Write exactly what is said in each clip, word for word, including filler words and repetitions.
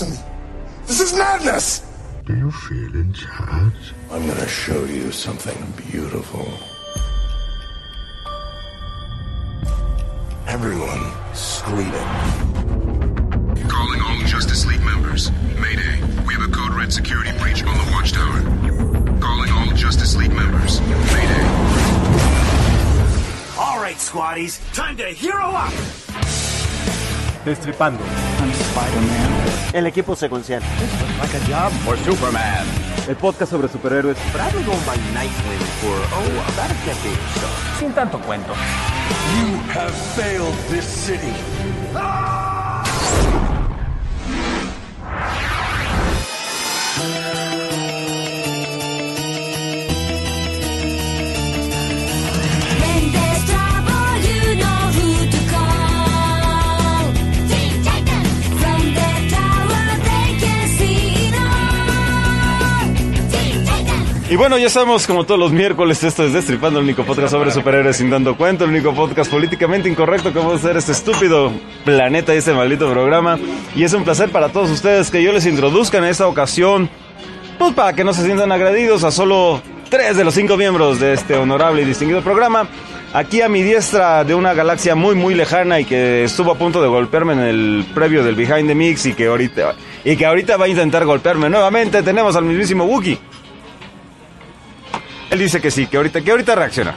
blasphemy. This is madness. Do you feel in charge? I'm gonna show you something beautiful. Everyone sleeping. Calling all Justice League members. Mayday. We have a code red security breach on the watchtower. Calling all Justice League members. Mayday. All right, squaddies. Time to hero up. Destripando. I'm Spider-Man. El equipo secuencial. Like a job for Superman. El podcast sobre superhéroes. Probably going by Nightwing for, oh, about a decade or so. Sin tanto cuento. You have failed this city. Y bueno, ya estamos como todos los miércoles, esto es Destripando, el único podcast sobre superhéroes sin dando cuenta, el único podcast políticamente incorrecto que vamos a hacer este estúpido planeta y este maldito programa. Y es un placer para todos ustedes que yo les introduzca en esta ocasión, pues para que no se sientan agredidos, a solo tres de los cinco miembros de este honorable y distinguido programa. Aquí a mi diestra de una galaxia muy muy lejana y que estuvo a punto de golpearme en el previo del Behind the Mix y que ahorita, y que ahorita va a intentar golpearme nuevamente, tenemos al mismísimo Wookie. Él dice que sí, que ahorita, que ahorita reacciona.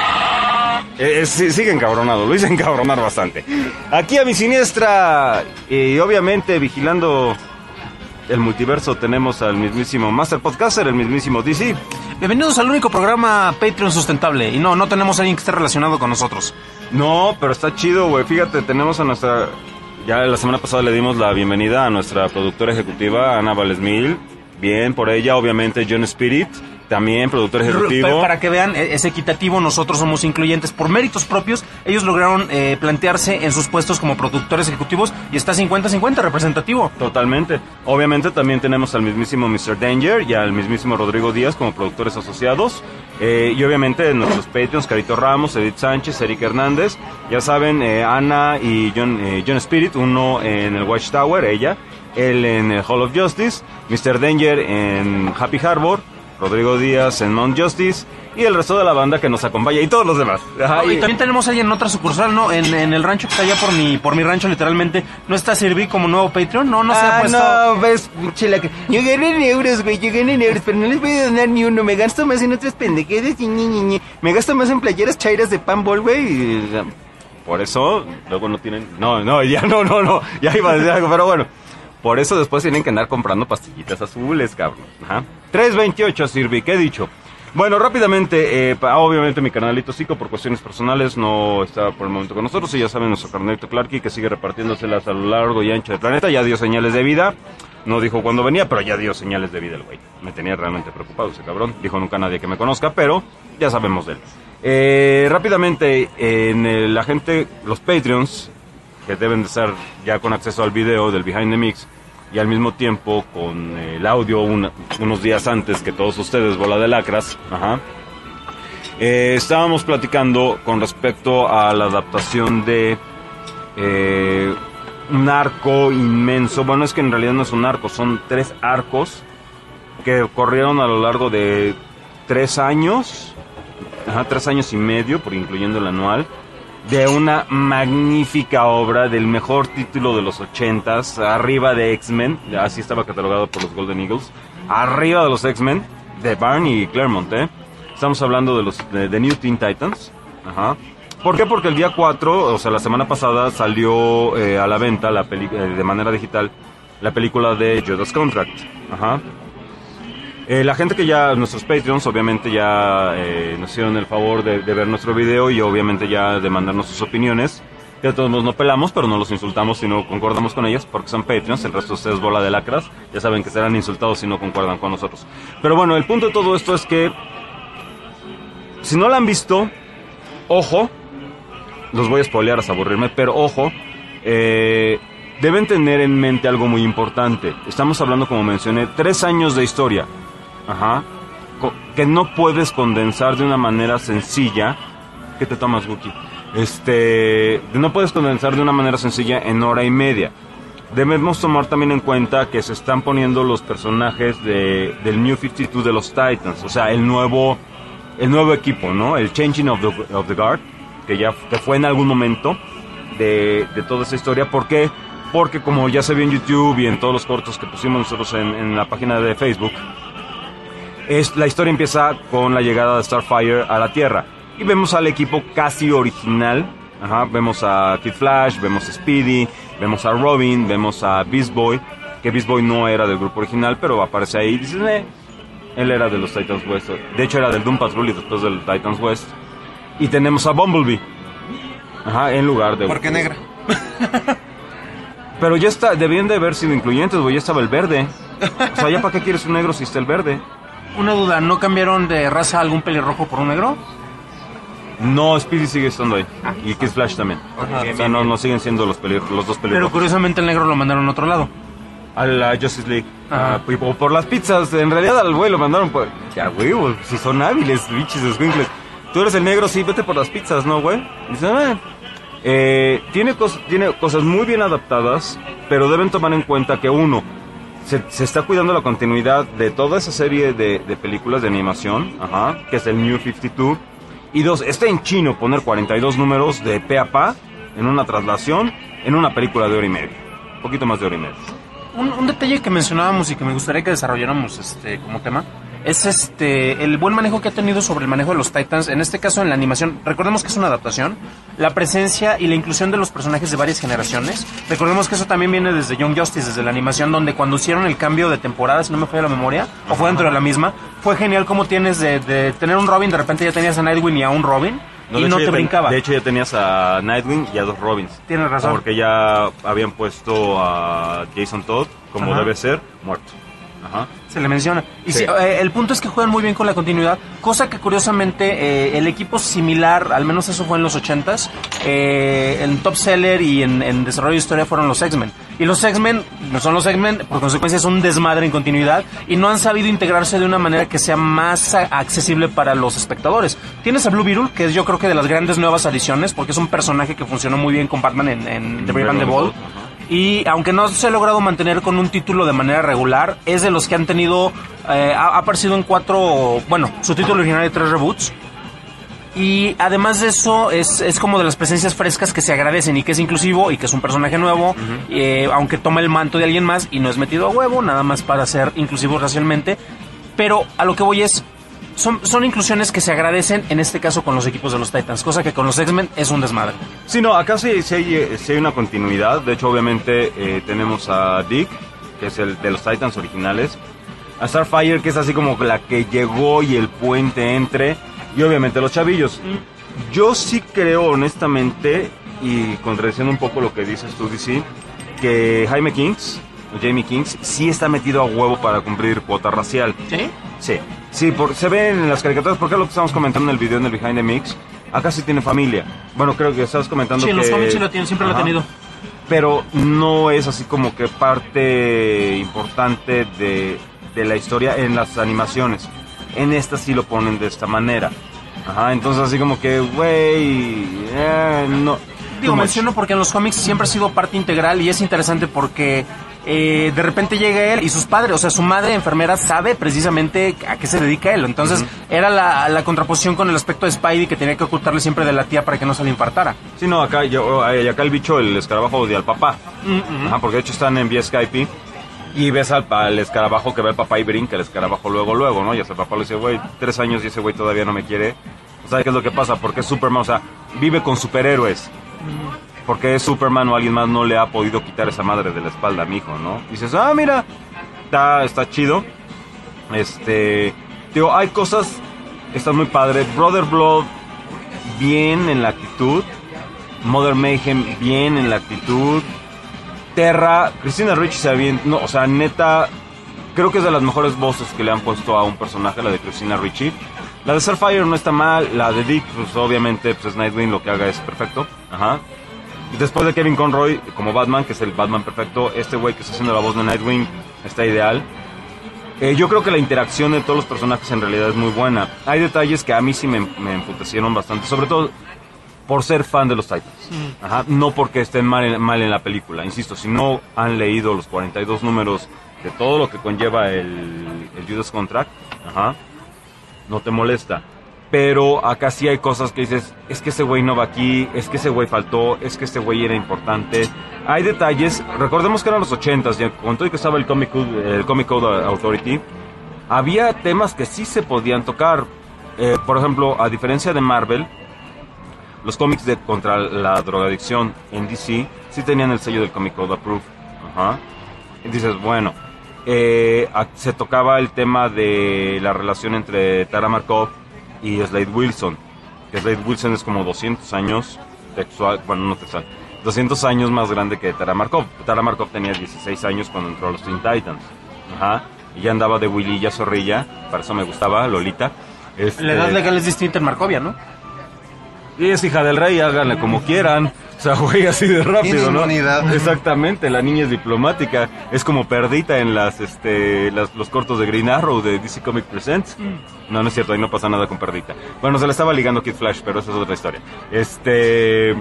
Eh, sí, sigue encabronado, lo hice encabronar bastante. Aquí a mi siniestra, y obviamente vigilando el multiverso, tenemos al mismísimo Master Podcaster, el mismísimo D C. Bienvenidos al único programa Patreon sustentable. Y no, no tenemos a alguien que esté relacionado con nosotros. No, pero está chido, güey. Fíjate, tenemos a nuestra... Ya la semana pasada le dimos la bienvenida a nuestra productora ejecutiva, Ana Valesmil. Bien, por ella, obviamente, John Spirit. También productor ejecutivo. Pero para que vean, es equitativo, nosotros somos incluyentes. Por méritos propios, ellos lograron eh, plantearse en sus puestos como productores ejecutivos y está cincuenta cincuenta representativo. Totalmente. Obviamente también tenemos al mismísimo mister Danger y al mismísimo Rodrigo Díaz como productores asociados. Eh, y obviamente nuestros Patreons, Carito Ramos, Edith Sánchez, Eric Hernández. Ya saben, eh, Ana y John, eh, John Spirit, uno en el Watchtower, ella. Él en el Hall of Justice. mister Danger en Happy Harbor. Rodrigo Díaz en Mount Justice y el resto de la banda que nos acompaña y todos los demás. Ajá, y, y también tenemos a alguien en otra sucursal, ¿no? En, en el rancho que está allá por mi por mi rancho, literalmente. ¿No está Sirvi como nuevo Patreon? No, no se ah, ha puesto... no, ves, chila, yo gané en euros, güey, yo gané en euros, pero no les voy a donar ni uno. Me gasto más en otras pendejadas y ñi, ñi, ñi. Me gasto más en playeras chairas de panball, güey. Y... Por eso, luego no tienen... No, no, ya no, no, no. Ya iba a decir algo, pero bueno. Por eso después tienen que andar comprando pastillitas azules, cabrón. Ajá. tres veintiocho, Sirvi, ¿qué he dicho? Bueno, rápidamente, eh, obviamente mi carnalito Zico, por cuestiones personales, no está por el momento con nosotros. Y ya saben, nuestro carnalito Clarky, que sigue repartiéndoselas a lo largo y ancho del planeta. Ya dio señales de vida. No dijo cuándo venía, pero ya dio señales de vida el güey. Me tenía realmente preocupado ese cabrón. Dijo nunca nadie que me conozca, pero ya sabemos de él. Eh, rápidamente, en el, la gente, los Patreons... que deben de estar ya con acceso al video del Behind the Mix y al mismo tiempo con el audio una, unos días antes que todos ustedes, bola de lacras. Ajá. Eh, estábamos platicando con respecto a la adaptación de eh, un arco inmenso. Bueno, es que en realidad no es un arco, son tres arcos que corrieron a lo largo de tres años, ajá, tres años y medio, por incluyendo el anual, de una magnífica obra del mejor título de los ochentas, arriba de X-Men, así estaba catalogado por los Golden Eagles, arriba de los X-Men, de Barney y Claremont, ¿eh? Estamos hablando de los de, de New Teen Titans, ajá. ¿Por qué? Porque el día cuatro, o sea, la semana pasada salió eh, a la venta la peli- eh, de manera digital la película de Judas Contract, ajá. Eh, la gente que ya, nuestros Patreons, obviamente ya eh, nos hicieron el favor de, de ver nuestro video y obviamente ya de mandarnos sus opiniones. Que de todos modos no pelamos, pero no los insultamos si no concordamos con ellas, porque son Patreons, el resto de ustedes bola de lacras. Ya saben que serán insultados si no concuerdan con nosotros. Pero bueno, el punto de todo esto es que, si no la han visto, ojo, los voy a spoilear hasta aburrirme, pero ojo, eh, deben tener en mente algo muy importante. Estamos hablando, como mencioné, tres años de historia. Ajá. Que no puedes condensar de una manera sencilla. ¿Qué te tomas, Wookie? Este, no puedes condensar de una manera sencilla en hora y media. debemos tomar también en cuenta que se están poniendo los personajes de, del New cincuenta y dos de los Titans, o sea, el nuevo, el nuevo equipo, ¿no? El Changing of the, of the Guard, que ya que fue en algún momento de, de toda esa historia. ¿Por qué? Porque como ya se vio en YouTube y en todos los cortos que pusimos nosotros en, en la página de Facebook, es, la historia empieza con la llegada de Starfire a la Tierra. Y vemos al equipo casi original. Ajá, vemos a Kid Flash, vemos a Speedy, vemos a Robin, vemos a Beast Boy. Que Beast Boy no era del grupo original, pero aparece ahí y dices, eh, él era de los Titans West. De hecho era del Doom Patrol y después del Titans West. Y tenemos a Bumblebee. Ajá, en lugar de... ¿Por qué negra? Pero ya está, debían de haber sido incluyentes, güey, ya estaba el verde. O sea, ¿ya para qué quieres un negro si está el verde? Una duda, ¿no cambiaron de raza algún pelirrojo por un negro? No, Speedy sigue estando ahí. Ah. Y Kid Flash también. Ajá. O sea, no, no siguen siendo los, pelir los dos Pero pelirrojos. curiosamente el negro lo mandaron a otro lado. A la Justice League. Ajá. Ah, y por, por las pizzas, en realidad al güey lo mandaron por... Ya, güey, si son hábiles, bichos, escuincles. Tú eres el negro, sí, vete por las pizzas, ¿no, güey? Dice, ah, eh, tiene, cos tiene cosas muy bien adaptadas, pero deben tomar en cuenta que uno, se, se está cuidando la continuidad de toda esa serie de, de películas de animación, ajá, que es el New cincuenta y dos, y dos, está en chino poner cuarenta y dos números de pe a pa en una traslación, en una película de hora y media, un poquito más de hora y media. Un, un detalle que mencionábamos y que me gustaría que desarrolláramos este como tema es este el buen manejo que ha tenido sobre el manejo de los Titans, en este caso en la animación. Recordemos que es una adaptación, la presencia y la inclusión de los personajes de varias generaciones. Recordemos que eso también viene desde Young Justice, desde la animación, donde cuando hicieron el cambio de temporada, si no me falla la memoria, o fue dentro de la misma, fue genial como tienes de, de tener un Robin, de repente ya tenías a Nightwing y a un Robin. No, y de no hecho, te ya brincaba. De hecho ya tenías a Nightwing y a dos Robins. Tienes razón. Porque ya habían puesto a Jason Todd, como Ajá. debe ser, muerto. Ajá. Se le menciona. Y Sí. sí, eh, el punto es que juegan muy bien con la continuidad, cosa que curiosamente eh, el equipo similar, al menos eso fue en los ochentas, eh, en Top Seller y en, en desarrollo de historia fueron los X-Men. Y los X-Men, no son los X-Men, por consecuencia es un desmadre en continuidad y no han sabido integrarse de una manera que sea más a- accesible para los espectadores. Tienes a Blue Beetle, que es yo creo que de las grandes nuevas adiciones, porque es un personaje que funcionó muy bien con Batman en, en The Brave and the Bold. Y aunque no se ha logrado mantener con un título de manera regular, es de los que han tenido, eh, ha ha aparecido en cuatro, bueno, su título original de tres reboots. Y además de eso, es, es como de las presencias frescas que se agradecen y que es inclusivo y que es un personaje nuevo, uh-huh. eh, aunque toma el manto de alguien más y no es metido a huevo, nada más para ser inclusivo racialmente. Pero a lo que voy es, son, son inclusiones que se agradecen, en este caso con los equipos de los Titans, cosa que con los X-Men es un desmadre. Sí, no, acá sí, sí, hay, sí hay una continuidad. De hecho, obviamente, eh, tenemos a Dick, que es el de los Titans originales. A Starfire, que es así como la que llegó y el puente entre. Y obviamente los chavillos. Yo sí creo, honestamente, y contradiciendo un poco lo que dices tú, D C, que Jaime Kings, o Jamie Kings, sí está metido a huevo para cumplir cuota racial. ¿Sí? Sí. Sí, por, se ve en las caricaturas, porque es lo que estamos comentando en el video, en el Behind the Mix. Acá sí tiene familia. Bueno, creo que estabas comentando sí, que... Sí, los cómics sí lo tienen, siempre Ajá. lo ha tenido. Pero no es así como que parte importante de, de la historia en las animaciones. En esta sí lo ponen de esta manera. Ajá, entonces así como que, güey, eh, no. Digo, menciono porque en los cómics siempre ha sido parte integral y es interesante porque eh, de repente llega él y sus padres, o sea, su madre enfermera sabe precisamente a qué se dedica él. Entonces, uh-huh. era la, la contraposición con el aspecto de Spidey que tenía que ocultarle siempre de la tía para que no se le infartara. Sí, no, acá, yo, acá el bicho, el escarabajo odia al papá. Uh-huh. Ajá, porque de hecho están en vía Skype y ves al, al escarabajo que ve al papá y brinca el escarabajo luego, luego, ¿no? Y hasta el papá le dice, güey, tres años y ese güey todavía no me quiere. ¿Sabes qué es lo que pasa? Porque es Superman, o sea, vive con superhéroes. Porque es Superman o alguien más no le ha podido quitar esa madre de la espalda a mi hijo, ¿no? Y dices, ah, mira, está, está chido. Este, digo, hay cosas, están muy padres. Brother Blood, bien en la actitud. Mother Mayhem, bien en la actitud. Terra, Christina Ricci se bien, no, o sea, neta, creo que es de las mejores voces que le han puesto a un personaje, la de Christina Ricci. La de Starfire no está mal, la de Dick, pues obviamente, pues Nightwing, lo que haga es perfecto. Ajá. Después de Kevin Conroy como Batman, que es el Batman perfecto, este güey que está haciendo la voz de Nightwing está ideal. Eh, yo creo que la interacción de todos los personajes en realidad es muy buena. Hay detalles que a mí sí me, me emputecieron bastante, sobre todo por ser fan de los Titans. Mm. Ajá, no porque estén mal en, mal en la película. Insisto, si no han leído los cuarenta y dos números de todo lo que conlleva el, el Judas Contract, ajá, no te molesta. Pero acá sí hay cosas que dices, es que ese güey no va aquí, es que ese güey faltó, es que este güey era importante. Hay detalles, recordemos que eran los ochentas, y con todo y que estaba el Comic Code, el Comic Code Authority, había temas que sí se podían tocar. Eh, por ejemplo, a diferencia de Marvel, los cómics de contra la drogadicción en D C sí tenían el sello del Comic Code Approved. Ajá. Y dices, bueno, eh, se tocaba el tema de la relación entre Tara Markov y Slade Wilson. Que Slade Wilson es como doscientos años textual, bueno, no textual, doscientos años más grande que Tara Markov. Tara Markov tenía dieciséis años cuando entró a los Teen Titans. Ajá. Y ya andaba de Willilla Zorrilla, para eso me gustaba, Lolita. Este... La edad legal es distinta en Markovia, ¿no? Y es hija del rey, háganle como quieran. O sea, güey, así de rápido, ¿no? Exactamente, la niña es diplomática. Es como Perdita en las, este, las, los cortos de Green Arrow de D C Comic Presents. Mm. No, no es cierto, ahí no pasa nada con Perdita. Bueno, se le estaba ligando Kid Flash, pero esa es otra historia. Este...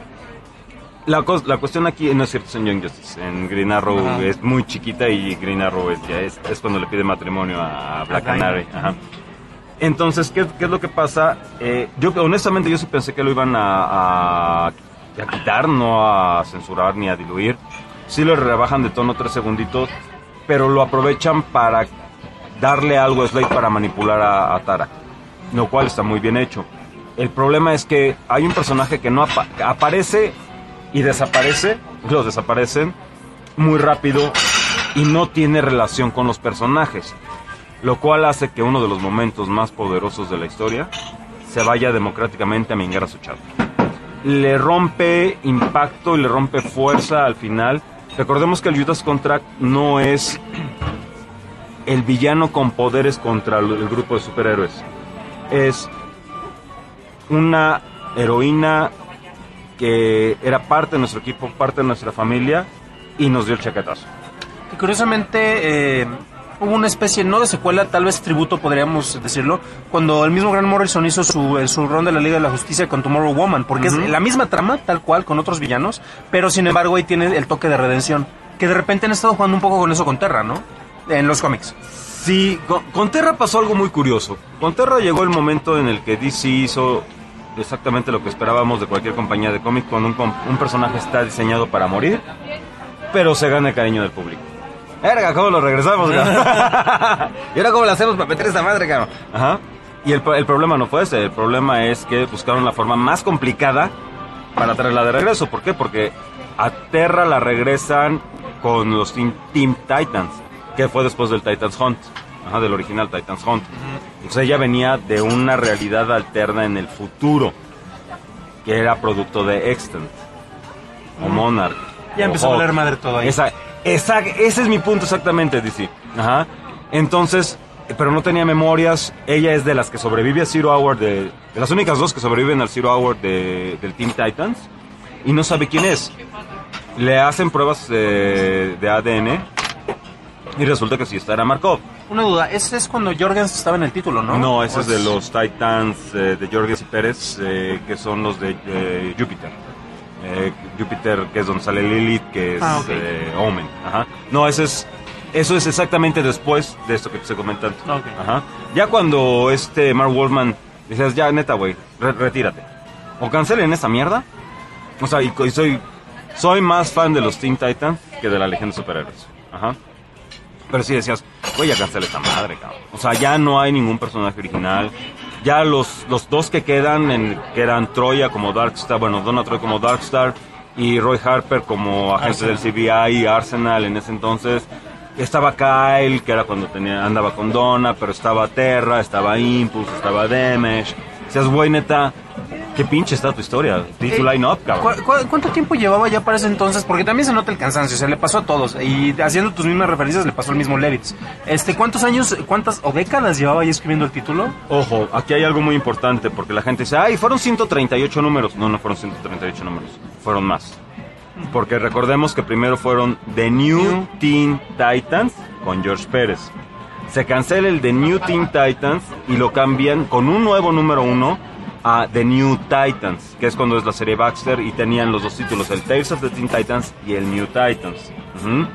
La, la cuestión aquí, no es cierto, en Young Justice. En Green Arrow Ajá. es muy chiquita y Green Arrow es, ya es, es cuando le pide matrimonio a Black Canary. Ajá. Entonces, ¿qué, ¿qué es lo que pasa? Eh, yo honestamente yo sí pensé que lo iban a, a, a quitar, no a censurar ni a diluir. Sí lo rebajan de tono tres segunditos, pero lo aprovechan para darle algo a Slade para manipular a, a Tara, lo cual está muy bien hecho. El problema es que hay un personaje que no apa- aparece y desaparece, los desaparecen muy rápido y no tiene relación con los personajes. Lo cual hace que uno de los momentos más poderosos de la historia se vaya democráticamente a mingar a su chavo. Le rompe impacto y le rompe fuerza al final. Recordemos que el Judas Contract no es el villano con poderes contra el grupo de superhéroes. Es una heroína que era parte de nuestro equipo, parte de nuestra familia y nos dio el chaquetazo. Y curiosamente... Eh... hubo una especie, no de secuela, tal vez tributo podríamos decirlo, cuando el mismo Grant Morrison hizo su, su run de la Liga de la Justicia con Tomorrow Woman, porque uh-huh. es la misma trama, tal cual, con otros villanos, pero sin embargo ahí tiene el toque de redención, que de repente han estado jugando un poco con eso con Terra, ¿no? En los cómics. Sí, con, con Terra pasó algo muy curioso. Con Terra llegó el momento en el que D C hizo exactamente lo que esperábamos de cualquier compañía de cómic, cuando un, un personaje está diseñado para morir, pero se gana el cariño del público. Verga, ¿cómo lo regresamos, cabrón? ¿Y ahora cómo lo hacemos para meter esta madre, cabrón? Ajá. Y el, el problema no fue ese. El problema es que buscaron la forma más complicada para traerla de regreso. ¿Por qué? Porque a Terra la regresan con los Team, Team Titans, que fue después del Titans Hunt. Ajá, del original Titans Hunt. Entonces ella venía de una realidad alterna en el futuro, que era producto de Extant, o Monarch. Ya empezó a valer madre todo ahí. Esa, esa, ese es mi punto exactamente, D C. Ajá. Entonces, pero no tenía memorias. Ella es de las que sobrevive a Zero Hour, de, de las únicas dos que sobreviven al Zero Hour de, del Teen Titans, y no sabe quién es. Le hacen pruebas de, de A D N y resulta que sí, esta era Markov. Una duda, ese es cuando Jorgens estaba en el título, ¿no? No, ese pues... es de los Titans eh, de Jorgens y Pérez, eh, que son los de eh, Júpiter. Eh, Júpiter, que es donde sale Lilith, que es ah, okay. eh, Omen. Ajá. No, ese es, eso es exactamente después de esto que te estoy comentando. Okay. Ajá. Ya cuando este Mark Wolfman dices, ya neta, güey, re- retírate. O cancelen esa mierda. O sea, y, y soy, soy más fan de los Teen Titans que de la Legión de Superhéroes. Ajá. Pero sí decías, güey, ya cancela esta madre, cabrón. O sea, ya no hay ningún personaje original. Ya los, los dos que quedan, en, que eran Troya como Darkstar, bueno, Donna Troy como Darkstar y Roy Harper como agente Arsenal. Del C B I y Arsenal en ese entonces. Estaba Kyle, que era cuando tenía, andaba con Donna, pero estaba Terra, estaba Impulse, estaba Damage. Decías, güey, neta, qué pinche está tu historia. Di tu line up, cabrón. ¿Cu- cu- ¿Cuánto tiempo llevaba ya para ese entonces? Porque también se nota el cansancio, se le pasó a todos. Y haciendo tus mismas referencias, le pasó al mismo Levitz. Este, ¿cuántos años, cuántas o décadas llevaba ya escribiendo el título? Ojo, aquí hay algo muy importante, porque la gente dice, ay, fueron ciento treinta y ocho números. No, no fueron ciento treinta y ocho números, fueron más. Porque recordemos que primero fueron The New, New Teen Titans con George Pérez. Se cancela el The New Teen Titans y lo cambian con un nuevo número uno a The New Titans, que es cuando es la serie Baxter, y tenían los dos títulos, el Tales of the Teen Titans y el New Titans. Uh-huh.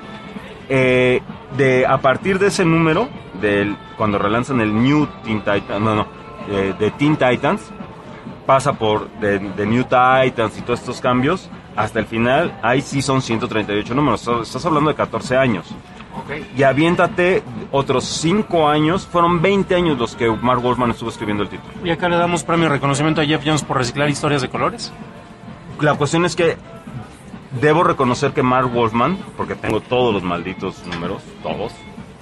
eh, de, a partir de ese número, del, cuando relanzan el New Teen Titans, no, no, eh, de Teen Titans, pasa por The, The New Titans y todos estos cambios, hasta el final, ahí sí son ciento treinta y ocho números, estás hablando de catorce años. Okay. Y aviéntate otros cinco años, fueron veinte años los que Mark Wolfman estuvo escribiendo el título. Y acá le damos premio de reconocimiento a Jeff Jones por reciclar historias de colores. La cuestión es que debo reconocer que Mark Wolfman, porque tengo todos los malditos números, todos,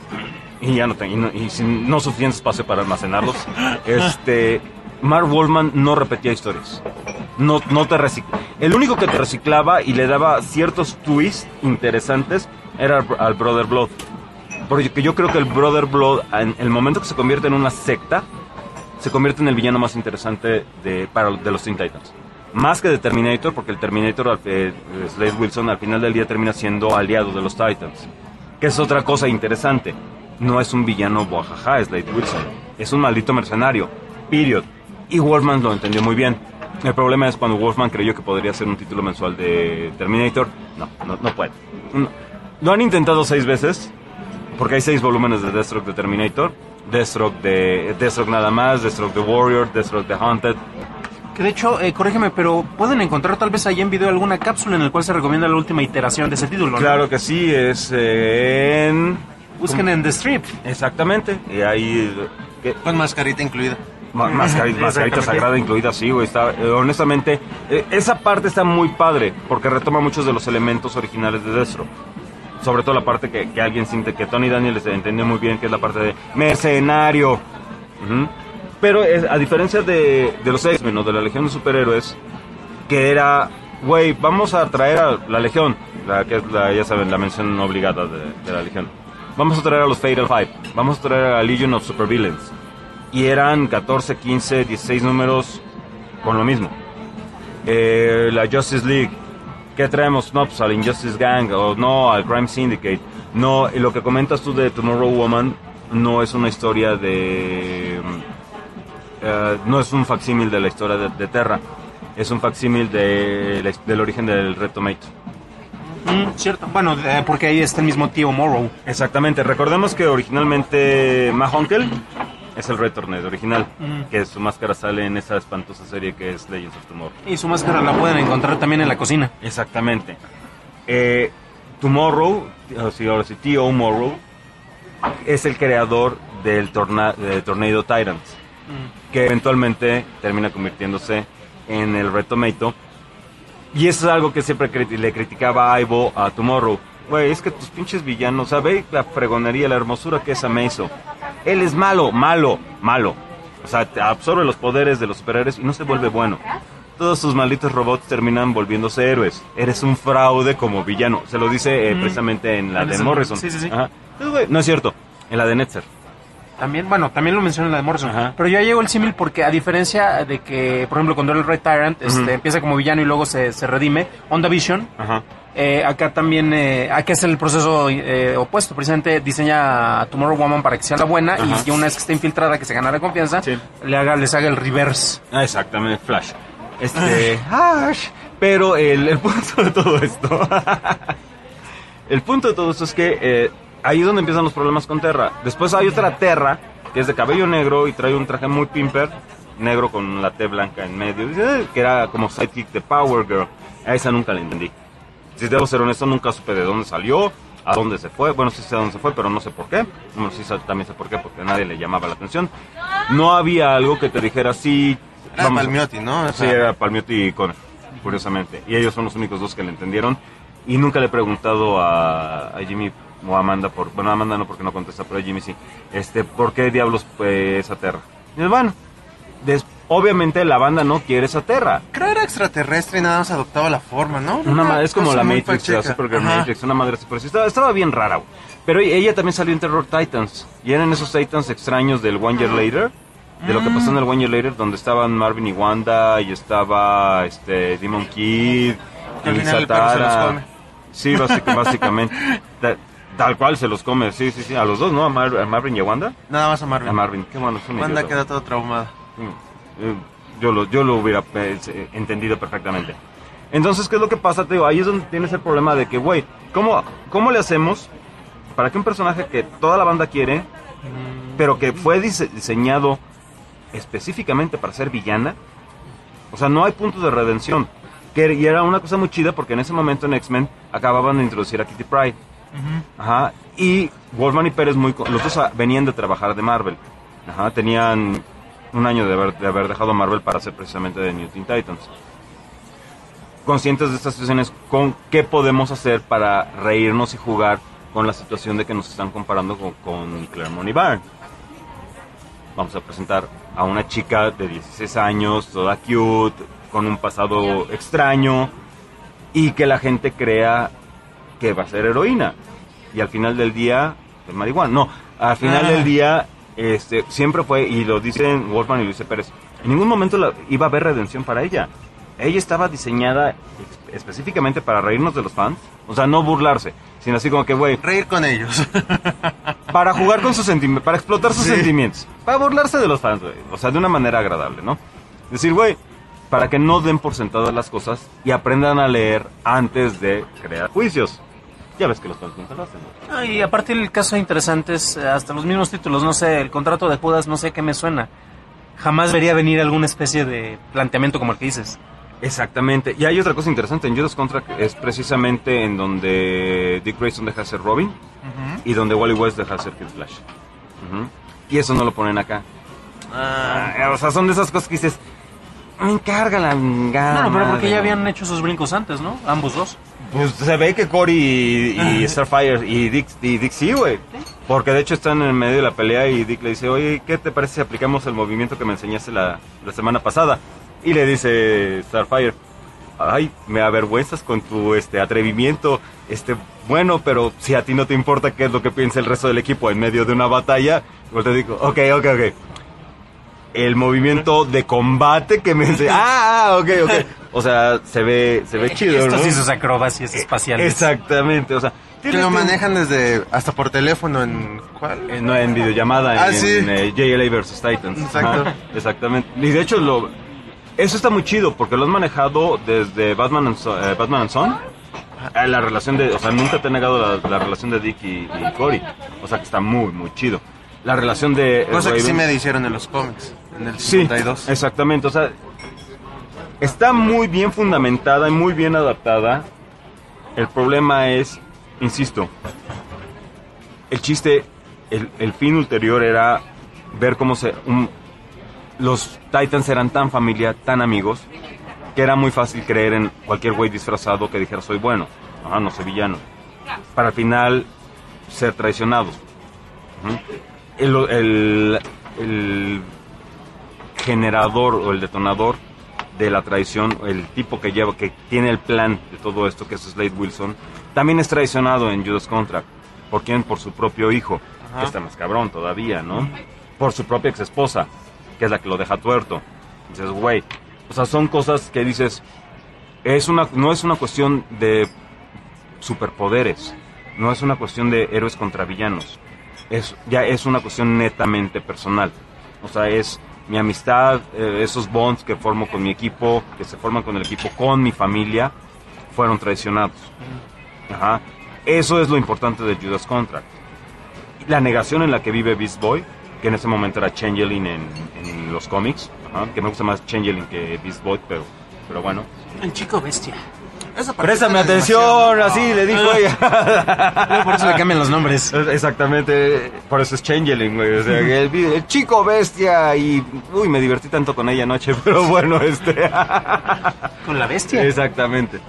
y ya no tengo, y, no, y sin no suficiente espacio para almacenarlos, este, Mark Wolfman no repetía historias. No, no te recicla. El único que te reciclaba y le daba ciertos twists interesantes era al, al Brother Blood. Porque yo creo que el Brother Blood, en el momento que se convierte en una secta, se convierte en el villano más interesante de, para, de los Teen Titans. Más que de Terminator, porque el Terminator, eh, Slade Wilson, al final del día termina siendo aliado de los Titans. Que es otra cosa interesante. No es un villano boajaja, Slade Wilson. Es un maldito mercenario. Period. Y Wolfman lo entendió muy bien. El problema es cuando Wolfman creyó que podría ser un título mensual de Terminator. No, no, no puede. No. Lo han intentado seis veces, porque hay seis volúmenes de Deathstroke de Terminator. Deathstroke de Deathstroke nada más, Deathstroke the Warrior, Deathstroke the Haunted. Que de hecho, eh, corrígeme, pero pueden encontrar tal vez ahí en video alguna cápsula en la cual se recomienda la última iteración de ese título, ¿no? Claro que sí, es eh, en... Busquen ¿Cómo? en The Strip. Exactamente, y ahí... ¿qué? Con mascarita incluida. Ma- mascarita, mascarita sagrada incluida, sí, güey, está, eh, honestamente, eh, esa parte está muy padre, porque retoma muchos de los elementos originales de Deathstroke. Sobre todo la parte que, que alguien siente, que Tony Daniels entendió muy bien, que es la parte de mercenario. Uh-huh. Pero es, a diferencia de, de los X-Men o de la Legión de Superhéroes, que era, güey, vamos a traer a la Legión, la que es la, ya saben, la mención obligada de, de la Legión. Vamos a traer a los Fatal Five, vamos a traer a Legion of Supervillains. Y eran catorce, quince, dieciséis números con lo mismo. Eh, la Justice League, ¿qué traemos? No, pues al Injustice Gang, o no, al Crime Syndicate. No, y lo que comentas tú de Tomorrow Woman no es una historia de... Uh, no es un facsímil de la historia de, de Terra. Es un facsímil de, del origen del Red Tomato. Mm, cierto. Bueno, eh, porque ahí está el mismo tío Morrow. Exactamente. Recordemos que originalmente Mahonkel es el Red Tornado original, mm. que su máscara sale en esa espantosa serie que es Legends of Tomorrow. Y su máscara la pueden encontrar también en la cocina. Exactamente. Eh, Tomorrow, o sea, ahora sí, T O Morrow, es el creador del torna de Tornado Tyrants, mm. que eventualmente termina convirtiéndose en el Red Tomato. Y eso es algo que siempre crit le criticaba a Ivo a Tomorrow. Güey, es que tus pinches villanos, ¿sabes? La fregonería, la hermosura que es Amazo. Él es malo, malo, malo. O sea, absorbe los poderes de los superhéroes y no se vuelve bueno. Todos sus malditos robots terminan volviéndose héroes. Eres un fraude como villano. Se lo dice eh, mm. precisamente en la en de ese, Morrison. Sí, sí, sí. Ajá. No es cierto, en la de Netzer. También, bueno, también lo mencioné en la de Morrison. Ajá. Pero ya llegó el símil porque a diferencia de que, por ejemplo, cuando era el Red Tyrant, este, uh-huh. empieza como villano y luego se, se redime, WandaVision, Ajá. Eh, acá también, eh, acá es el proceso eh, opuesto, precisamente diseña a Tomorrow Woman para que sea la buena. Ajá. Y que una vez que esté infiltrada, que se gana la confianza, sí. le haga, les haga el reverse. Ah, exactamente, Flash. Este, Ash. Pero el, el punto de todo esto, el punto de todo esto es que eh, ahí es donde empiezan los problemas con Terra. Después hay otra Terra, que es de cabello negro y trae un traje muy pimper, negro con la T blanca en medio, que era como sidekick de Power Girl. A esa nunca la entendí. Si debo ser honesto, nunca supe de dónde salió, a dónde se fue. Bueno, sí sé a dónde se fue, pero no sé por qué. Bueno, sí también sé por qué, porque a nadie le llamaba la atención. No había algo que te dijera así. Era vamos, Palmiotti, ¿no? O sea, sí, era Palmiotti y Connor, curiosamente. Y ellos son los únicos dos que le entendieron. Y nunca le he preguntado a, a Jimmy o a Amanda, por, bueno, a Amanda no porque no contesta, pero a Jimmy sí. Este, ¿por qué diablos pues, esa Terra? Y bueno, des, obviamente la banda no quiere esa Terra. Creo que era extraterrestre y nada más adoptaba la forma, ¿no? Una madre, es como la Matrix, la Supergirl Matrix, una madre super. Estaba, estaba bien rara, güey. Pero ella también salió en Terror Titans. Y eran esos Titans extraños del One Year Later. De lo que pasó en el One Year Later, donde estaban Marvin y Wanda, y estaba este Demon Kid, y Satara. Sí, básicamente, básicamente. Ta, tal cual se los come, sí, sí, sí. A los dos, ¿no? A, Mar, a Marvin y a Wanda. Nada más a Marvin. A Marvin, qué bueno. Wanda queda todo traumada. Yo lo, yo lo hubiera eh, entendido perfectamente. Entonces, ¿qué es lo que pasa? Te digo, ahí es donde tienes el problema de que, güey, ¿cómo, ¿cómo le hacemos para que un personaje que toda la banda quiere, pero que fue dise- diseñado específicamente para ser villana? O sea, no hay puntos de redención. Que, y era una cosa muy chida porque en ese momento en X-Men acababan de introducir a Kitty Pryde. Uh-huh. Ajá. Y Wolfman y Pérez, muy, los dos venían de trabajar de Marvel. Ajá. Tenían un año de haber, de haber dejado Marvel para hacer precisamente de New Teen Titans. Conscientes de estas situaciones, ¿con qué podemos hacer para reírnos y jugar con la situación de que nos están comparando con, con Claremont y Byrne? Vamos a presentar a una chica de dieciséis años, toda cute, con un pasado extraño, y que la gente crea que va a ser heroína. Y al final del día, es marihuana. No, al final ah. del día, este, siempre fue, y lo dicen Wolfman y Luis Pérez, en ningún momento la, iba a haber redención para ella. Ella estaba diseñada específicamente para reírnos de los fans. O sea, no burlarse, sino así como que, güey... reír con ellos. Para jugar con sus sentimientos, para explotar sus sí. sentimientos. Para burlarse de los fans, güey. O sea, de una manera agradable, ¿no? Decir, güey, para que no den por sentadas las cosas y aprendan a leer antes de crear juicios. Ya ves que los fans nunca lo hacen, ¿no? Ah, y aparte el caso interesante es hasta los mismos títulos. No sé, el contrato de Judas, no sé qué me suena. Jamás vería venir alguna especie de planteamiento como el que dices. Exactamente. Y hay otra cosa interesante. En Judas Contract es precisamente en donde Dick Grayson deja de ser Robin uh-huh. y donde Wally West deja de ser Kid Flash. Uh-huh. Y eso no lo ponen acá. Ah. Ah, o sea, son de esas cosas que dices, me encarga la gana. No, no, pero porque ya habían hecho sus brincos antes, ¿no? Ambos dos. Pues se ve que Cory y, y Starfire y Dick, y Dick sí, güey. Porque de hecho están en medio de la pelea y Dick le dice, oye, ¿qué te parece si aplicamos el movimiento que me enseñaste la, la semana pasada? Y le dice Starfire, ay, me avergüenzas con tu este atrevimiento, este bueno, pero si a ti no te importa qué es lo que piensa el resto del equipo en medio de una batalla, pues te digo, ok, ok, ok. El movimiento de combate que me enseñó, ah, ah, ok, ok. O sea, se ve, se ve chido, Estos ¿no? sí sus acrobacias espaciales. Exactamente, o sea. Que lo manejan desde, hasta por teléfono, ¿en cuál? En, no, en videollamada, ah, en, sí. en eh, J L A versus Titans. Exacto. Ajá, exactamente. Y de hecho lo... Eso está muy chido porque lo has manejado desde Batman and Son, eh, Batman and Son eh, la relación de, o sea, nunca te he negado la, la relación de Dick y, y Cory, o sea que está muy muy chido. La relación de eh, cosa Raven, que sí me hicieron en los cómics, en el cincuenta y dos. Sí, exactamente, o sea, está muy bien fundamentada y muy bien adaptada. El problema es, insisto, el chiste, el, el fin ulterior era ver cómo se un, los Titans eran tan familia, tan amigos, que era muy fácil creer en cualquier güey disfrazado que dijera soy bueno, ah, no soy villano, para al final ser traicionados. Uh-huh. el, el, el generador o el detonador de la traición, el tipo que lleva, que tiene el plan de todo esto, que es Slade Wilson, también es traicionado en Judas Contract. ¿Por quién? Por su propio hijo, que está más cabrón todavía, ¿no? Por su propia ex esposa, que es la que lo deja tuerto. Dices, güey, o sea, son cosas que dices, es una, no es una cuestión de superpoderes, no es una cuestión de héroes contra villanos, es, ya es una cuestión netamente personal. O sea, es mi amistad, eh, esos bonds que formo con mi equipo, que se forman con el equipo, con mi familia, fueron traicionados. Ajá. Eso es lo importante de Judas Contract. La negación en la que vive Beast Boy, que en ese momento era Changeling en, en los cómics, ajá, que me gusta más Changeling que Beast Boy, pero, pero bueno. El chico bestia. Préstame atención, así le dijo ella. No, por eso le cambian los nombres. Exactamente, por eso es Changeling, güey. O sea, el, el chico bestia y... Uy, me divertí tanto con ella anoche, pero bueno, este... ¿Con la bestia? Exactamente.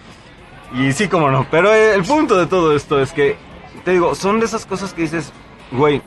Y sí, como no, pero el punto de todo esto es que, te digo, son de esas cosas que dices, güey,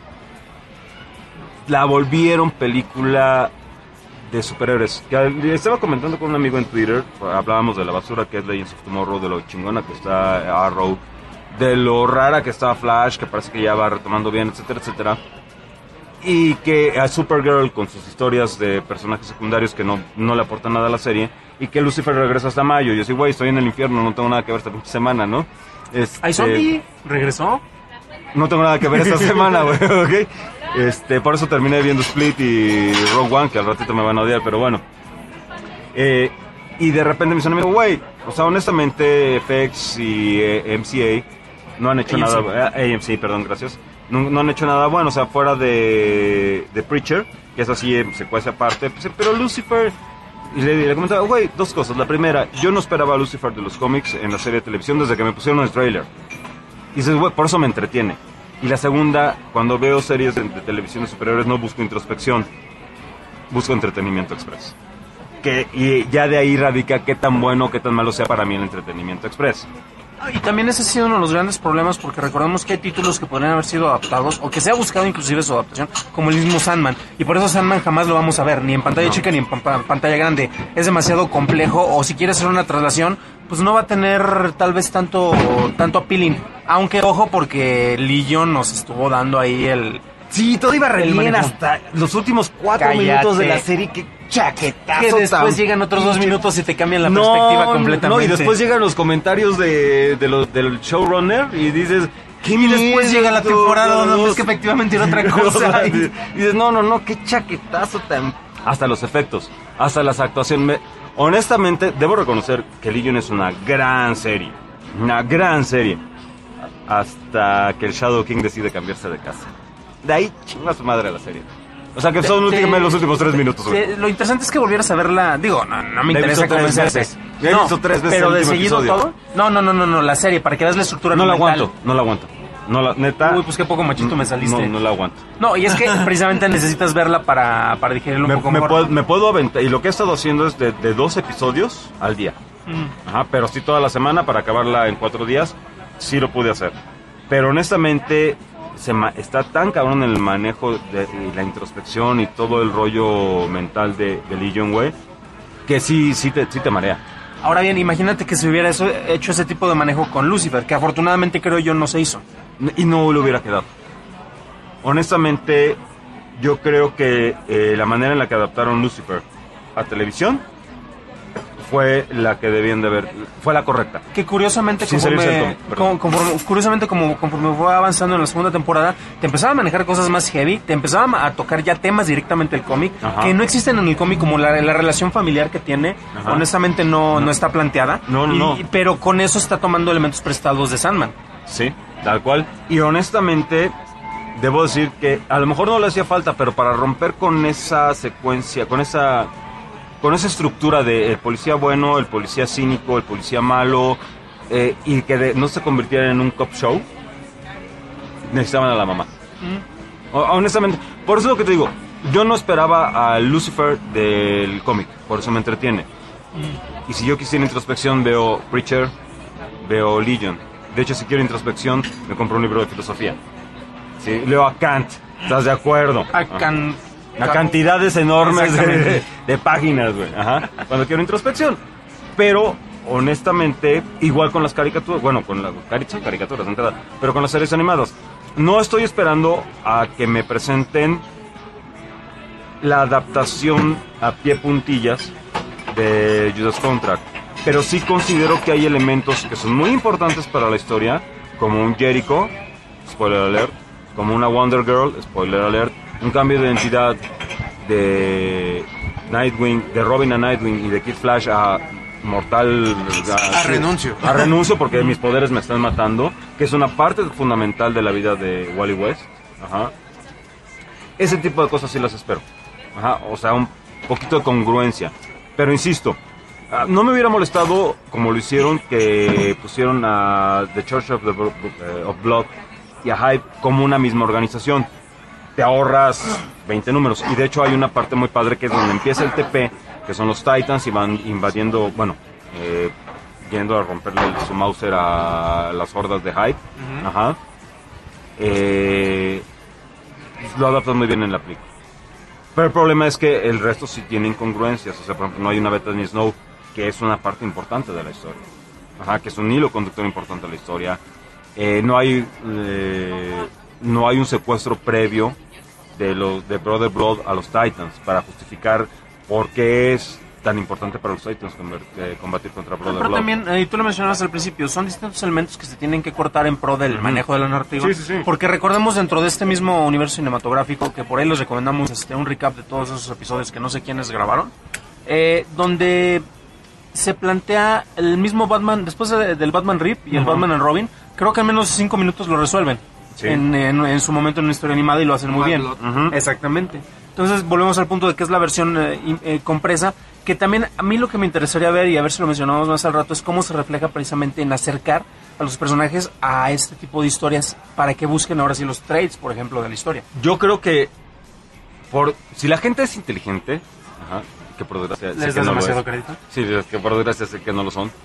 la volvieron película de superhéroes. Que estaba comentando con un amigo en Twitter, hablábamos de la basura que es Legends of Tomorrow, de lo chingona que está Arrow, de lo rara que está Flash, que parece que ya va retomando bien, etcétera, etcétera. Y que a Supergirl con sus historias de personajes secundarios que no, no le aportan nada a la serie, y que Lucifer regresa hasta mayo. Y yo sí, güey, estoy en el infierno, no tengo nada que ver esta pinche semana, ¿no? Este, ¿Hay zombie? ¿Regresó? No tengo nada que ver esta semana, güey, ¿ok? Este, por eso terminé viendo Split y Rogue One, que al ratito me van a odiar, pero bueno. Eh, y de repente me dicen, güey, o sea, honestamente F X y eh, M C A no han hecho A M C. nada, eh, A M C, perdón, gracias, no, no han hecho nada bueno, o sea, fuera de, de Preacher, que es así, eh, secuencia aparte, pues, pero Lucifer, y le, le comentaba, güey, dos cosas, la primera, yo no esperaba a Lucifer de los cómics en la serie de televisión desde que me pusieron el trailer, y dices, güey, por eso me entretiene, y la segunda, cuando veo series de, de televisión de superhéroes no busco introspección, busco entretenimiento express. Que, y ya de ahí radica qué tan bueno, qué tan malo sea para mí el entretenimiento express. Y también ese ha sido uno de los grandes problemas, porque recordemos que hay títulos que podrían haber sido adaptados o que se ha buscado inclusive su adaptación, como el mismo Sandman, y por eso Sandman jamás lo vamos a ver, ni en pantalla No. chica ni en pa- pa- pantalla grande. Es demasiado complejo, o si quieres hacer una traslación, pues no va a tener tal vez tanto tanto appealing. Aunque ojo, porque Legion nos estuvo dando ahí el... Sí, todo iba re El bien manejo. hasta los últimos cuatro Cállate. minutos de la serie. Que chaquetazo. Que después tan llegan otros dos pinche- minutos y te cambian la No, perspectiva completamente. No, y después llegan los comentarios de, de los, del showrunner y dices... ¿Qué Y después miedo, llega la temporada donde no, ves que efectivamente era otra cosa. Y dices, no, no, no, qué chaquetazo tan... Hasta los efectos, hasta las actuaciones. Me- Honestamente, debo reconocer que Legion es una gran serie. Una gran serie. Hasta que el Shadow King decide cambiarse de casa. De ahí chinga su madre la serie. O sea que son Te- últimamente los últimos tres minutos. güey. te- lo interesante es que volvieras a verla. Digo, no, no me La he interesa visto tres convencerte. veces. La he No, visto tres veces pero el de último seguido episodio. todo. No, no, no, no, no, la serie, para que veas la estructura No la argumental. aguanto, no la aguanto. No la, neta. Uy, pues qué poco machito me saliste. No, no la aguanto. No, y es que precisamente necesitas verla para, para digerirlo un Me, poco me mejor. puedo, me puedo aventar. Y lo que he estado haciendo es de, de dos episodios al día. Mm. Ajá, pero sí toda la semana para acabarla en cuatro días. Sí lo pude hacer. Pero honestamente, se ma- está tan cabrón el manejo de, y la introspección y todo el rollo mental de, de Legion, güey, que sí, sí te, sí te marea. Ahora bien, imagínate que se hubiera eso- hecho ese tipo de manejo con Lucifer, que afortunadamente creo yo no se hizo. Y no le hubiera quedado. Honestamente, yo creo que eh, la manera en la que adaptaron Lucifer a televisión fue la que debían de ver, fue la correcta. Que curiosamente, Sin salirse del conforme, cómic, perdón. con- conforme- curiosamente como conforme fue avanzando en la segunda temporada, te empezaba a manejar cosas más heavy, te empezaba a tocar ya temas directamente del cómic, Ajá. que no existen en el cómic, como la, la relación familiar que tiene, Ajá. honestamente no, no está planteada. No, no, Y- no. Pero con eso está tomando elementos prestados de Sandman. Sí, tal cual. Y honestamente, debo decir que a lo mejor no le hacía falta, pero para romper con esa secuencia, con esa con esa estructura de el policía bueno, el policía cínico, el policía malo, eh, y que de- no se convirtiera en un cop show, necesitaban a la mamá. O- honestamente, por eso es lo que te digo, yo no esperaba a Lucifer del cómic, por eso me entretiene. Y si yo quisiera introspección, veo Preacher, veo Legion. De hecho, si quiero introspección, me compro un libro de filosofía. Sí, leo a Kant, ¿estás de acuerdo? A can- A cantidades enormes de, Exactamente. de páginas, güey. Ajá. Cuando quiero introspección. Pero, honestamente, igual con las caricaturas, bueno, con las cari- son caricaturas de entrada, pero con las series animadas. No estoy esperando a que me presenten la adaptación a pie puntillas de Judas Contract. Pero sí considero que hay elementos que son muy importantes para la historia, como un Jericho, spoiler alert, como una Wonder Girl, spoiler alert, un cambio de identidad de Nightwing, de Robin a Nightwing y de Kid Flash a Mortal A renuncio. a renuncio porque mis poderes me están matando, que es una parte fundamental de la vida de Wally West. Ajá. Ese tipo de cosas sí las espero. Ajá, o sea, un poquito de congruencia. Pero insisto, ah, no me hubiera molestado como lo hicieron que pusieron a The Church of, the, Bro- eh, of Blood y a Hype como una misma organización. Te ahorras veinte números. Y de hecho hay una parte muy padre que es donde empieza el T P, que son los Titans y van invadiendo, bueno, eh, yendo a romperle el- su Mauser a las hordas de Hype. Ajá. Eh, lo adaptan muy bien en la película. Pero el problema es que el resto sí tiene incongruencias. O sea, por ejemplo, no hay una Bethany Snow, que es una parte importante de la historia. Ajá, que es un hilo conductor importante de la historia. Eh, no hay eh, no hay un secuestro previo de los de Brother Blood a los Titans para justificar por qué es tan importante para los Titans conver- eh, combatir contra Brother Pero Love. también, eh, y tú lo mencionabas al principio, son distintos elementos que se tienen que cortar en pro del manejo de la narrativa. Sí, sí, sí. Porque recordemos dentro de este mismo universo cinematográfico, que por ahí les recomendamos este, un recap de todos esos episodios que no sé quiénes grabaron, eh, donde se plantea el mismo Batman, después de- del Batman Rip y el Ajá. Batman and Robin, creo que en menos de cinco minutos lo resuelven. Sí. En, en- en su momento en una historia animada y lo hacen muy bien. Ujú. Exactamente. Entonces volvemos al punto de que es la versión eh, in- eh, compresa, que también a mí lo que me interesaría ver, y a ver si lo mencionamos más al rato, es cómo se refleja precisamente en acercar a los personajes a este tipo de historias para que busquen ahora sí los trades, por ejemplo, de la historia. Yo creo que por si la gente es inteligente, ajá, que por desgracia sé ¿Les que das no lo demasiado es. crédito? Sí, es que por desgracia sé que no lo son.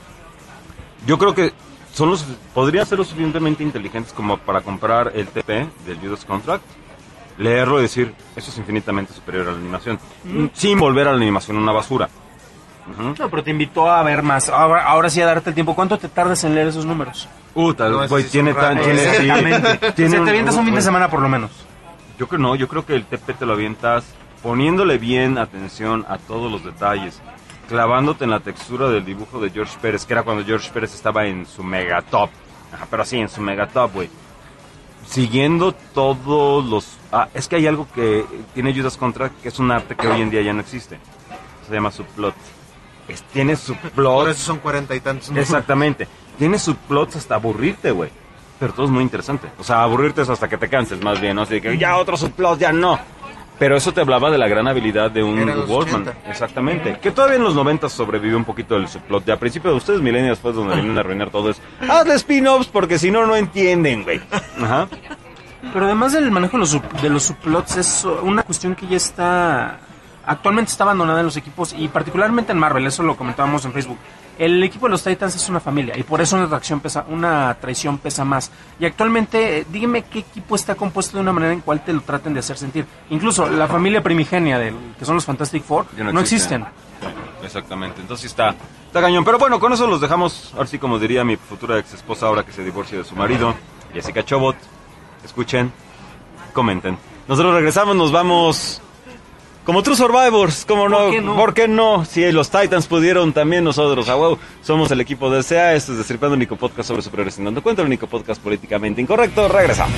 Yo creo que son los podrían ser lo suficientemente inteligentes como para comprar el T P del Judas Contract, leerlo y decir, eso es infinitamente superior a la animación, sin volver a la animación una basura. Ujú. No, pero te invitó a ver más. Ahora, ahora sí a darte el tiempo. ¿Cuánto te tardas en leer esos números? Puta, No, güey, ese sí tiene es un tan... rato. tiene- sí, Exactamente. tiene Se un- te avientas un fin de güey. semana por lo menos. Yo creo no, yo creo que el T P te lo avientas poniéndole bien atención a todos los detalles, clavándote en la textura del dibujo de George Pérez, que era cuando George Pérez estaba en su mega top. Ajá, pero sí, en su mega top, güey. Siguiendo todos los... Ah, es que hay algo que tiene Judas Contract, que es un arte que hoy en día ya no existe. Se llama subplot. Es, tiene subplot. Por eso son cuarenta y tantos. ¿no? Exactamente. Tiene subplots hasta aburrirte, güey. Pero todo es muy interesante. O sea, aburrirte es hasta que te canses, más bien, ¿no? Así que ya otro subplot, ya no. Pero eso te hablaba de la gran habilidad de un Eran los Wolfman. ochenta. Exactamente. Que todavía en los noventa sobrevivió un poquito el subplot. Ya a principio de ustedes, millennials, pues donde vienen a arruinar todo es... Hazle spin-offs porque si no, no entienden, güey. Ajá. Pero además del manejo de los, sub- de los subplots es una cuestión que ya está... Actualmente está abandonada en los equipos y particularmente en Marvel, eso lo comentábamos en Facebook. El equipo de los Titans es una familia y por eso una traición pesa, una traición pesa más. Y actualmente, eh, dígame qué equipo está compuesto de una manera en cual te lo traten de hacer sentir. Incluso la familia primigenia, del, que son los Fantastic Four, Ya no, existen. Sí, exactamente. Entonces está, está cañón. Pero bueno, con eso los dejamos. Ahora sí, como diría mi futura ex esposa, ahora que se divorcia de su marido, Jessica Chobot. Escuchen, comenten. Nosotros regresamos, nos vamos como True Survivors. ¿Cómo no? ¿Por qué no? ¿Por qué no? Si los Titans pudieron, también nosotros. A huevo, somos el equipo de S A. Esto es Destripando, el único podcast sobre superhéroes sin dando cuenta, el único podcast políticamente incorrecto. Regresamos.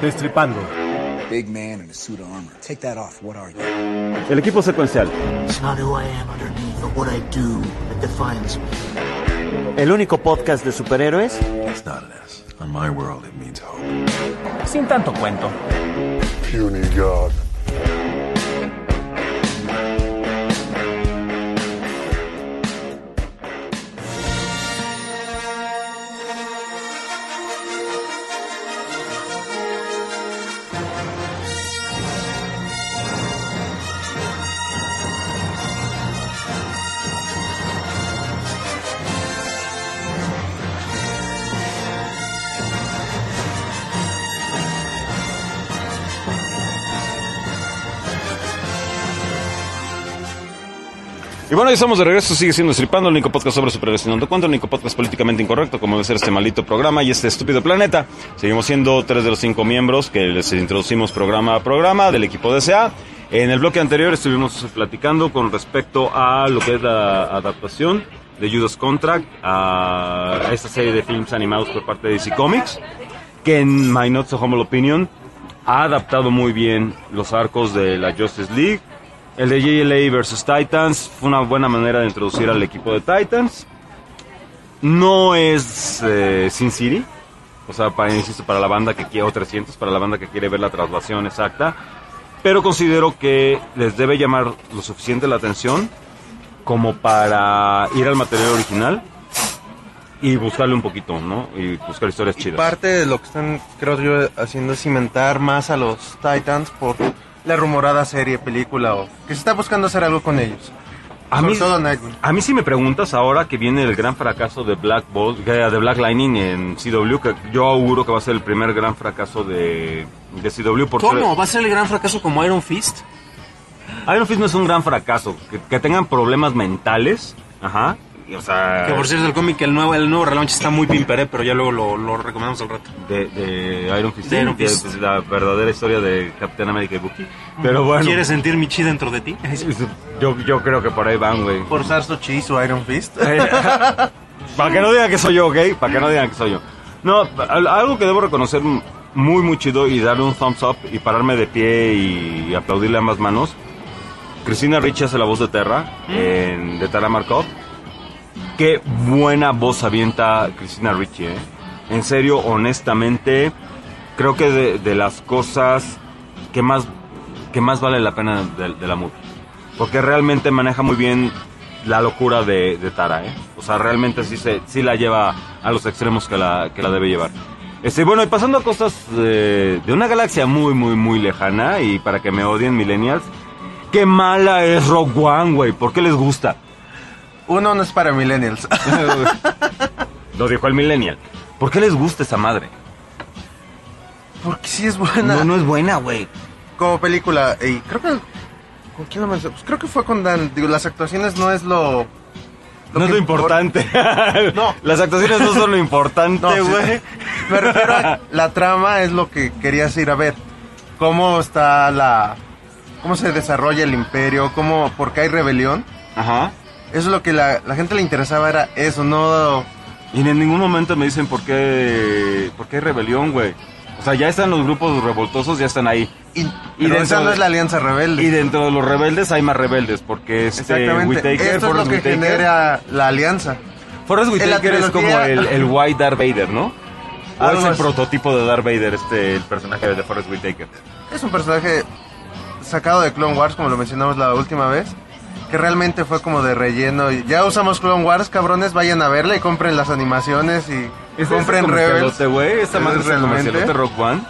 Destripando. Big man in a suit of armor. Take that off. What are you? El equipo secuencial. It's not who I am underneath, but what I do that defines me. El único podcast de superhéroes. It's not an S. On my world, it means hope. Sin tanto cuento. Puny God. Y bueno, ya estamos de regreso, sigue siendo Stripando, el único podcast sobre superhéroes sin tanto cuento, el único podcast políticamente incorrecto, como debe ser este maldito programa y este estúpido planeta. Seguimos siendo tres de los cinco miembros que les introducimos programa a programa del equipo D S A. En el bloque anterior estuvimos platicando con respecto a lo que es la adaptación de Judas Contract a esta serie de films animados por parte de D C Comics, que en My Not So Humble Opinion ha adaptado muy bien los arcos de la Justice League. El de J L A versus Titans fue una buena manera de introducir al equipo de Titans. No es eh, Sin City, o sea, para, insisto, para la banda que quiere, o trescientos, para la banda que quiere ver la traslación exacta, pero considero que les debe llamar lo suficiente la atención como para ir al material original y buscarle un poquito, ¿no? Y buscar historias chidas. Parte de lo que están, creo yo, haciendo es cimentar más a los Titans por la rumorada serie, película, o que se está buscando hacer algo con ellos. A Sobre mí, todo Nightwing. a mí si me preguntas ahora que viene el gran fracaso de Black Bolt, de Black Lightning en C W, que yo auguro que va a ser el primer gran fracaso de, de C W. Por ¿Cómo? ser- ¿Va a ser el gran fracaso como Iron Fist? Iron Fist no es un gran fracaso, que, que tengan problemas mentales, ajá, y, o sea, Que por cierto, el cómic, el nuevo, el nuevo relaunch está muy pimperé, pero ya luego lo, lo recomendamos al rato. de, de Iron Fist, De sí, Iron que Fist. es la verdadera historia de Captain America y Bucky, pero bueno, ¿Quieres sentir mi chi dentro de ti? yo, yo creo que por ahí van, güey. Forzar su chi, su Iron Fist. Para que no digan que soy yo, ¿ok? Para que no digan que soy yo. No, al- algo que debo reconocer muy, muy chido y darle un thumbs up y pararme de pie y aplaudirle a ambas manos. Christina Ricci hace la voz de Terra, en, de Tara Markov. Qué buena voz avienta Christina Ricci, ¿eh? En serio, honestamente, creo que de, de las cosas que más, que más vale la pena de, de la movie. Porque realmente maneja muy bien la locura de, de Tara, ¿eh? O sea, realmente sí, se, sí la lleva a los extremos que la, que la debe llevar. Este, bueno, y pasando a cosas de, de una galaxia muy, muy, muy lejana, y para que me odien millennials, qué mala es Rogue One, güey. ¿Por qué les gusta? Uno no es para millennials. Lo dijo el millennial. ¿Por qué les gusta esa madre? Porque sí es buena. No, no es buena, güey. Como película. Y creo que... ¿Con quién lo mencionó? Pues creo que fue con Dan. Digo, las actuaciones no es lo... No es que lo importante. No. Las actuaciones no son lo importante, No, sí. güey. Me refiero a la trama es lo que querías ir a ver. Cómo está la... Cómo se desarrolla el imperio, cómo... Por qué hay rebelión. Ajá. Eso es lo que la, la gente le interesaba, era eso, no... Y en ningún momento me dicen por qué, por qué hay rebelión, güey. O sea, ya están los grupos revoltosos, ya están ahí. Y, Y y dentro esa no de- es la alianza rebelde. Y dentro de los rebeldes hay más rebeldes, porque este Exactamente. Whittaker, Esto es lo Forrest que Whitaker, genera la alianza. Forrest en la Whitaker es como trilogía- el, el White Darth Vader, ¿no? O Algo es el así. prototipo de Darth Vader, este, el personaje de Forrest Whitaker. Es un personaje sacado de Clone Wars, como lo mencionamos la última vez, que realmente fue como de relleno. Y ya usamos Clone Wars, cabrones, vayan a verla y compren las animaciones y compren Rebels. güey, esta ¿Es madre es el realmente? comercialote Rogue One.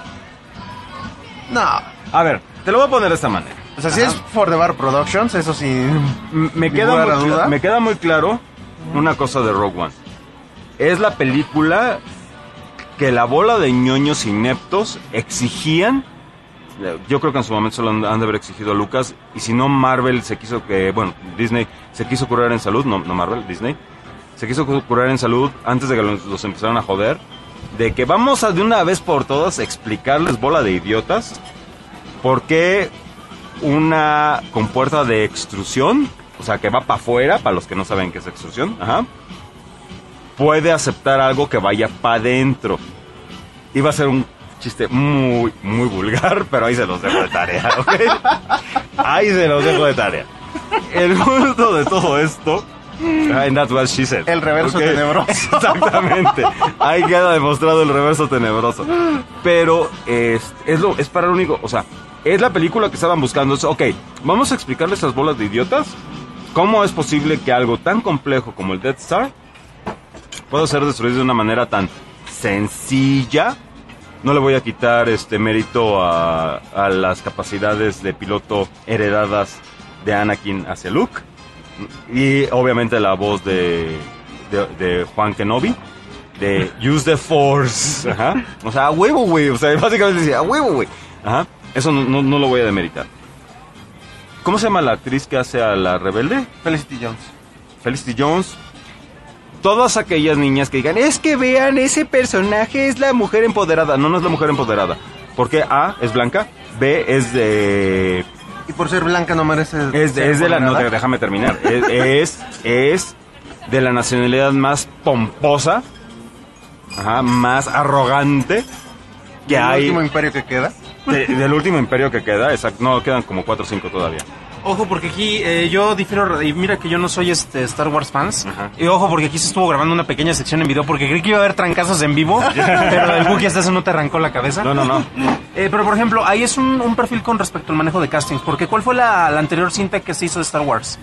No, A ver, te lo voy a poner de esta manera. o sea, si es For the Bar Productions, eso sí. M- Me Sin queda, muy lugar a cla- duda. me queda muy claro una cosa de Rogue One. Es la película que la bola de ñoños ineptos exigían. Yo creo que en su momento se lo han, han de haber exigido a Lucas. Y si no, Marvel se quiso que... Bueno, Disney se quiso curar en salud. No, no Marvel, Disney. Se quiso cu- curar en salud antes de que los, los empezaran a joder. De que vamos a de una vez por todas explicarles, bola de idiotas, por qué una compuerta de extrusión, o sea, que va para afuera, para los que no saben qué es extrusión, ajá, puede aceptar algo que vaya para adentro. Iba a ser un chiste muy, muy vulgar, pero ahí se los dejo de tarea, ¿ok? Ahí se los dejo de tarea. El punto de todo esto... And that's what she said. El reverso ¿okay? tenebroso. Exactamente. Ahí queda demostrado el reverso tenebroso. Pero es, es, lo, es para lo único... O sea, es la película que estaban buscando. Ok, vamos a explicarle a esas bolas de idiotas cómo es posible que algo tan complejo como el Death Star pueda ser destruido de una manera tan sencilla. No le voy a quitar este mérito a, a las capacidades de piloto heredadas de Anakin hacia Luke. Y obviamente la voz de, de, de Juan Kenobi, de Use the Force. Ajá. O sea, a huevo, güey. O sea, básicamente decía, a huevo, güey. Ajá. Eso no, no, no lo voy a demeritar. ¿Cómo se llama la actriz que hace a la rebelde? Felicity Jones. Felicity Jones. Todas aquellas niñas que digan, es que vean, ese personaje es la mujer empoderada. No, no es la mujer empoderada. Porque A, es blanca. B, es de... Y por ser blanca no merece... Es, es de la... No, déjame terminar. Es, es, es de la nacionalidad más pomposa, ajá, más arrogante que ¿El hay... último imperio que queda? De, del último imperio que queda, exacto. No, quedan como cuatro o cinco todavía. Ojo, porque aquí eh, yo difiero, y mira que yo no soy este Star Wars fans. Ajá. Y ojo, porque aquí se estuvo grabando una pequeña sección en video, porque creí que iba a haber trancazos en vivo, pero el Wookiee hasta eso no te arrancó la cabeza. No, no, no. Eh, pero por ejemplo, ahí es un, un perfil con respecto al manejo de castings, porque ¿cuál fue la, la anterior cinta que se hizo de Star Wars?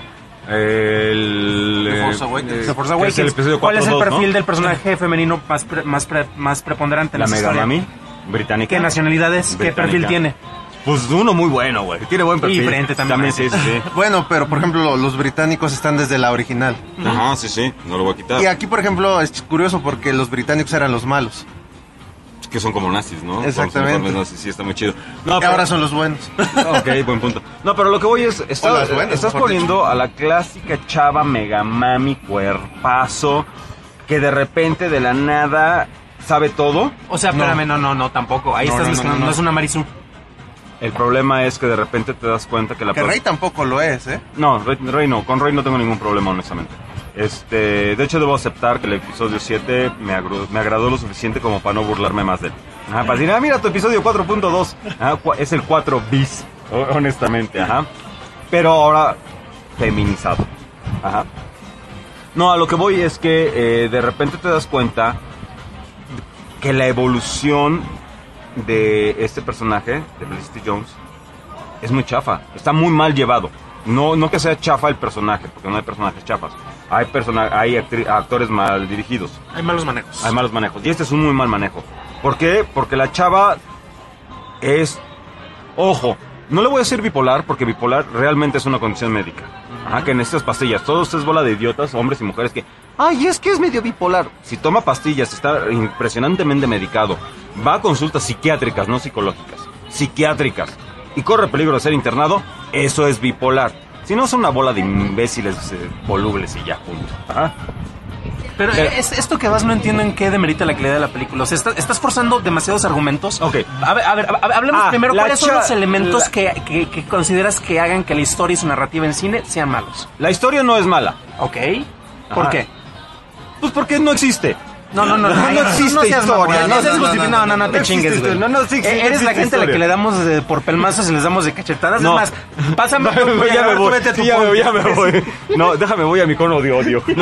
El... The Force Awakens. Eh, The Force Awakens. Es el episodio ¿Cuál es el cuatro dos, perfil ¿no? del personaje femenino más, pre, más, pre, más preponderante en la la Mega historia? Mami, británica. ¿Qué nacionalidad es? ¿Qué Británica. perfil tiene? Pues uno muy bueno, güey. Tiene buen perfil. Y frente también. sí, sí, sí. Bueno, pero por ejemplo, los británicos están desde la original. Ajá, sí, sí. No lo voy a quitar. Y aquí, por ejemplo, es curioso porque los británicos eran los malos. Que son como nazis, ¿no? Exactamente. Son uniformes nazis, sí, está muy chido. No, Y pero... ahora son los buenos. Ok, buen punto. No, pero lo que voy es... Está, O las buenas, estás mejor poniendo dicho. a la clásica chava mega mami cuerpazo que de repente de la nada sabe todo. O sea, espérame, no, no, no, tampoco. Ahí No, estás no, no, mezclando, no, no, no. es una Marisú. El problema es que de repente te das cuenta que la... Que pro- Rey tampoco lo es, ¿eh? No, Rey, Rey no. Con Rey no tengo ningún problema, honestamente. Este, de hecho, debo aceptar que el episodio siete me, agro- me agradó lo suficiente como para no burlarme más de él. Ajá, para decir, ah, mira, tu episodio cuatro punto dos. Ajá, cua- es el cuatro bis, ho- honestamente, ajá. Pero ahora, feminizado. Ajá. No, a lo que voy es que eh, de repente te das cuenta que la evolución de este personaje, de Felicity Jones, es muy chafa. Está muy mal llevado. No, no que sea chafa el personaje, porque no hay personajes chafas. Hay, persona, hay actri- actores mal dirigidos. Hay malos manejos. Hay malos manejos. Y este es un muy mal manejo. ¿Por qué? Porque la chava es... Ojo, no le voy a decir bipolar, porque bipolar realmente es una condición médica. Ajá, que necesitas pastillas. Todos es bola de idiotas, hombres y mujeres que... Ay, es que es medio bipolar. Si toma pastillas, está impresionantemente medicado. Va a consultas psiquiátricas, no psicológicas. Psiquiátricas. Y corre peligro de ser internado, eso es bipolar. Si no, son una bola de imbéciles eh, volubles y ya, punto. Ajá. Pero Pero- es, esto que vas no entiendo en qué demerita la calidad de la película. O sea, está- estás forzando demasiados argumentos. Ok. A ver, a ver, a- hablemos Ah, primero la cuáles son cha- los elementos la- que, que- que consideras que hagan que la historia y su narrativa en cine sean malos. La historia no es mala. ¿Ok? ¿Por Ajá. qué? Pues porque no existe. No, no, no, No, no, no existe seas historia, mamón, no, no, seas no, justifi- no, no, no, no no te existe chingues, güey. historia, no, no, sí, sí, Eh, no Eres la existe gente a la que historia. le damos eh, por pelmazos y les damos de cachetadas. No. Es más, pásame tu ya me tú voy, vete a tu sí, ya, me, podcast. ya me voy. No, déjame, voy a mi cono de odio. No,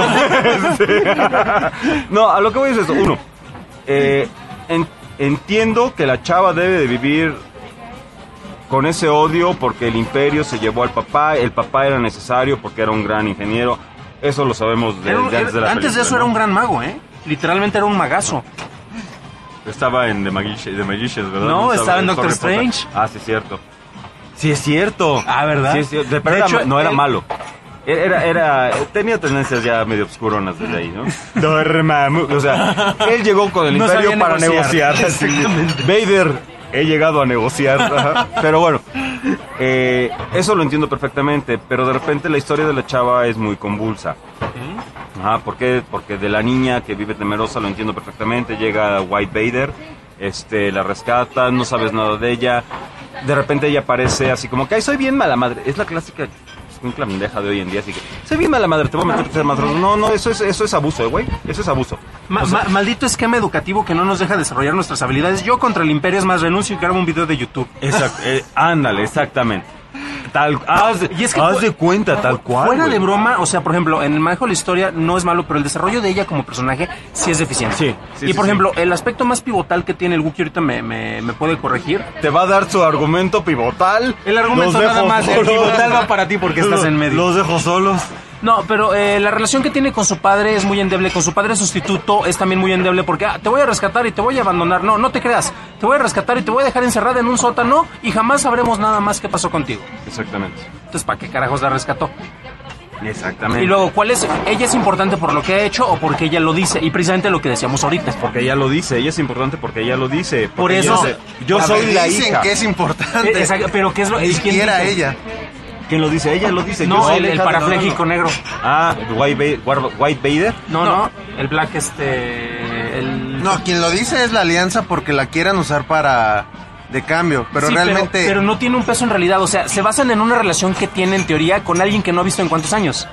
sí. No, a lo que voy es esto. Uno, eh, en- entiendo que la chava debe de vivir con ese odio porque el imperio se llevó al papá. El papá era necesario porque era un gran ingeniero. Eso lo sabemos de, Era un- de antes de la antes de película, eso ¿no? era un gran mago, ¿eh? Literalmente era un magazo. Estaba en The Magicians, The Magicians, ¿verdad? No, estaba en Doctor Harry Potter. Strange. Ah, sí, es cierto. Sí, es cierto. Ah, ¿verdad? Sí, es cierto. Pero De era- hecho, no era él- malo. Era, era, tenía tendencias ya medio obscuronas desde ahí, ¿no? Dormammu. O sea, él llegó con el No imperio sabía para negociar. negociar. así. Exactamente. Vader, he llegado a negociar. Ajá. Pero bueno, eh, eso lo entiendo perfectamente. Pero de repente la historia de la chava es muy convulsa. Ajá, ¿por qué? Porque de la niña que vive temerosa lo entiendo perfectamente. Llega White Vader, este, la rescata, no sabes nada de ella. De repente ella aparece así como que, ay, soy bien mala madre. Es la clásica escuincla mendeja de hoy en día, así que, soy bien mala madre, te voy a meter a ser madre. No, no, eso es, eso es abuso, eh, güey. Eso es abuso. Ma- O sea, ma- maldito esquema educativo que no nos deja desarrollar nuestras habilidades. Yo contra el Imperio es más renuncio y grabo un video de YouTube. Exacto, eh, ándale, exactamente. Tal, haz de, Y es que haz fu- de cuenta, tal cual. Fuera güey. de broma, o sea, por ejemplo, en el manejo de la historia no es malo, pero el desarrollo de ella como personaje sí es deficiente. Sí, sí, y sí, por sí. ejemplo, el aspecto más pivotal que tiene el Wookiee ahorita me, me, me puede corregir. Te va a dar su argumento pivotal. El argumento Los nada dejo más, el solos. pivotal va para ti porque estás en medio. Los dejo solos. No, pero eh, la relación que tiene con su padre es muy endeble, con su padre sustituto es también muy endeble porque ah, te voy a rescatar y te voy a abandonar. No, no te creas. Te voy a rescatar y te voy a dejar encerrada en un sótano y jamás sabremos nada más qué pasó contigo. Exactamente. Entonces, ¿para qué carajos la rescató? Exactamente. Y luego, ¿cuál es? ¿Ella es importante por lo que ha hecho o porque ella lo dice? Y precisamente lo que decíamos ahorita. Porque ella lo dice, ella es importante porque ella lo dice. Por porque eso- ella se- yo A soy ver, la dicen hija. que es importante. Eh, exacto, pero ¿qué es lo? Ni ¿y quién siquiera dice? ella. ¿Quién lo dice? Ella lo dice. yo No, soy el, la el hija de- parapléjico negro. Ah, White, Ba- War- White Vader. No, no, el Black este... El... No, quien lo dice es la alianza porque la quieran usar para de cambio, pero Sí, realmente Pero, no tiene un peso en realidad, o sea, se basan en una relación que tiene en teoría con alguien que no ha visto en cuántos años.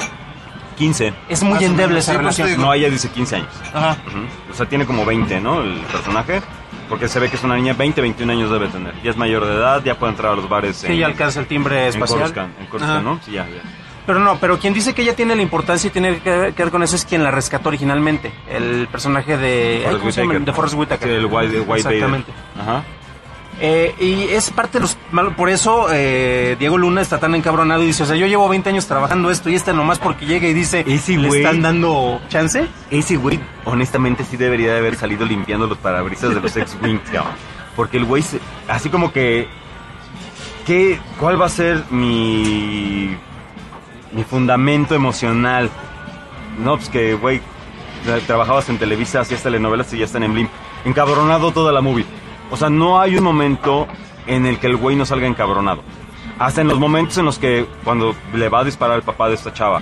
quince. Es muy Más o endeble menos, esa sí, pues, relación. digo. No, ella dice quince años. Ajá. Ujú. O sea, tiene como veinte, ¿no? El personaje. Porque se ve que es una niña, veinte, veintiún años debe tener. Ya es mayor de edad, ya puede entrar a los bares. Sí, ya alcanza el timbre en espacial. Coruscant, en Coruscant, Ajá. ¿no? Sí, ya, ya. Pero no, pero quien dice que ella tiene la importancia y tiene que ver, que ver con eso es quien la rescató originalmente. El personaje de... Forrest ay, ¿cómo se llama? Whitaker. De Forrest Whitaker. Sí, el White, White Exactamente. Vader. Ajá. Eh, y es parte de los malos. Por eso eh, Diego Luna está tan encabronado y dice, o sea, yo llevo veinte años trabajando esto y este nomás porque llega y dice, Ese ¿le güey- están dando chance? Ese güey, honestamente, sí debería de haber salido limpiando los parabrisas de los X-Wing, cabrón. Porque el güey, se- así como que... ¿qué, ¿Cuál va a ser mi... mi fundamento emocional? No, pues que, güey, tra- trabajabas en Televisa, hacías telenovelas y ya están en Blim. Encabronado toda la movie. O sea, no hay un momento en el que el güey no salga encabronado. Hasta en los momentos en los que, cuando le va a disparar al papá de esta chava,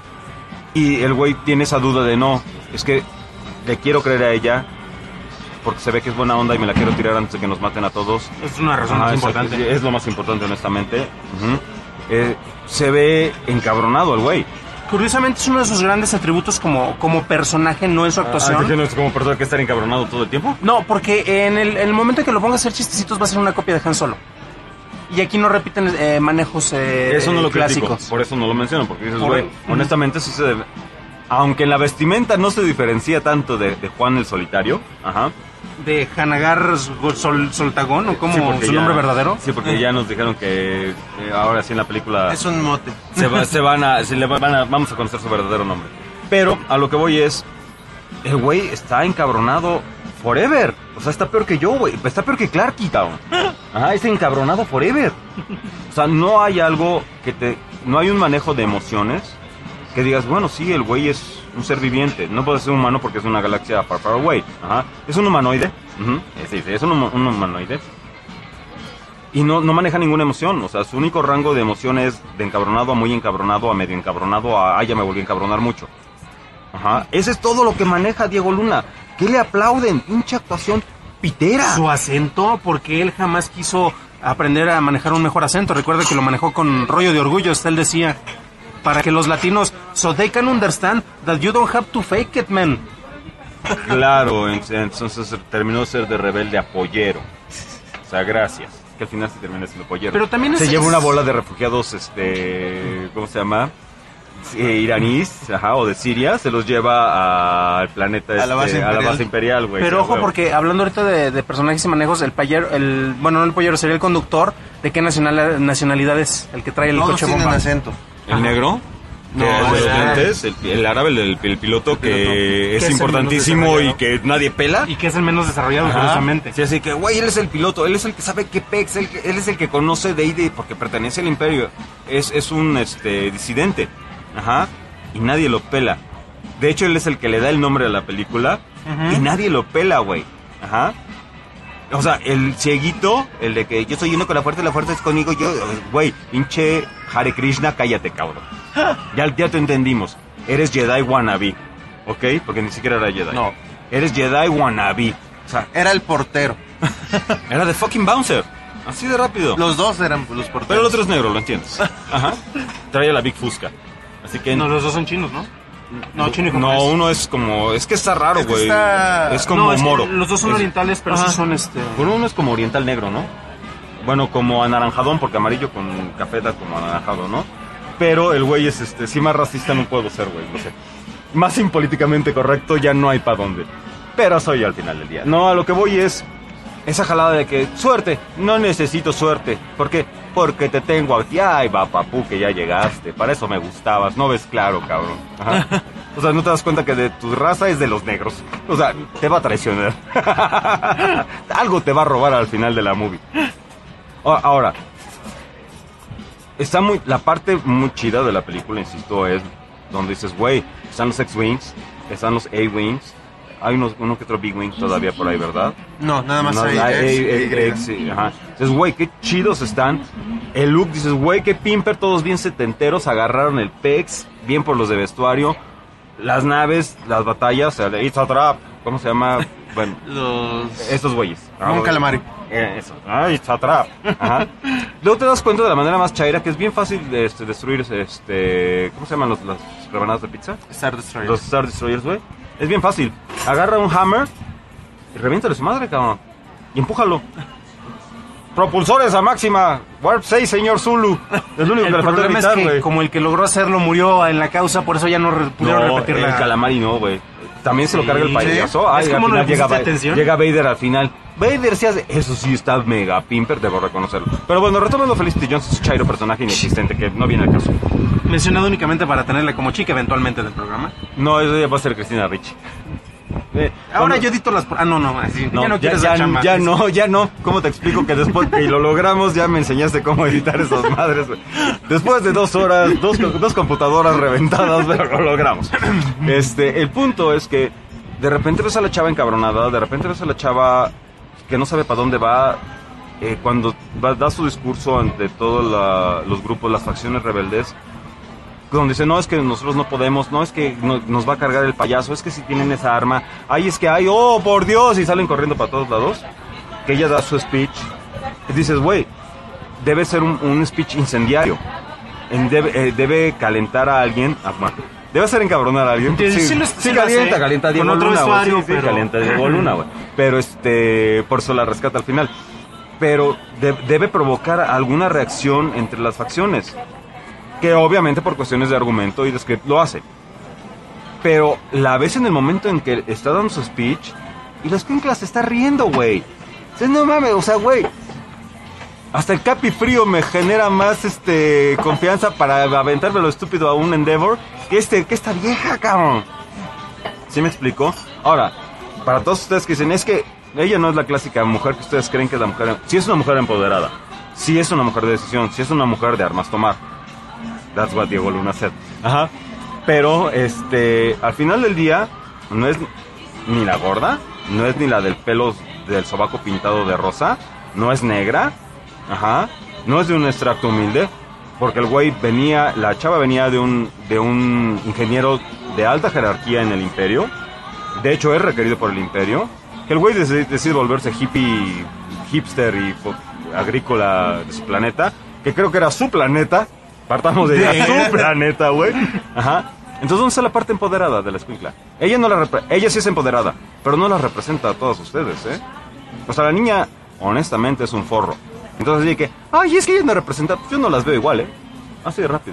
y el güey tiene esa duda de no, es que le quiero creer a ella porque se ve que es buena onda y me la quiero tirar antes de que nos maten a todos. Es una razón Ajá, más exacto, importante. sí, es lo más importante, honestamente. Ujú. Eh, se ve encabronado el güey. Curiosamente es uno de sus grandes atributos como, como personaje, no en su actuación. Ah, ¿no es como persona que estar encabronado todo el tiempo? No, porque en el, en el momento en que lo ponga a hacer chistecitos va a ser una copia de Han Solo. Y aquí no repiten eh, manejos eh, Eso no lo critico, clásicos. por eso no lo menciono, porque dices, Por- güey, honestamente sí se debe... Aunque en la vestimenta no se diferencia tanto de, de Juan el Solitario, ajá. De Hanagar Sol, Soltagón, o como Sí, porque su ya- nombre verdadero. Sí, porque ya nos dijeron que eh, ahora sí en la película es un mote. se, va- se van a, se le van a, vamos a conocer su verdadero nombre. Pero a lo que voy es, el güey está encabronado forever. O sea, está peor que yo, güey. Está peor que Clarky, cabrón. Ajá, está encabronado forever. O sea, no hay algo que te, no hay un manejo de emociones que digas, bueno, sí, el güey es un ser viviente. No puede ser humano porque es una galaxia far, far away. Ajá. Es un humanoide. Ujú. Eh, Sí, sí, es un, huma- un humanoide. Y no, no maneja ninguna emoción. O sea, su único rango de emoción es de encabronado a muy encabronado, a medio encabronado, a ah, ya me volví a encabronar mucho. Ajá. Ese es todo lo que maneja Diego Luna. ¿Qué le aplauden? Pinche actuación pitera. Su acento, porque él jamás quiso aprender a manejar un mejor acento. Recuerda que lo manejó con rollo de orgullo. Hasta él decía, para que los latinos, so they can understand that you don't have to fake it, man. Claro, en- entonces terminó de ser de rebelde a pollero. O sea, gracias. Que al final se termina siendo pollero. Pero también se es- lleva una bola de refugiados, este, ¿cómo se llama? Eh, iraníes, ajá, o de Siria, se los lleva a- al planeta, A la este, base a la imperial. base imperial, güey. Pero Sí, ojo, huevo. porque hablando ahorita de, de personajes y manejos, el payero, el, bueno, no el pollero, sería el conductor. ¿De qué nacional, nacionalidad es? El que trae el Todos coche tienen bomba. acento. ¿El negro? No, Que- el de los el- lentes, el, el árabe, el, del- el piloto que Que es es el importantísimo menos y desarrollado. que nadie pela. Y que es el menos desarrollado, Ajá. curiosamente. Sí, así que, güey, él es el piloto, él es el que sabe qué pex, él, él es el que conoce de ahí, porque pertenece al imperio. Es, es un este, disidente. Ajá. Y nadie lo pela. De hecho, él es el que le da el nombre a la película. Ujú. Y nadie lo pela, güey. Ajá. O sea, el cieguito, el de que yo soy uno con la fuerza y la fuerza es conmigo, yo, güey, pinche Hare Krishna, cállate, cabrón. Ya, ya te entendimos. Eres Jedi wannabe, ¿ok? Porque ni siquiera era Jedi. No. Eres Jedi wannabe. O sea, Era el portero. era de fucking bouncer. Así de rápido. Los dos eran los porteros. Pero el otro es negro, lo entiendes. Ajá. Traía la Big Fusca. Así que... No, los dos son chinos, ¿no? No, chino y No, japonés. uno es como... Es que está raro, Es que güey. está- Es como No, es que moro. los dos son Es- orientales, pero Ajá. sí son este... Bueno, uno es como oriental negro, ¿no? Bueno, como anaranjadón, porque amarillo con café da como anaranjado, ¿no? Pero el güey es, este, sí más racista no puedo ser, güey, no sé. Más impolíticamente correcto ya no hay para dónde. Pero soy yo al final del día. No, a lo que voy es esa jalada de que, suerte, no necesito suerte. ¿Por qué? Porque te tengo aquí. Ay, va, papu, que ya llegaste. Para eso me gustabas. No ves claro, cabrón. Ajá. O sea, no te das cuenta que de tu raza es de los negros. O sea, te va a traicionar. Algo te va a robar al final de la movie. Ahora, está muy... La parte muy chida de la película, insisto, es donde dices, güey, están los X-Wings, están los A-Wings, hay unos, uno que otro B-Wing todavía por ahí, ¿verdad? No, nada más No, hay hay X, A- Y. A- X, sí, ajá. Dices, güey, qué chidos están. El look, dices, güey, qué pimper, todos bien setenteros, agarraron el pex, bien por los de vestuario. Las naves, las batallas, el It's a Trap, ¿cómo se llama? Bueno, Los... estos güeyes. Mon Calamari. Eh, eso. Ay, It's a Trap. Ajá. Luego te das cuenta de la manera más chaira que es bien fácil este, destruir, este, ¿cómo se llaman los, las rebanadas de pizza? Star Destroyer. Los Star Destroyers, güey. Es bien fácil. Agarra un hammer y reviéntale su madre, cabrón. Y empújalo. Propulsores a máxima. Warp seis, señor Zulu. Es lo único El que le falta problema evitar, es que güey. como el que logró hacerlo murió en la causa, por eso ya no re- pudieron No, repetir el la... calamari no, güey. También se lo Sí. carga el payaso. Ay, Es al como no final le llega, pusiste Va- atención. llega Vader al final. Vader se hace... Eso sí está mega pimper, debo reconocerlo. Pero bueno, retomando Felicity Jones, su chairo personaje inexistente que no viene al caso. Mencionado únicamente para tenerla como chica eventualmente del programa. No, eso ya va a ser Cristina Ricci. Eh, Ahora cuando- yo edito las... Ah, no, no, así. No, ya no ya, quieres ya, la chamba. ya no, ya no. ¿Cómo te explico que después que lo logramos ya me enseñaste cómo editar esas madres? Güey? Después de dos horas, dos, co- dos computadoras reventadas, pero lo logramos. Este, el punto es que de repente ves a la chava encabronada, de repente ves a la chava que no sabe para dónde va. Eh, cuando va, da su discurso ante todos la- los grupos, las facciones rebeldes, donde dice, no, es que nosotros no podemos, no, es que no- nos va a cargar el payaso, es que si tienen esa arma, ay, es que hay, oh, por Dios, y salen corriendo para todos lados, que ella da su speech, y dices, güey, debe ser un, un speech incendiario, En- debe, eh, debe calentar a alguien, ah, bueno, debe hacer encabronar a alguien, Sí, sí, sí lo- sí sí lo calienta, hace, calienta a con Diego otro Luna, güey, vestuario, sí, sí, pero- calienta a Diego Luna, güey, pero este, por eso la rescata al final, pero de- debe provocar alguna reacción entre las facciones, que obviamente por cuestiones de argumento y de script lo hace. Pero la ves en el momento en que está dando su speech y la escuincla se está riendo, güey. O sea, no mames, o sea, güey. Hasta el Capi Frío me genera más este confianza para aventarme lo estúpido a un Endeavor que este, que esta vieja, cabrón. ¿Sí me explico? Ahora, para todos ustedes que dicen, es que ella no es la clásica mujer que ustedes creen que es la mujer. Sí es una mujer empoderada. Sí es una mujer de decisión. Sí es una mujer de armas tomar. That's what Diego Luna said. Ajá. Pero, este, al final del día, no es ni la gorda, no es ni la del pelo del sobaco pintado de rosa, no es negra, ajá, no es de un extracto humilde, porque el güey venía, la chava venía de un, de un ingeniero de alta jerarquía en el imperio, de hecho es requerido por el imperio, que el güey decide, decide volverse hippie, hipster y fo- agrícola de su planeta, que creo que era su planeta. Partamos de ella, su planeta, güey. Ajá. Entonces, ¿dónde está la parte empoderada de la escuincla? Ella no la repre- ella sí es empoderada, pero no la representa a todos ustedes, ¿eh? O sea, la niña, honestamente, es un forro. Entonces, dije que, ay, es que ella no representa, yo no las veo igual, ¿eh? Así de rápido.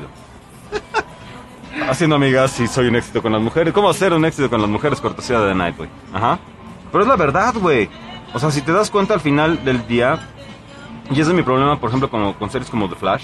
Haciendo amigas, si soy un éxito con las mujeres. ¿Cómo hacer un éxito con las mujeres? Cortesía de The Night, güey. Ajá. Pero es la verdad, güey. O sea, si te das cuenta al final del día, y ese es mi problema, por ejemplo, como, con series como The Flash,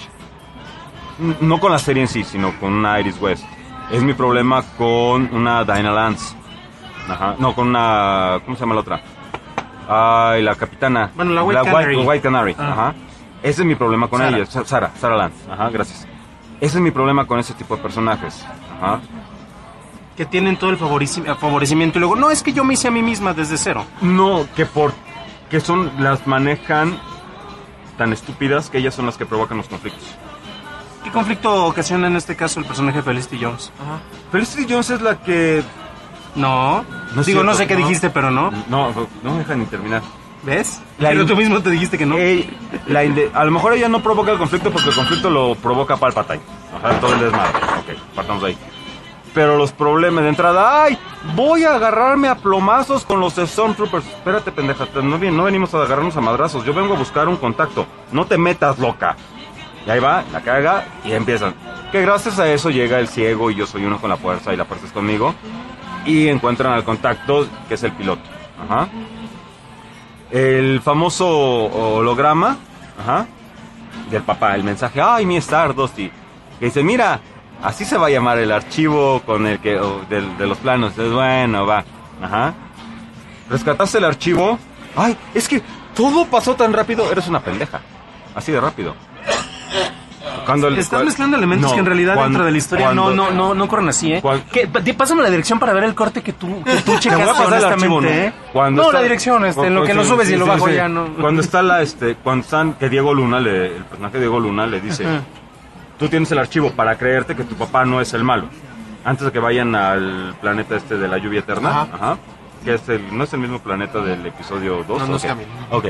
no con la serie en sí, sino con una Iris West. Es mi problema con una Dinah Lance. Ajá. No, con una... ¿Cómo se llama la otra? Ay, la capitana. Bueno, la White Canary. White, White Canary. Ah. Ajá. Ese es mi problema con Sarah. ella. Sa- Sarah, Sarah Lance. Ajá, gracias. Ese es mi problema con ese tipo de personajes. Ajá. Que tienen todo el favorici- favorecimiento y luego, no, es que yo me hice a mí misma desde cero. No, que por... Que son... Las manejan tan estúpidas que ellas son las que provocan los conflictos. ¿Qué conflicto ocasiona en este caso el personaje de Felicity Jones? Felicity Jones es la que... No, No es digo, cierto, no sé qué no. dijiste, pero no. No, no me dejan ni terminar. ¿Ves? La pero in- tú mismo te dijiste que no. Ey, la inde- a lo mejor ella no provoca el conflicto porque el conflicto lo provoca Palpatine. Ajá, todo el desmadre. Ok, partamos de ahí. Pero los problemas de entrada, ¡ay! Voy a agarrarme a plomazos con los Stormtroopers. Espérate, pendeja, no, no venimos a agarrarnos a madrazos. Yo vengo a buscar un contacto. No te metas, loca. Y ahí va, la caga y empiezan. Que gracias a eso llega el ciego y yo soy uno con la fuerza y la fuerza es conmigo. Y encuentran al contacto, que es el piloto. Ajá. El famoso holograma, ajá, del papá, el mensaje, ¡ay, mi Stardust! Y que dice, mira, así se va a llamar el archivo con el que oh, de, de los planos. Entonces, bueno, va. Ajá. Rescataste el archivo. Ay, es que todo pasó tan rápido. Eres una pendeja. Así de rápido. Cuando el, Estás cual, mezclando elementos no, que en realidad cuando, dentro de la historia cuando, no, no, no, no corren así, ¿eh? Cuando, ¿Qué? Pásame la dirección para ver el corte que tú, que tú checaste. Te voy a pasar el archivo, ¿no? ¿eh? Cuando no, está, la dirección, este, en lo que sí, lo subes sí, y lo sí, bajo sí. ya no. Cuando está la, este, cuando están, que Diego Luna, le, el personaje de Diego Luna le dice, uh-huh. Tú tienes el archivo para creerte que tu papá no es el malo. Antes de que vayan al planeta este de la lluvia eterna, ajá, ajá, que es el, no es el mismo planeta del episodio dos. No, no okay. es Ok.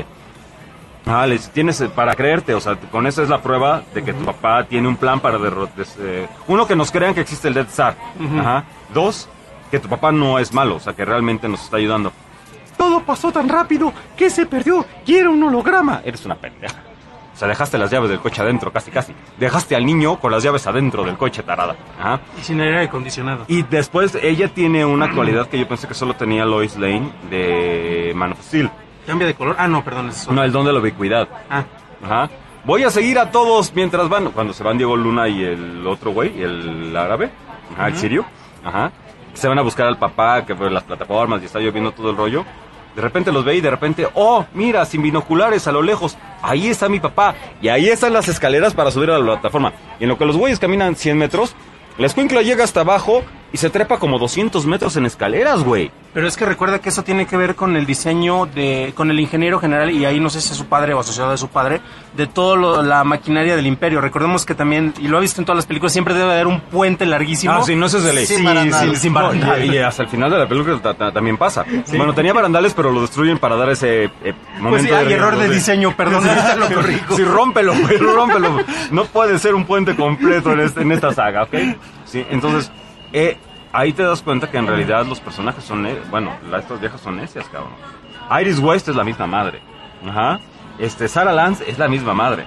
Ah, les tienes para creerte, o sea, con esa es la prueba de que tu papá tiene un plan para derrotar. Eh, uno, que nos crean que existe el Death Star. Uh-huh. Ajá. Dos, que tu papá no es malo, o sea, que realmente nos está ayudando. Todo pasó tan rápido que se perdió y era un holograma. Eres una pendeja. O sea, dejaste las llaves del coche adentro, casi casi. Dejaste al niño con las llaves adentro del coche, tarada. Ajá. Y sin aire acondicionado. Y después ella tiene una cualidad que yo pensé que solo tenía Lois Lane de Man of Steel. ¿Cambia de color? Ah, no, perdón. Es no, el don de la ubicuidad. Ah. Ajá. Voy a seguir a todos mientras van. Cuando se van Diego Luna y el otro güey, el árabe. Ajá, uh-huh. El sirio. Ajá. Se van a buscar al papá, que por las plataformas y está lloviendo todo el rollo. De repente los ve y de repente, oh, mira, sin binoculares a lo lejos, ahí está mi papá. Y ahí están las escaleras para subir a la plataforma. Y en lo que los güeyes caminan cien metros, la escuincla llega hasta abajo y se trepa como doscientos metros en escaleras, güey. Pero es que recuerda que eso tiene que ver con el diseño de, con el ingeniero general, y ahí no sé si es su padre o asociado de su padre, de toda la maquinaria del imperio. Recordemos que también, y lo he visto en todas las películas, siempre debe haber un puente larguísimo. Ah, sí, no, eso es de ley. Sí, Sin barandales. Sin barandales. No, y, y hasta el final de la película ta, ta, también pasa. Sí. Bueno, tenía barandales, pero lo destruyen para dar ese eh, momento. Pues sí, hay de error de diseño, perdón, ahorita lo corrijo. Sí, rómpelo, güey, rómpelo. No puede ser un puente completo en, este, en esta saga, ¿ok? Sí, entonces, eh... ahí te das cuenta que en realidad los personajes son, bueno, estas viejas son necias, cabrón. Iris West es la misma madre. Ajá. Este, Sarah Lance es la misma madre.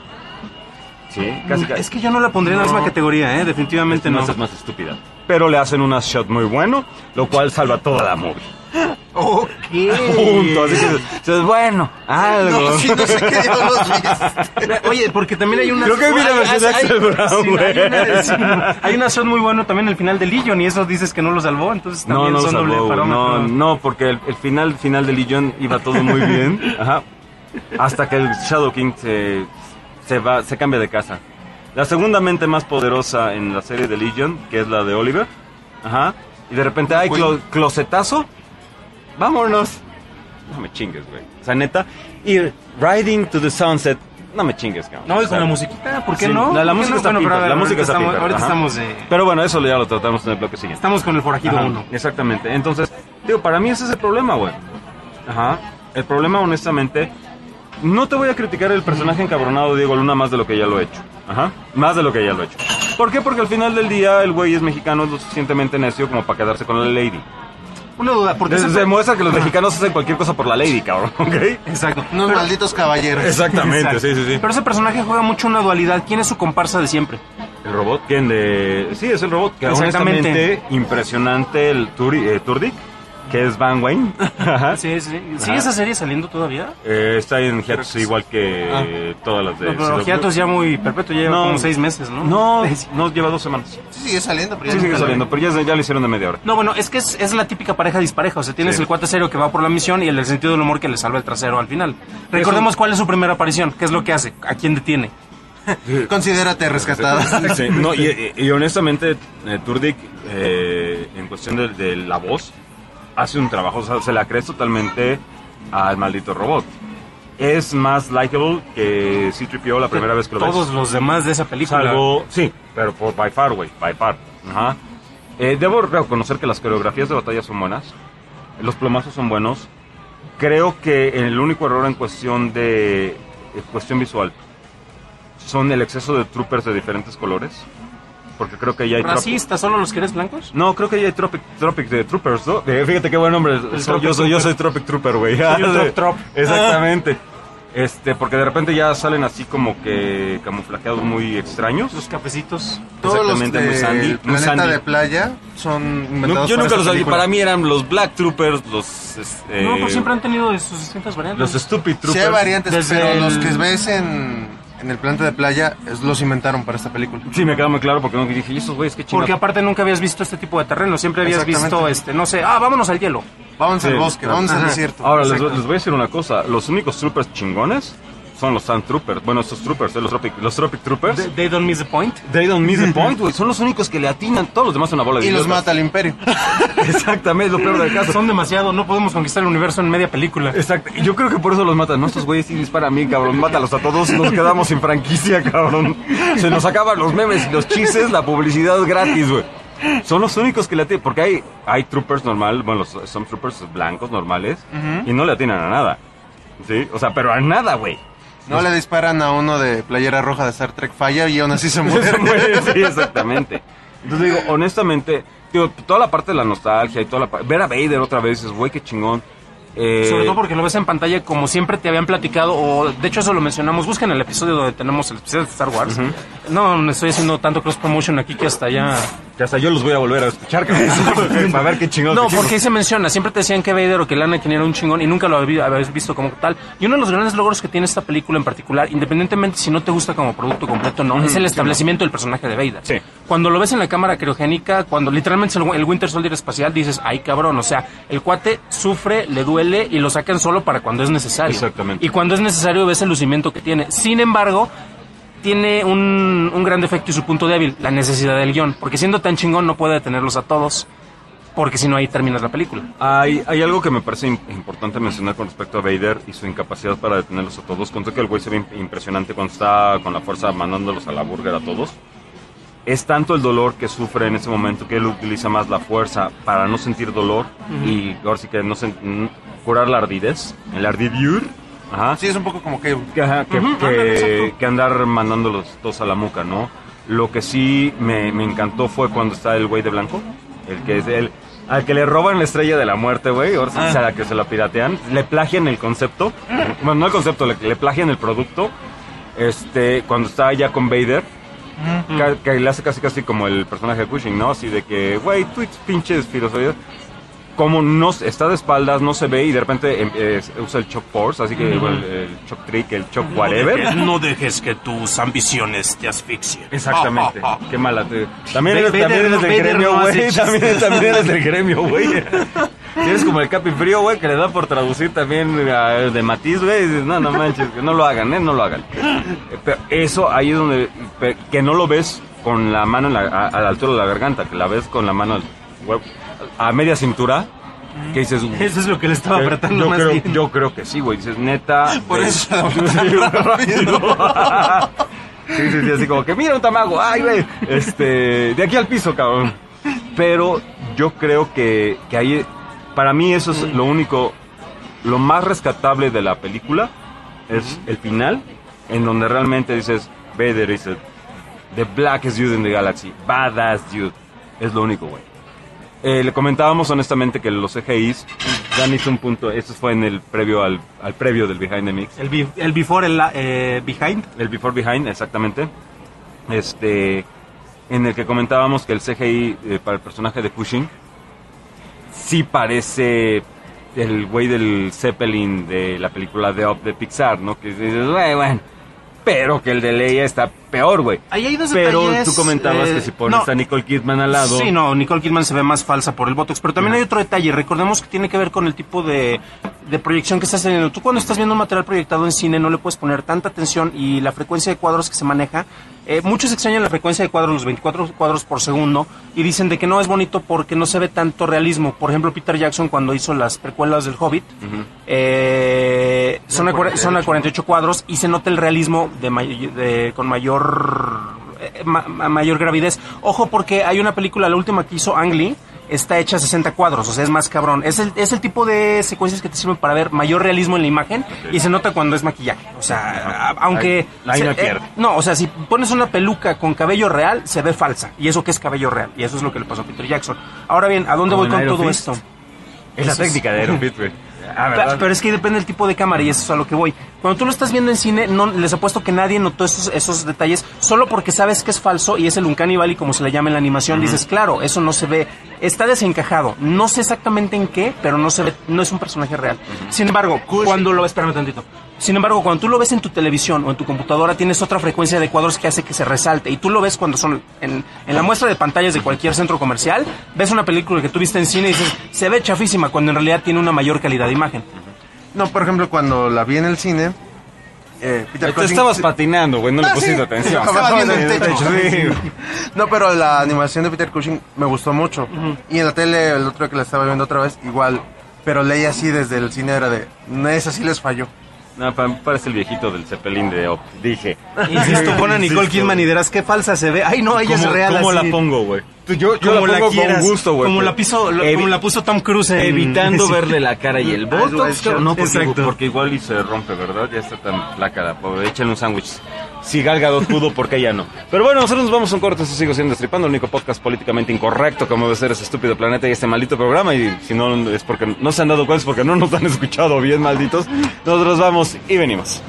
Sí, casi, casi. Es que yo no la pondría no. en la misma categoría, ¿eh? Definitivamente no. Es más estúpida. Pero le hacen una shot muy bueno, lo cual salva toda la movie. Ok. Punto. Así que, es bueno, algo. No, sí, no sé qué diablos viste. Oye, porque también hay una... Creo que vi la versión de Axel Brown, güey. Sí, hay, una, sí, hay una shot muy bueno también al final de Legion, y eso dices que no lo salvó, entonces también no, no son lo salvó, doble parómetro. No, no, porque el, el final final de Legion iba todo muy bien. Ajá. Hasta que el Shadow King se, se va, se cambia de casa. La segunda mente más poderosa en la serie de Legion, que es la de Oliver. Ajá. Y de repente, ay, clo, closetazo. Vámonos. No me chingues, güey. O sea, neta. Y Riding to the Sunset. No me chingues, cabrón. No, y con o sea, la musiquita, ¿por qué sí, no? La, la ¿Por música no? está Bueno, pinta, pero la música está estamos, pinta. ahorita Ajá. estamos... Eh... Pero bueno, eso ya lo tratamos en el bloque siguiente. Estamos con el forajido uno. Exactamente. Entonces, digo, para mí ese es el problema, güey. Ajá. El problema, honestamente... No te voy a criticar el personaje encabronado de Diego Luna más de lo que ya lo he hecho. Ajá. Más de lo que ya lo he hecho. ¿Por qué? Porque al final del día el güey es mexicano, es lo suficientemente necio como para quedarse con la lady. Una duda, porque se demuestra que los mexicanos hacen cualquier cosa por la lady, cabrón, ¿ok? Exacto. Unos Pero, malditos caballeros. Exactamente, Exacto. sí, sí, sí. Pero ese personaje juega mucho una dualidad. ¿Quién es su comparsa de siempre? ¿El robot? ¿Quién de...? Sí, es el robot. Que honestamente, impresionante el Turi, eh, Turdik, que es Van Wayne. Sí, sí. ¿Sigue esa serie saliendo todavía? Eh, está en hiatus igual que ah. todas las de... No, pero hiatus ya muy perpetuo, lleva no, como seis meses, ¿no? No, no, lleva dos semanas. Sí, sigue saliendo, pero ya Sí, sigue saliendo, pero ya, ya lo hicieron de media hora. No, bueno, es que es, es la típica pareja dispareja. O sea, tienes sí. el cuate serio que va por la misión y el sentido del humor que le salva el trasero al final. Recordemos Eso... cuál es su primera aparición, qué es lo que hace, a quién detiene. Considérate rescatada. Sí, no, y, y honestamente, eh, Turdik, eh, en cuestión de, de la voz, hace un trabajo, o sea, se la crees totalmente al maldito robot. Es más likeable que C tres P O la primera vez que lo ves. Todos los demás de esa película. Salvo, sí, pero por by far, güey, by far. Ajá. Eh, debo reconocer que las coreografías de batalla son buenas, los plomazos son buenos. Creo que el único error en cuestión de eh, cuestión visual son el exceso de troopers de diferentes colores. porque creo que ya hay... ¿Racistas? ¿Solo los que eres blancos? No, creo que ya hay Tropic, Tropic de Troopers, ¿no? Eh, fíjate qué buen nombre. Soy, yo, soy, yo soy Tropic Trooper, güey. Soy un trop, trop. Exactamente. Este, porque de repente ya salen así como que camuflajeados muy extraños. Los cafecitos. Todos los Exactamente, muy sandy. del Muy planeta sandy. de playa son inventados No, yo para nunca esta los sabía. película. Para mí eran los Black Troopers, los... este, No, pues siempre han tenido sus distintas variantes. los Stupid Troopers. Sí hay variantes, Desde pero el- los que ves en, en el planeta de playa es- los inventaron para esta película. Sí, me queda muy claro porque no dije, ¿y esos güeyes qué chingados? Porque aparte nunca habías visto este tipo de terreno, siempre habías Exactamente. visto, este, no sé, ah, vámonos al hielo. Vámonos Sí, al bosque, claro. vámonos al Ajá. desierto. Ahora, les, Exacto. les voy a decir una cosa. Los únicos troopers chingones son los Sand Troopers. Bueno, estos troopers, eh, los, Tropic, los Tropic Troopers. They, they don't miss the point. They don't miss the point, güey. Son los únicos que le atinan. Todos los demás son una bola de Y los idiotas. mata el imperio. Exactamente, lo peor del caso. Son demasiado, no podemos conquistar el universo en media película. Exacto. Y yo creo que por eso los matan. No, estos güeyes sí disparan a mí, cabrón. Mátalos a todos. Nos quedamos sin franquicia, cabrón. Se nos acaban los memes y los chistes, la publicidad gratis, güey. Son los únicos que le atinan. Porque hay, hay troopers normal, bueno, los, son troopers blancos normales. Y no le atinan a nada. ¿Sí? O sea, pero a nada, güey. No le disparan a uno de playera roja de Star Trek Fire y aún así se muere. Se muere, sí, exactamente. Entonces digo, honestamente, digo, toda la parte de la nostalgia y toda la parte... Ver a Vader otra vez, es güey, qué chingón. Eh, Sobre todo porque lo ves en pantalla como siempre te habían platicado, o de hecho eso lo mencionamos, busquen el episodio donde tenemos el especial de Star Wars. No, me estoy haciendo tanto cross promotion aquí que hasta ya... que hasta yo los voy a volver a escuchar, cabrón, para ver qué chingón. No, qué chingón. porque ahí se menciona, siempre te decían que Vader o que el Anakin era un chingón y nunca lo habí- habías visto como tal. Y uno de los grandes logros que tiene esta película en particular, independientemente si no te gusta como producto completo o no, es el establecimiento del personaje de Vader. Sí. Cuando lo ves en la cámara criogénica, cuando literalmente es el, el Winter Soldier espacial, dices, ay cabrón, o sea, el cuate sufre, le duele y lo sacan solo para cuando es necesario. Exactamente. Y cuando es necesario ves el lucimiento que tiene. Sin embargo, tiene un, un gran defecto y su punto débil, la necesidad del guión. Porque siendo tan chingón no puede detenerlos a todos, porque si no ahí terminas la película. Hay, hay algo que me parece im- importante mencionar con respecto a Vader y su incapacidad para detenerlos a todos. Conté que el güey se ve imp- impresionante cuando está con la fuerza mandándolos a la burger a todos. Es tanto el dolor que sufre en ese momento que él utiliza más la fuerza para no sentir dolor y ahora sí que no sen- n- curar la ardidez, el ardidure. Ajá. Sí, es un poco como que... Que, ajá, que, Ujú, que- ándale, exacto. que andar mandándolos todos a la muca, ¿no? Lo que sí me, me encantó fue cuando está el güey de blanco, el que es el al que le roban la estrella de la muerte, güey, ahora sí, a la que se la piratean, le plagian el concepto, bueno, no el concepto, le, le plagian el producto, este, cuando está ya con Vader, que, que le hace casi casi como el personaje de Cushing, ¿no? Así de que, güey, tú y tus pinches filosofías, como no está de espaldas, no se ve y de repente em, eh, usa el Shock Force, así que el, el Shock Trick, el Shock Whatever. No dejes que tus ambiciones te asfixien. Exactamente. Qué mala. Te... También eres, Vader también eres no- del Vader gremio, no hace güey. chistes. También, también eres del gremio, güey. Si eres como el Capi Frío, güey, que le da por traducir también uh, de matiz, güey. y dices, no, no manches, que no lo hagan, ¿eh? No lo hagan. Eh, Pero eso ahí es donde... pe- Que no lo ves con la mano en la- a, a la altura de la garganta, que la ves con la mano al- güey, a media cintura. Que dices... Eso es lo que le estaba que apretando yo más creo, bien. Yo creo que sí, güey. Dices, neta... Por de- eso se la Sí, botan tan rápido. Sí, sí, sí, así como que mira un tamago, ay, güey, este, de aquí al piso, cabrón. Pero yo creo que, que ahí, para mí eso es lo único, lo más rescatable de la película, es el final, en donde realmente dices, Vader is a- the blackest dude in the galaxy, badass dude, es lo único, güey. Eh, le comentábamos honestamente que los C G Is, Dan hizo un punto, esto fue en el previo al, al previo del Behind the Mix. El, be- el before, el eh, behind. El Before Behind, exactamente. Este, en el que comentábamos que el C G I eh, para el personaje de Cushing sí parece el güey del Zeppelin de la película de Up de Pixar, ¿no? Que dices, güey, bueno, pero que el de Leia está peor, güey. Ahí hay dos Pero detalles, tú comentabas eh, que si pones no. a Nicole Kidman al lado... Sí, no, Nicole Kidman se ve más falsa por el Botox, pero también hay otro detalle, recordemos que tiene que ver con el tipo de, de proyección que estás teniendo. Tú cuando estás viendo un material proyectado en cine no le puedes poner tanta atención y la frecuencia de cuadros que se maneja, eh, muchos extrañan la frecuencia de cuadros, los veinticuatro cuadros por segundo, y dicen de que no es bonito porque no se ve tanto realismo. Por ejemplo, Peter Jackson cuando hizo las precuelas del Hobbit, eh, son, a, cuar- son a cuarenta y ocho cuadros y se nota el realismo de, may- de- con mayor... eh, ma- ma- mayor gravidez. Ojo porque hay una película, la última que hizo Ang Lee, está hecha a sesenta cuadros, o sea, es más cabrón. Es el, es el tipo de secuencias que te sirven para ver mayor realismo en la imagen y se nota cuando es maquillaje. O sea, a- aunque... Ahí- ahí se- no pierde. eh, no, o sea, si pones una peluca con cabello real, se ve falsa. Y eso que es cabello real. Y eso es lo que le pasó a Peter Jackson. Ahora bien, ¿a dónde Como voy en con Iron todo Fist. esto? Es la Eso es- técnica de Aerofit, güey. Ah, Pe- ¿verdad? Pero es que depende del tipo de cámara y eso es a lo que voy. Cuando tú lo estás viendo en cine, no les apuesto que nadie notó esos, esos detalles solo porque sabes que es falso y es el Uncanny Valley como se le llama en la animación. Dices, claro, eso no se ve, está desencajado. No sé exactamente en qué, pero no se ve, no es un personaje real. Sin embargo, cuando lo ves, espérame tantito. Sin embargo, cuando tú lo ves en tu televisión o en tu computadora, tienes otra frecuencia de cuadros que hace que se resalte. Y tú lo ves cuando son en, en la muestra de pantallas de cualquier centro comercial. Ves una película que tú viste en cine y dices, se ve chafísima, cuando en realidad tiene una mayor calidad de imagen. No, por ejemplo, cuando la vi en el cine, eh, Peter Te Cushing- estabas patinando, güey, no le Ah, pusiste sí. atención. Estaba viendo el techo. Sí. No, pero la animación de Peter Cushing me gustó mucho. Y en la tele, el otro día que la estaba viendo otra vez, igual. Pero leí así desde el cine, era de, no, esa sí les falló. No, pa- parece el viejito del Zeppelin de Op. Dije. Insisto, pon a Nicole Insisto. Kidman y dirás qué falsa se ve. Ay, no, ella es ¿Cómo, real. ¿Cómo así. la pongo, güey? Yo, yo Como la la pongo quieras, con gusto, güey. como pero- la puso, lo- Evi- como la puso Tom Cruise en... Evitando Sí. verle la cara y el botox. Eyes cabrón. No, shut. porque, Exacto. porque igual y se rompe, ¿verdad? Ya está tan flaca la pobre. Échale un sándwich. Si Gal Gadot pudo, ¿por qué ella no? Pero bueno, nosotros nos vamos a un corte. Esto sigo siendo Destripando, el único podcast políticamente incorrecto como debe ser ese estúpido planeta y este maldito programa. Y si no es porque no se han dado cuenta, es porque no nos han escuchado bien, malditos. Nosotros vamos y venimos.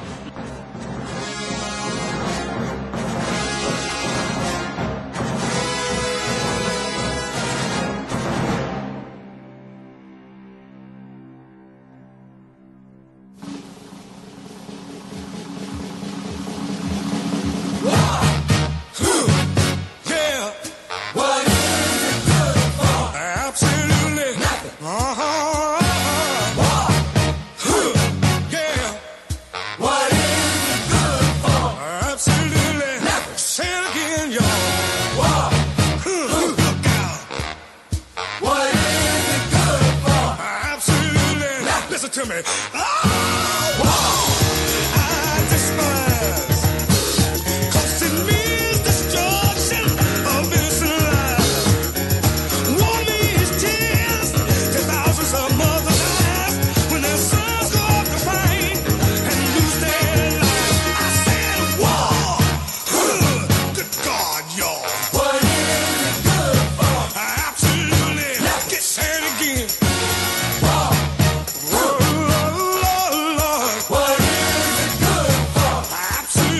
To me. Oh, I despise, 'cause it means destruction of innocent lives. War means tears to thousands of mothers' eyes when their sons go off to fight and lose their lives. I said war. Good God, y'all. What is it good for? Absolutely. Get sad again. What is it good for?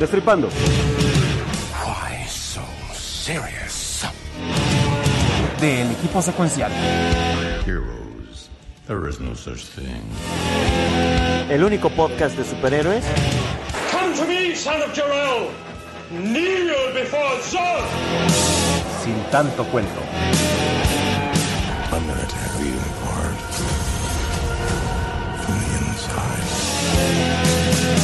Destripando. Why so serious? Del equipo secuencial. Heroes. There is no such thing. El único podcast de superhéroes Come to me, son of Jor-El. Kneel before Zod. sin tanto cuento. I'm gonna tear you apart from the inside.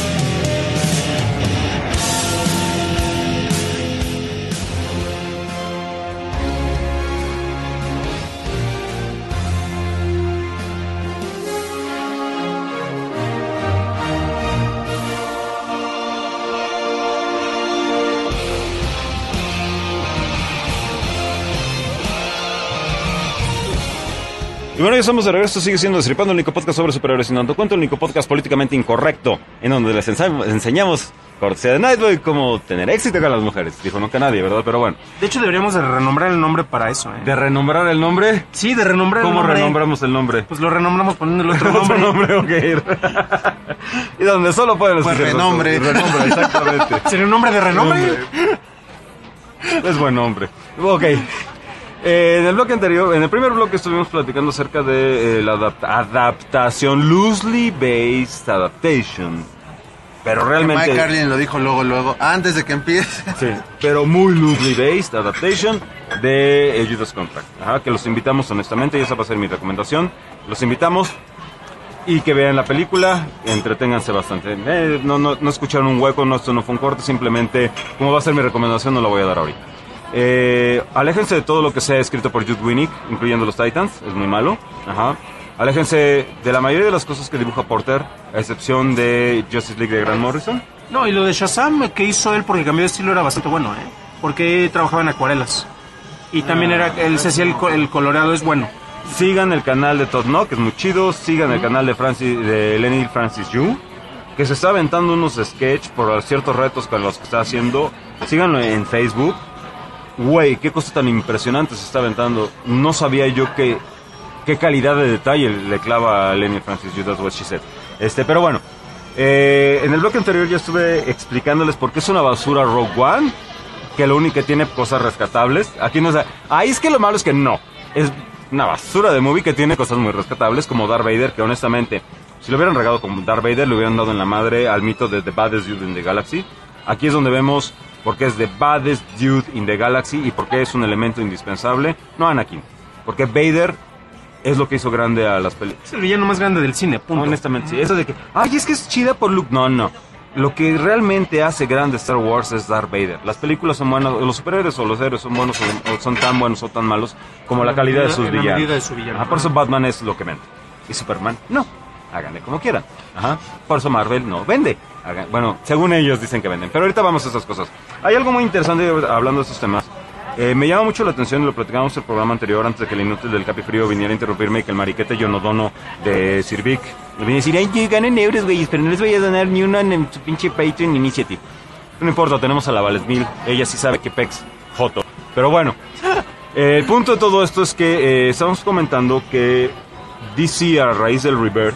Y bueno, ya estamos de regreso, sigue siendo Destripando, el único podcast sobre superhéroes sin tanto cuento, el único podcast políticamente incorrecto, en donde les ensa- enseñamos, cortesía de Nightwave, cómo tener éxito con las mujeres. Dijo nunca nadie, ¿verdad? Pero bueno. De hecho, deberíamos de renombrar el nombre para eso, ¿eh? ¿De renombrar el nombre? Sí, de renombrar el ¿Cómo nombre. renombramos el nombre? Pues lo renombramos poniendo el otro Otro nombre. nombre, ok. Y donde solo pueden Pues escuchar renombre. nosotros. Renombre, exactamente. ¿Sería un nombre de renombre? Es buen nombre. Ok. Eh, en el bloque anterior, en el primer bloque estuvimos platicando acerca de eh, la adap- adaptación, loosely based adaptation. Pero realmente... Mike Carlin lo dijo luego, luego, antes de que empiece. Sí, pero muy loosely based adaptation de eh, Judas Contract. Ajá, que los invitamos honestamente, y esa va a ser mi recomendación. Los invitamos y que vean la película, entreténganse bastante. Eh, no, no, no escucharon un hueco, no, esto no fue un corte, simplemente, como va a ser mi recomendación, no la voy a dar ahorita. Eh, aléjense de todo lo que sea escrito por Jude Winnick, incluyendo los Titans, es muy malo. Ajá. Aléjense de la mayoría de las cosas que dibuja Porter, a excepción de Justice League de Grant Morrison. No, y lo de Shazam que hizo él porque cambió de estilo era bastante bueno, ¿eh? Porque trabajaba en acuarelas. Y también era, él se hacía el, co- el coloreado es bueno. Sigan el canal de Todd Knock, que es muy chido. Sigan el canal de Francis, de Lenny Francis Yu, que se está aventando unos sketch por ciertos retos con los que está haciendo. Síganlo en Facebook. Güey, qué cosa tan impresionante se está aventando. No sabía yo que qué calidad de detalle le clava a Lenny Francis Yu, that's what she said. Este, pero bueno, eh, en el bloque anterior ya estuve explicándoles por qué es una basura Rogue One, que lo único que tiene cosas rescatables. Aquí no es... Ahí es que lo malo es que no. Es una basura de movie que tiene cosas muy rescatables, como Darth Vader, que honestamente, si lo hubieran regado como Darth Vader, le hubieran dado en la madre al mito de The Baddest Dude in the Galaxy. Aquí es donde vemos por qué es The Baddest Dude in the Galaxy y por qué es un elemento indispensable. No Anakin, porque Vader es lo que hizo grande a las películas. Es el villano más grande del cine, punto. Honestamente, sí. Eso de que, ay, es que es chida por Luke. No, no. Lo que realmente hace grande Star Wars es Darth Vader. Las películas son buenas, los superhéroes o los héroes son buenos o, o son tan buenos o tan malos como la calidad de sus En la villanos. medida de su villano. Ajá, por eso Batman es lo que vende. Y Superman, no. Háganle como quieran. Ajá. Por eso Marvel no vende. Hagan- bueno, según ellos dicen que venden. Pero ahorita vamos a esas cosas. Hay algo muy interesante hablando de estos temas. Eh, me llama mucho la atención, lo platicamos en el programa anterior, antes de que el inútil del Capifrío viniera a interrumpirme y que el mariquete Yonodono de Sirvic me viniera a decir, ay, ganan euros, güeyes, pero no les voy a donar ni una en su pinche Patreon Initiative. No importa, tenemos a la Valesmil, ella sí sabe que pex, joto. Pero bueno, eh, el punto de todo esto es que eh, estamos comentando que D C, a raíz del Rebirth,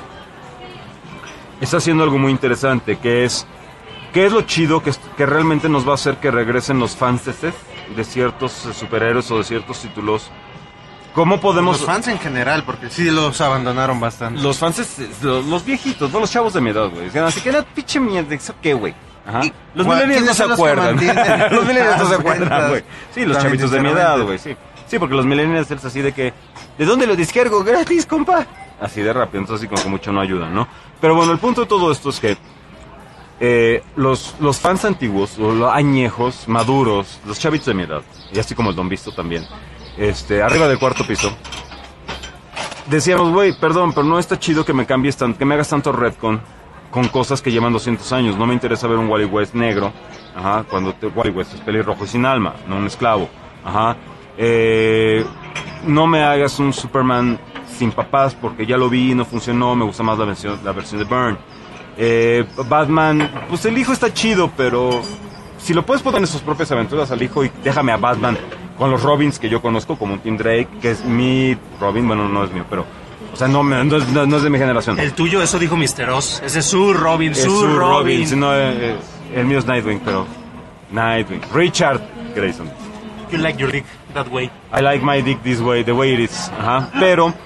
está haciendo algo muy interesante, que es, ¿qué es lo chido que, que realmente nos va a hacer que regresen los fans de ciertos eh, superhéroes o de ciertos títulos? ¿Cómo podemos...? Los fans en general, porque sí los abandonaron bastante. Los fans, es- los, los viejitos, no los chavos de mi edad, güey. Así que era pinche mierda, ¿eso qué, güey? Ajá. ¿Y Los cuál- millennials no quiénes se son los que acuerdan. mantienen Los millennials no se las acuerdan, ventas? güey. Sí, los También, chavitos de mi edad, sinceramente. güey, sí. Sí, porque los millennials es así de que, ¿de dónde lo descargo? Gratis, compa. Así de rápido, entonces así como que mucho no ayudan, ¿no? Pero bueno, el punto de todo esto es que eh, los, los fans antiguos, o los añejos, maduros, los chavitos de mi edad, y así como el Don Visto también, este, arriba del cuarto piso, decíamos, güey, perdón, pero no está chido que me cambies tan, que me hagas tanto retcon con cosas que llevan doscientos años. No me interesa ver un Wally West negro, ajá, cuando te, Wally West es pelirrojo y sin alma, no un esclavo, ajá. Eh, no me hagas un Superman sin papás porque ya lo vi, no funcionó, me gusta más la versión, la versión de Byrne. Eh, Batman, pues el hijo está chido, pero si lo puedes poner en sus propias aventuras al hijo y déjame a Batman con los Robins que yo conozco, como Tim Drake, que es mi Robin, bueno, no es mío, pero, o sea, no, me- no, es, no- no es de mi generación. El tuyo, eso dijo mister Oz. Ese es su Robin, Es su, su Robin. si no, eh, eh, El mío es Nightwing, pero... Nightwing. Richard Grayson. You like your dick that way. I like my dick this way, the way it is. Ajá. Pero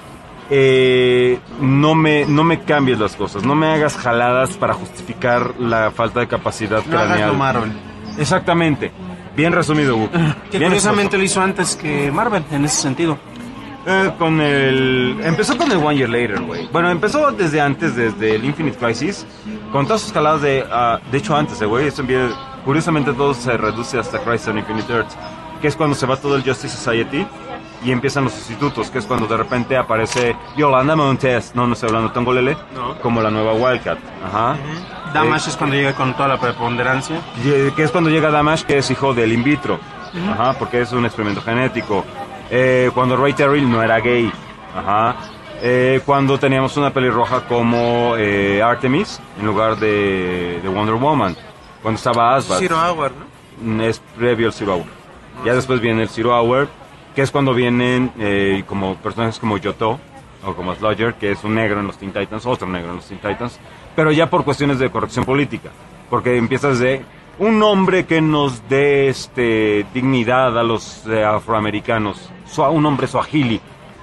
eh, no me no me cambies las cosas, no me hagas jaladas para justificar la falta de capacidad No hagas craneal. lo Marvel. Exactamente. Bien resumido, Hugo. Que Bien curiosamente lo hizo antes que Marvel, en ese sentido. Eh, con el... Empezó con el One Year Later, güey. Bueno, empezó desde antes, desde el Infinite Crisis, con todas sus jaladas de... Uh, de hecho, antes, eh, güey. Eso envía- curiosamente todo se reduce hasta Crisis on Infinite Earths, que es cuando se va todo el Justice Society y empiezan los sustitutos, que es cuando de repente aparece Yolanda Montes, no, no estoy hablando Tongolele, No. como la nueva Wildcat. Ajá. Damage es cuando llega con toda la preponderancia. Eh, que es cuando llega Damage, que es hijo del in vitro. Ajá, porque es un experimento genético. Eh, cuando Ray Terrill no era gay. Ajá. Eh, cuando teníamos una pelirroja como eh, Artemis en lugar de, de Wonder Woman. Cuando estaba Asgard. Zero Hour, ¿no? Es previo al Zero Hour. Ya después viene el Zero Hour, que es cuando vienen eh, como personajes como Yoto o como Sludger, que es un negro en los Teen Titans, otro negro en los Teen Titans, pero ya por cuestiones de corrección política, porque empiezas de un hombre que nos dé este dignidad a los eh, afroamericanos, Sua- un hombre suajili.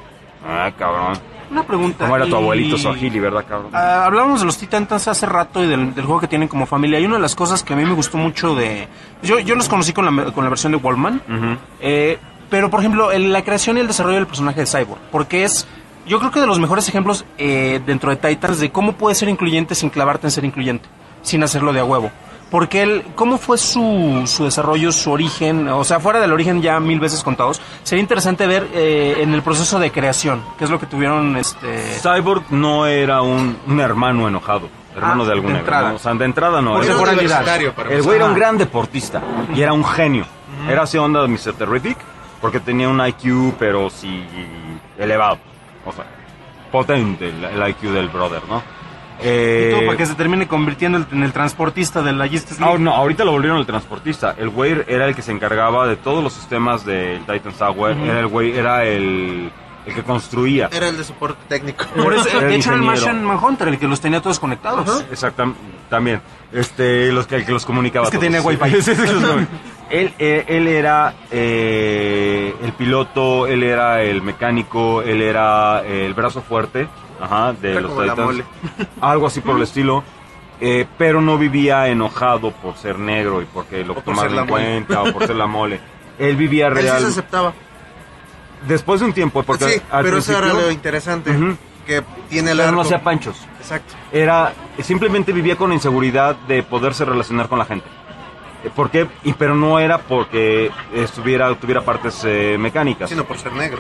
Ah, cabrón. Una pregunta. ¿Cómo era tu y- abuelito suajili, verdad, cabrón? Ah, hablábamos de los Titans hace rato y del, del juego que tienen como familia. Y una de las cosas que a mí me gustó mucho de... Yo, yo los conocí con la, con la versión de Wallman. Ujú. eh, pero, por ejemplo, el- la creación y el desarrollo del personaje de Cyborg. Porque es, yo creo que de los mejores ejemplos eh, dentro de Titans de cómo puedes ser incluyente sin clavarte en ser incluyente. Sin hacerlo de a huevo. Porque él, ¿cómo fue su, su desarrollo, su origen? O sea, fuera del origen ya mil veces contados. Sería interesante ver eh, en el proceso de creación. ¿Qué es lo que tuvieron este... Cyborg no era un, un hermano enojado, hermano Ah, de algún de negro, entrada. ¿no? O sea, de entrada no. Por Era- temporalidad. universitario, para El güey era un Ajá. gran deportista y era un genio. Era así onda de mister Terrific, porque tenía un I Q, pero sí elevado. O sea, potente el, el I Q del brother, ¿no? Eh, Y todo para que se termine convirtiendo en el transportista de la Justice ah, League. no, ahorita lo volvieron el transportista. El güey era el que se encargaba de todos los sistemas del Titan Tower. Era el güey, era el, el que construía. Era el de soporte técnico. Por eso, Era el de hecho, era el ingeniero. Martian Manhunter el que los tenía todos conectados. Exactamente, también. Este, los que, el que los comunicaba. Es que todos. tenía wifi. Sí, sí, los comunicaba. él, eh, él era eh, el piloto, él era el mecánico, él era el brazo fuerte, ajá, de Era los como la Titans. mole. Algo así por el estilo. Eh, pero no vivía enojado por ser negro y porque lo O por tomaron ser la en mole. cuenta o por ser la mole. Él vivía Él sí real. se aceptaba. Después de un tiempo, porque Sí, al pero eso era principio- lo interesante. Ujú. Que tiene el pero no arco. hacía panchos. Exacto. Era simplemente vivía con la inseguridad de poderse relacionar con la gente. Eh, ¿Por qué? Y, pero no era porque estuviera tuviera partes eh, mecánicas. Sino por ser negro.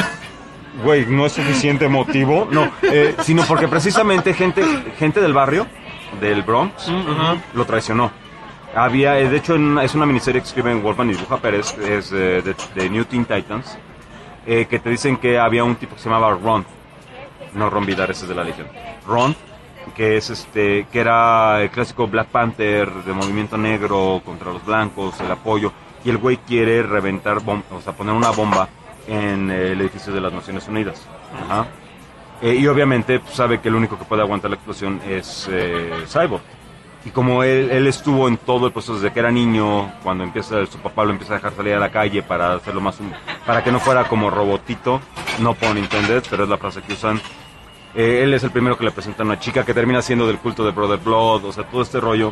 Güey, no es suficiente motivo, no, eh, sino porque precisamente gente gente del barrio, del Bronx, lo traicionó. Había, eh, de hecho, en una- es una miniserie que escriben Wolfman y Dibuja Pérez, es eh, de, de New Teen Titans, eh, que te dicen que había un tipo que se llamaba Ron, no Ron Vidar, ese es de la Legión. Ron, que es este, que era el clásico Black Panther de movimiento negro contra los blancos, el apoyo, y el güey quiere reventar, bom- o sea, poner una bomba en el edificio de las Naciones Unidas. Ajá. Eh, y obviamente pues, sabe que el único que puede aguantar la explosión es eh, Cyborg. Y como él, él estuvo en todo el proceso desde que era niño, cuando empieza su papá lo empieza a dejar salir a la calle para hacerlo más hum- para que no fuera como robotito, no pun intended, pero es la frase que usan. Eh, él es el primero que le presenta a una chica que termina siendo del culto de Brother Blood, o sea, todo este rollo.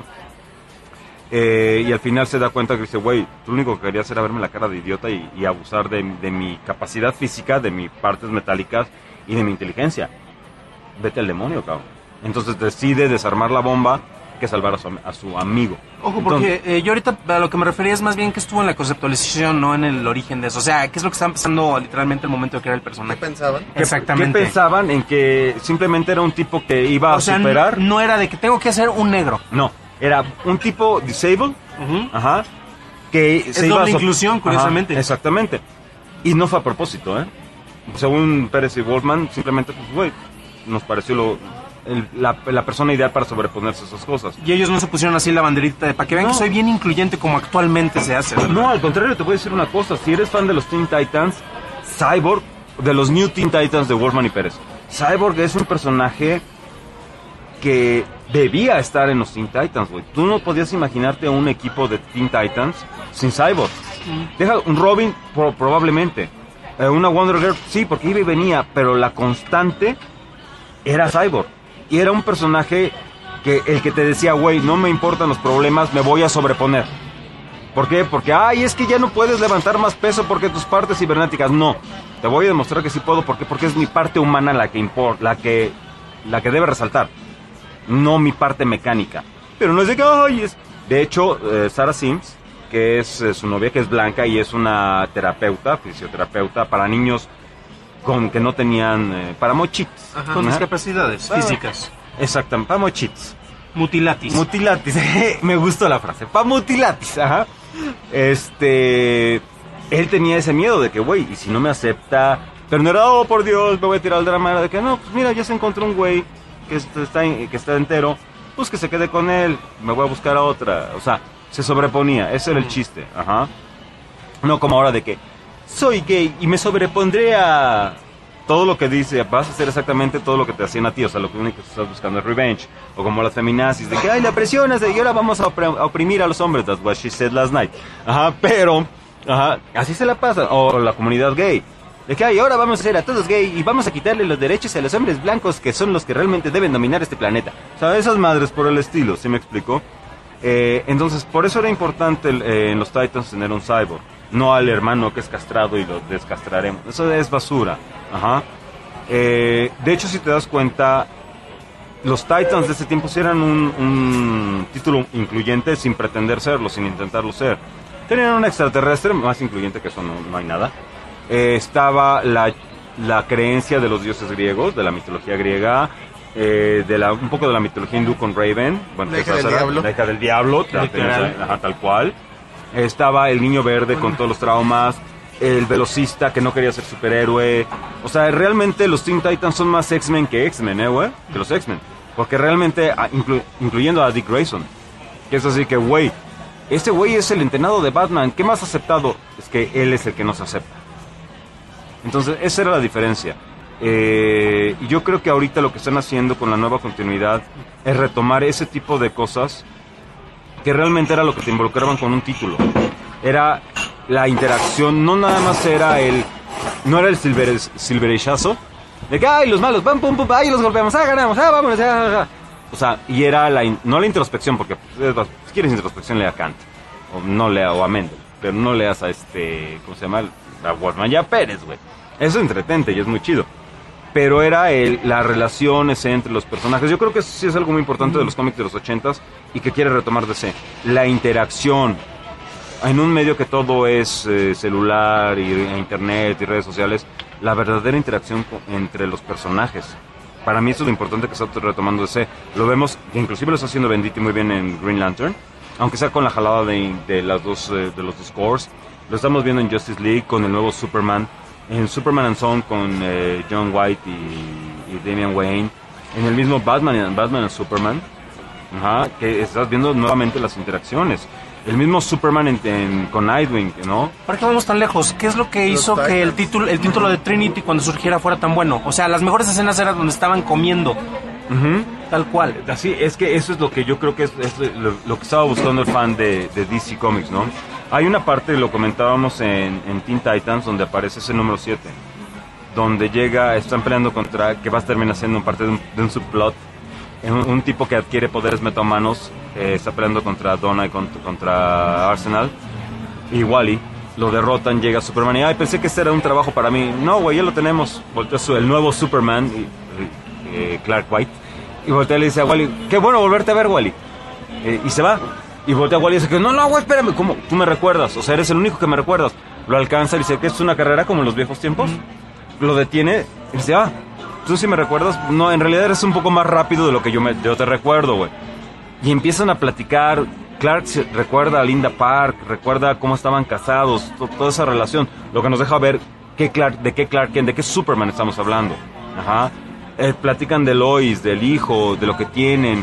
Eh, y al final se da cuenta que dice, güey, tú lo único que querías era verme la cara de idiota y, y abusar de, de mi capacidad física, de mis partes metálicas y de mi inteligencia. Vete al demonio, cabrón. Entonces decide desarmar la bomba que salvar a su, am- a su amigo. Ojo, Entonces- porque eh, yo ahorita a lo que me refería es más bien que estuvo en la conceptualización, no en el origen de eso. O sea, ¿qué es lo que estaba pasando literalmente al momento de crear el ¿Qué personaje? pensaban? ¿Qué- Exactamente. ¿Qué pensaban en que simplemente era un tipo que iba a O sea, superar? no era de que tengo que hacer un negro. No, era un tipo disabled, ajá, que se iba doble a so- inclusión, Ajá, curiosamente. exactamente. Y no fue a propósito, ¿eh? Según Pérez y Wolfman, simplemente, pues, güey, nos pareció lo, el- la, la persona ideal para sobreponerse a esas cosas. Y ellos no se pusieron así la banderita de para que vean No. que soy bien incluyente como actualmente se hace. ¿verdad? No, al contrario, te voy a decir una cosa. Si eres fan de los Teen Titans, Cyborg, de los New Teen Titans de Wolfman y Pérez, Cyborg es un personaje que debía estar en los Teen Titans, güey. Tú no podías imaginarte un equipo de Teen Titans sin Cyborg. Deja un Robin, pro- probablemente. Eh, una Wonder Girl, sí, porque iba y venía, pero la constante era Cyborg. Y era un personaje que el que te decía, güey, no me importan los problemas, me voy a sobreponer. ¿Por qué? Porque, ay, es que ya no puedes levantar más peso porque tus partes cibernéticas. No, te voy a demostrar que sí puedo. ¿Por qué? Porque es mi parte humana la que importa, la que, la que debe resaltar. No mi parte mecánica. Pero no es de que, ay, es... De hecho, eh, Sarah Sims, que es eh, su novia, que es blanca y es una terapeuta, fisioterapeuta para niños con que no tenían, eh, para mochitos. Con Ajá. discapacidades Ah. físicas. Exactamente, para mochitos. Mutilatis. Mutilatis, me gustó la frase, para mutilatis, ajá. Este, él tenía ese miedo de que, güey, y si no me acepta, pero no era, oh, por Dios, me voy a tirar al drama, era de que, no, pues mira, ya se encontró un güey que está, que está entero, pues que se quede con él, me voy a buscar a otra, o sea, se sobreponía, ese era el chiste, ajá. No como ahora de que, soy gay y me sobrepondré a... Todo lo que dice, vas a hacer exactamente todo lo que te hacían a ti, o sea, lo que único que estás buscando es revenge, o como las feminazis, de que, ay, la presionas, y ahora vamos a, opre- a oprimir a los hombres, that's what she said last night, ajá, pero, ajá, así se la pasa, o la comunidad gay, de que, ay, ahora vamos a hacer a todos gay, y vamos a quitarle los derechos a los hombres blancos, que son los que realmente deben dominar este planeta, o sea, esas madres por el estilo, ¿sí me explico? Eh, entonces, por eso era importante el, eh, en los Titans tener un cyborg, no al hermano que es castrado y lo descastraremos. Eso es basura. Ajá. Eh, de hecho, si te das cuenta, los Titans de ese tiempo sí eran un, un título incluyente sin pretender serlo, sin intentarlo ser. Tenían un extraterrestre, más incluyente que eso no, no hay nada. Eh, estaba la, la creencia de los dioses griegos, de la mitología griega, eh, de la, un poco de la mitología hindú con Raven. Bueno, La hija esa del era- diablo. La hija del diablo, tal, Literal. ajá, tal cual. Estaba el niño verde con todos los traumas, el velocista que no quería ser superhéroe. O sea, realmente los Teen Titans son más X-Men que X-Men, ¿eh, güey? Que los X-Men. Porque realmente, ah, inclu- incluyendo a Dick Grayson, que es así que, güey, este güey es el entrenado de Batman. ¿Qué más aceptado? Es que él es el que nos acepta. Entonces, esa era la diferencia. Eh, y yo creo que ahorita lo que están haciendo con la nueva continuidad es retomar ese tipo de cosas que realmente era lo que te involucraban con un título. Era la interacción, no nada más era el... No era el silver, silverachazo, de que, ay, los malos, pam, pum, pum, ay, los golpeamos, ah, ganamos, ah, vámonos, ah, ah, ah. O sea, y era la... in- no la introspección, porque pues, si quieres introspección, lea a Kant. O no lea, o a Mendel. Pero no leas a este... ¿Cómo se llama? A Wolfman ya Pérez, güey. Eso es entretente y es muy chido. Pero era el, las relaciones entre los personajes. Yo creo que eso sí es algo muy importante de los cómics de los ochentas y que quiere retomar D C. La interacción. En un medio que todo es eh, celular y e internet y redes sociales, la verdadera interacción co- entre los personajes. Para mí eso es lo importante que está retomando D C. Lo vemos, que inclusive lo está haciendo Venditti muy bien en Green Lantern, aunque sea con la jalada de, de, las dos, eh, de los dos cores. Lo estamos viendo en Justice League con el nuevo Superman. En Superman and Son con eh, John White y, y Damian Wayne. En el mismo Batman, Batman and Superman. Ajá, que estás viendo nuevamente las interacciones. El mismo Superman en, en- con Nightwing, ¿no? ¿Para qué vamos tan lejos? ¿Qué es lo que Los hizo que el Titans. título, el título de Trinity cuando surgiera fuera tan bueno? O sea, las mejores escenas eran donde estaban comiendo, Ujú. tal cual. Así, es que eso es lo que yo creo que es, es lo, lo que estaba buscando el fan de, de D C Comics, ¿no? Hay una parte, lo comentábamos en, en Teen Titans, donde aparece ese número siete, donde llega, están peleando contra, que va a terminar siendo parte de un, de un subplot, un, un tipo que adquiere poderes metahumanos, eh, está peleando contra Donna y contra, contra Arsenal, y Wally, lo derrotan, llega Superman, y ay, pensé que este era un trabajo para mí. No, güey, ya lo tenemos. Voltea su, el nuevo Superman, y, eh, Clark White, y voltea y le dice a Wally, qué bueno volverte a ver, Wally. Eh, y se va. Y voltea a Wally y dice que no, no, güey, espérame, ¿cómo? Tú me recuerdas, o sea, eres el único que me recuerdas. Lo alcanza y dice que es una carrera como en los viejos tiempos. Lo detiene y dice, ah, tú sí me recuerdas. No, en realidad eres un poco más rápido de lo que yo, me, yo te recuerdo, güey. Y empiezan a platicar. Clark se recuerda a Linda Park, recuerda cómo estaban casados, to- toda esa relación. Lo que nos deja ver qué Clark, de qué Clark Kent, de qué Superman estamos hablando. Ajá. Eh, platican de Lois, del hijo, de lo que tienen.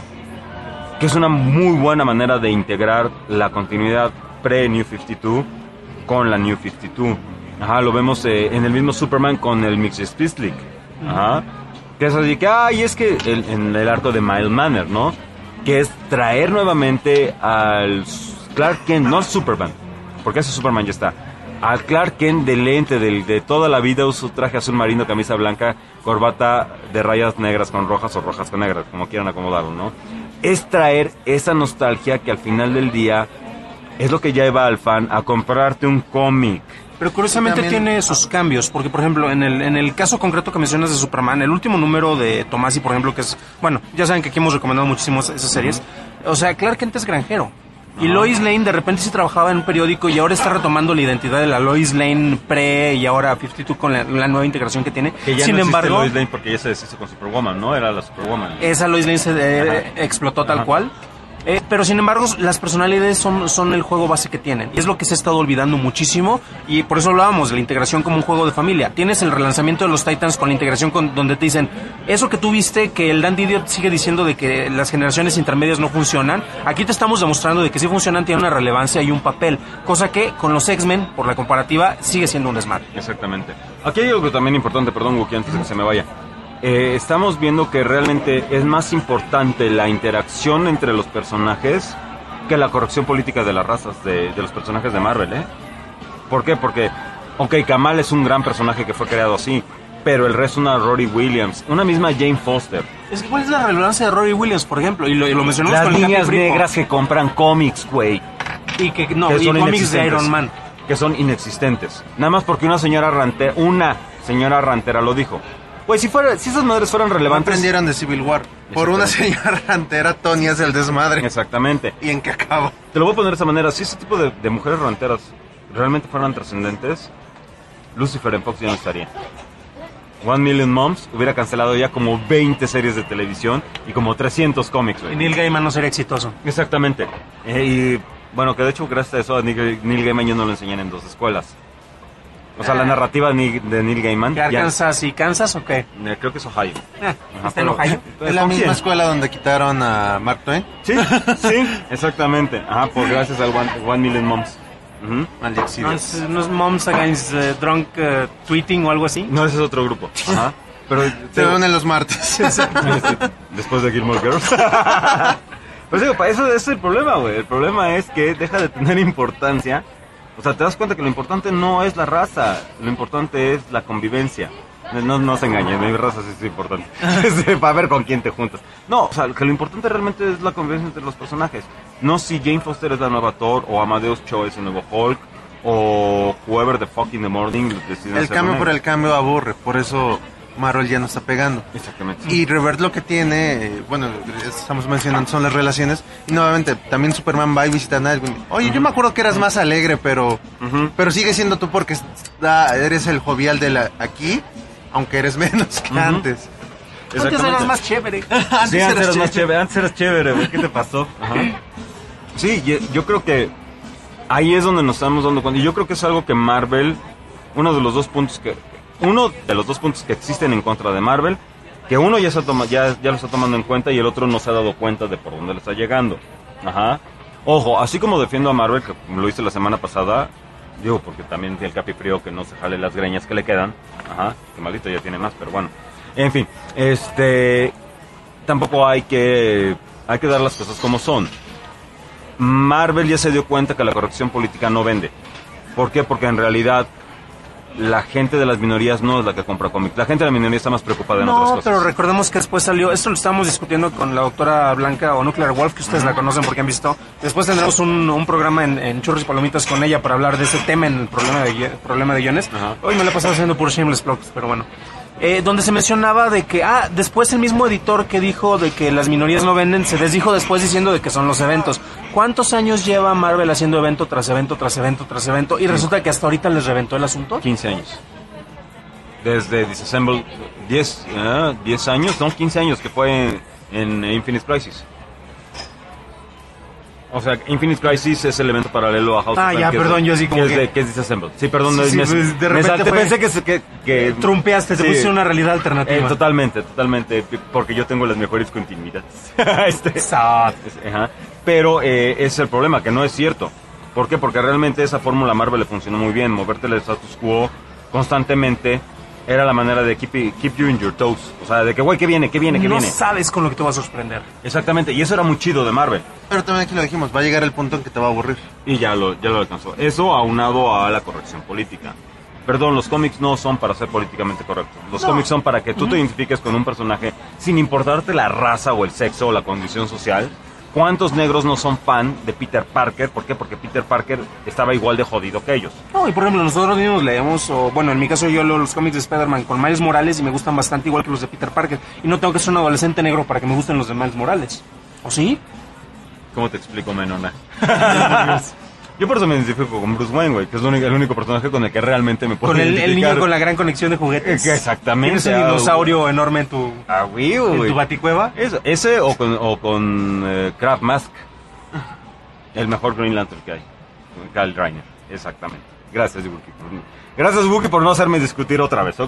Que es una muy buena manera de integrar la continuidad pre-New cincuenta y dos con la New cincuenta y dos. Ajá, lo vemos eh, en el mismo Superman con el Mixed Speed League. Ajá. Que es así que, ay, es que el- en el arco de Miles Manor, ¿no? que es traer nuevamente al Clark Kent, no al Superman, porque ese Superman ya está, al Clark Kent de lente, de, de toda la vida, usa traje azul marino, camisa blanca, corbata de rayas negras con rojas o rojas con negras, como quieran acomodarlo, ¿no? Es traer esa nostalgia que al final del día es lo que lleva al fan a comprarte un cómic. Pero curiosamente También- tiene sus cambios, porque por ejemplo, en el, en el caso concreto que mencionas de Superman, el último número de Tomasi, por ejemplo, que es, bueno, ya saben que aquí hemos recomendado muchísimo esas series, o sea, Clark Kent es granjero. Y Lois Lane de repente sí trabajaba en un periódico y ahora está retomando la identidad de la Lois Lane pre y ahora cincuenta y dos con la, la nueva integración que tiene. Que ya Sin no existe embargo, Lois Lane porque ya se deshizo con Superwoman, ¿no? Era la Superwoman. esa Lois Lane se eh, explotó tal Ajá. cual. Eh, pero sin embargo, las personalidades son, son el juego base que tienen. Y es lo que se ha estado olvidando muchísimo. Y por eso hablábamos de la integración como un juego de familia. Tienes el relanzamiento de los Titans con la integración con, donde te dicen, eso que tú viste, que el Dan Didion sigue diciendo de que las generaciones intermedias no funcionan. Aquí te estamos demostrando de que sí funcionan, tienen una relevancia y un papel. Cosa que con los X-Men, por la comparativa, sigue siendo un desmadre. Exactamente. Aquí hay algo también importante, perdón, Wookie, antes de que se me vaya. Eh, estamos viendo que realmente es más importante la interacción entre los personajes que la corrección política de las razas de, de los personajes de Marvel, ¿eh? ¿Por qué? Porque, ok, Kamal es un gran personaje que fue creado así, pero el resto, una Rory Williams, una misma Jane Foster. Es que, ¿cuál es la relevancia de Rory Williams, por ejemplo? Y lo, y lo mencionamos Las con el niñas Happy Free negras que compran cómics, güey. y que no, que y son cómics de inexistentes. Iron Man. Que son inexistentes. Nada más porque una señora rantera, una señora rantera lo dijo. Pues si fuera, si esas madres fueran No relevantes. aprendieron de Civil War. Por una señora rantera, Tony es el desmadre. Exactamente. ¿Y en qué acabó? Te lo voy a poner de esta manera. Si ese tipo de, de mujeres ranteras realmente fueran trascendentes, Lucifer en Fox ya no estaría. One Million Moms hubiera cancelado ya como veinte series de televisión y como trescientos cómics, Y güey. Neil Gaiman no sería exitoso. Exactamente. Eh, y bueno, que de hecho gracias a eso a Neil, Neil Gaiman ya no lo enseñan en dos escuelas. O sea, la narrativa de Neil, de Neil Gaiman. ¿Que ya- Arkansas y Kansas o qué? eh, creo que es Ohio. Eh, Ajá, está en pero- Ohio. pero Es la ¿con misma quién? escuela donde quitaron a Mark Twain. Sí, sí, exactamente. Ajá, por gracias al One, One Million Moms. Ujú. Maldecidos. ¿No es, no es Moms Against eh, Drunk eh, Tweeting o algo así? No, ese es otro grupo. Ajá. Pero Se unen los martes. después de Gilmore Girls. Pues digo, para eso, ese es el problema, güey. El problema es que deja de tener importancia. O sea, te das cuenta que lo importante no es la raza, lo importante es la convivencia. No, no se engañen, mi raza sí es importante. Es para ver con quién te juntas. No, o sea, que lo importante realmente es la convivencia entre los personajes. No si Jane Foster es la nueva Thor, o Amadeus Cho es el nuevo Hulk, o whoever the fuck in the morning deciden El hacer cambio con por él. el cambio aburre. Por eso Marvel ya no está pegando. Exactamente. Y Revert lo que tiene, eh, bueno, estamos mencionando, son las relaciones. Y nuevamente, también Superman va y visita a Nightwing. Oye, yo me acuerdo que eras más alegre, pero Ujú. pero sigue siendo tú porque está- eres el jovial de la aquí, aunque eres menos que Ujú. antes. Antes eras Exactamente. más chévere. Sí, antes eras eras más chévere. chévere, antes eras chévere, güey, ¿qué te pasó? Ajá. Sí, yo, yo creo que ahí es donde nos estamos dando cuenta. Y yo creo que es algo que Marvel, uno de los dos puntos que, uno de los dos puntos que existen en contra de Marvel, que uno ya, se toma, ya, ya lo está tomando en cuenta y el otro no se ha dado cuenta de por dónde le está llegando. Ajá. Ojo, así como defiendo a Marvel, que lo hice la semana pasada, digo, porque también tiene el capi frío que no se jale las greñas que le quedan. Ajá, que maldito ya tiene más, pero bueno. En fin, este, tampoco hay que, hay que dar las cosas como son. Marvel ya se dio cuenta que la corrección política no vende. ¿Por qué? Porque en realidad la gente de las minorías no es la que compra cómics. La gente de la minoría está más preocupada en otras No, cosas. pero recordemos que después salió, esto lo estábamos discutiendo con la doctora Blanca o Nuclear Wolf, que ustedes la conocen porque han visto. Después tendremos un, un programa en, en Churros y Palomitas con ella para hablar de ese tema en el problema de, gui- problema de guiones. Ajá. Hoy me lo he pasado haciendo por Shameless Plugs, pero bueno. Eh, donde se mencionaba de que, ah, después el mismo editor que dijo de que las minorías no venden, se desdijo después diciendo de que son los eventos. ¿Cuántos años lleva Marvel haciendo evento tras evento, tras evento, tras evento? Y resulta que hasta ahorita les reventó el asunto. quince años. Desde Disassemble, diez, ah, diez años, no, quince años que fue en, en Infinite Crisis. O sea, Infinite Crisis es el evento paralelo a House Ah, of M, ya, que es perdón, de- yo así como que es que- de- que es Disassemble. Sí, perdón, Sí, sí, me, pues, de me repente salté, fue- pensé que, se- que, que Trumpeaste, te sí. pusiste una realidad alternativa. Eh, totalmente, totalmente, porque yo tengo las mejores continuidades. Este, Sad. ajá. Pero eh, ese es el problema, que no es cierto. ¿Por qué? Porque realmente esa fórmula Marvel le funcionó muy bien, moverte el status quo constantemente Era la manera de keep, keep you in your toes. O sea, de que, güey, ¿qué viene? ¿Qué viene? ¿Qué no viene? sabes con lo que te vas a sorprender. Exactamente, y eso era muy chido de Marvel. Pero también aquí lo dijimos, va a llegar el punto en que te va a aburrir. Y ya lo, ya lo alcanzó. Eso aunado a la corrección política. Perdón, los cómics no son para ser políticamente correctos. Los No. cómics son para que tú te identifiques con un personaje sin importarte la raza o el sexo o la condición social. ¿Cuántos negros no son fan de Peter Parker? ¿Por qué? Porque Peter Parker estaba igual de jodido que ellos. No, y por ejemplo, nosotros mismos leemos, o bueno, en mi caso yo leo los cómics de Spider-Man con Miles Morales y me gustan bastante igual que los de Peter Parker. Y no tengo que ser un adolescente negro para que me gusten los de Miles Morales. ¿O sí? ¿Cómo te explico, Menona? Yo por eso me identifico con Bruce Wayne, güey, que es el único, el único personaje con el que realmente me puedo Con el, el identificar. niño con la gran conexión de juguetes. Exactamente. Tienes un ah, dinosaurio enorme en tu, Ah, güey, en güey. tu baticueva. Eso, ese o con, o con eh, Kraft Mask. El mejor Green Lantern que hay. Kyle Rayner, exactamente. Gracias, Wookie. Por, gracias, Wookie, por no hacerme discutir otra vez, ¿ok?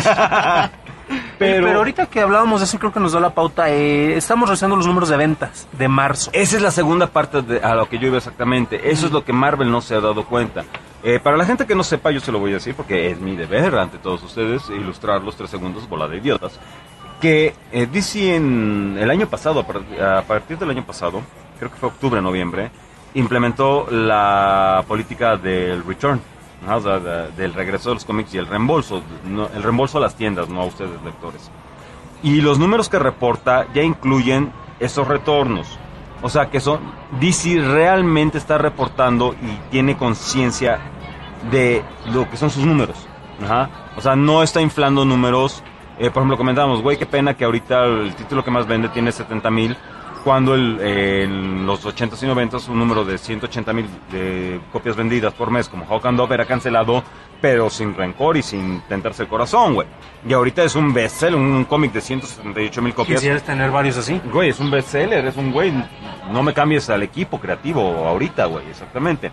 Pero, pero ahorita que hablábamos de eso, creo que nos da la pauta. Eh, estamos revisando los números de ventas de marzo. Esa es la segunda parte de, a lo que yo iba exactamente. Eso es lo que Marvel no se ha dado cuenta. Eh, para la gente que no sepa, yo se lo voy a decir porque es mi deber ante todos ustedes ilustrar los tres segundos, bola de idiotas. Que eh, D C en el año pasado, a, par a partir del año pasado, creo que fue octubre, noviembre, implementó la política del return, ¿no? O sea, de, del regreso de los cómics y el reembolso, no, el reembolso a las tiendas, no a ustedes lectores. Y los números que reporta ya incluyen esos retornos. O sea que son, D C realmente está reportando y tiene conciencia de lo que son sus números. Ajá. O sea, no está inflando números. Eh, por ejemplo, comentábamos, güey, qué pena que ahorita el título que más vende tiene setenta mil, cuando el, eh, en los ochentas y noventas un número de ciento ochenta mil de copias vendidas por mes, como Hawk and Dove, era cancelado, pero sin rencor y sin tentarse el corazón, güey. Y ahorita es un bestseller, un, un cómic de ciento setenta y ocho mil copias. ¿Quisieras tener varios así? Güey, es un bestseller, es un güey, no me cambies al equipo creativo ahorita, güey, exactamente.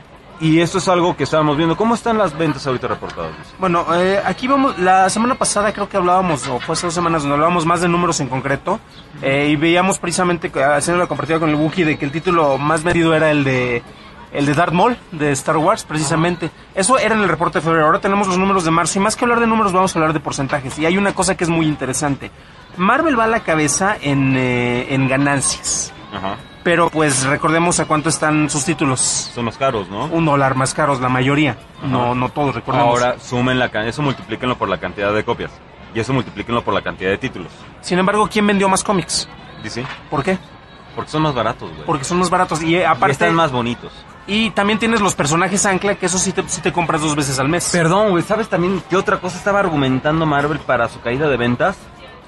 Y esto es algo que estábamos viendo. ¿Cómo están las ventas ahorita reportadas? Bueno, eh, aquí vamos, la semana pasada creo que hablábamos, o fue hace dos semanas, donde hablábamos más de números en concreto, eh, y veíamos precisamente, haciendo la comparativa con el Wookiee, de que el título más vendido era el de el de Darth Maul, de Star Wars, precisamente. Eso era en el reporte de febrero. Ahora tenemos los números de marzo, y más que hablar de números, vamos a hablar de porcentajes. Y hay una cosa que es muy interesante. Marvel va a la cabeza en, eh, en ganancias. Ajá. Pero pues recordemos a cuánto están sus títulos. Son más caros, ¿no? Un dólar más caros, la mayoría. No, no todos, recordemos. Ahora sumen la can- eso multiplíquenlo por la cantidad de copias. Y eso multiplíquenlo por la cantidad de títulos. Sin embargo, ¿quién vendió más cómics? ¿D C? ¿Por qué? Porque son más baratos, güey. Porque son más baratos. Y eh, aparte. Y están más bonitos. Y también tienes los personajes ancla, que eso sí te, sí te compras dos veces al mes. Perdón, güey, ¿sabes también qué otra cosa estaba argumentando Marvel para su caída de ventas?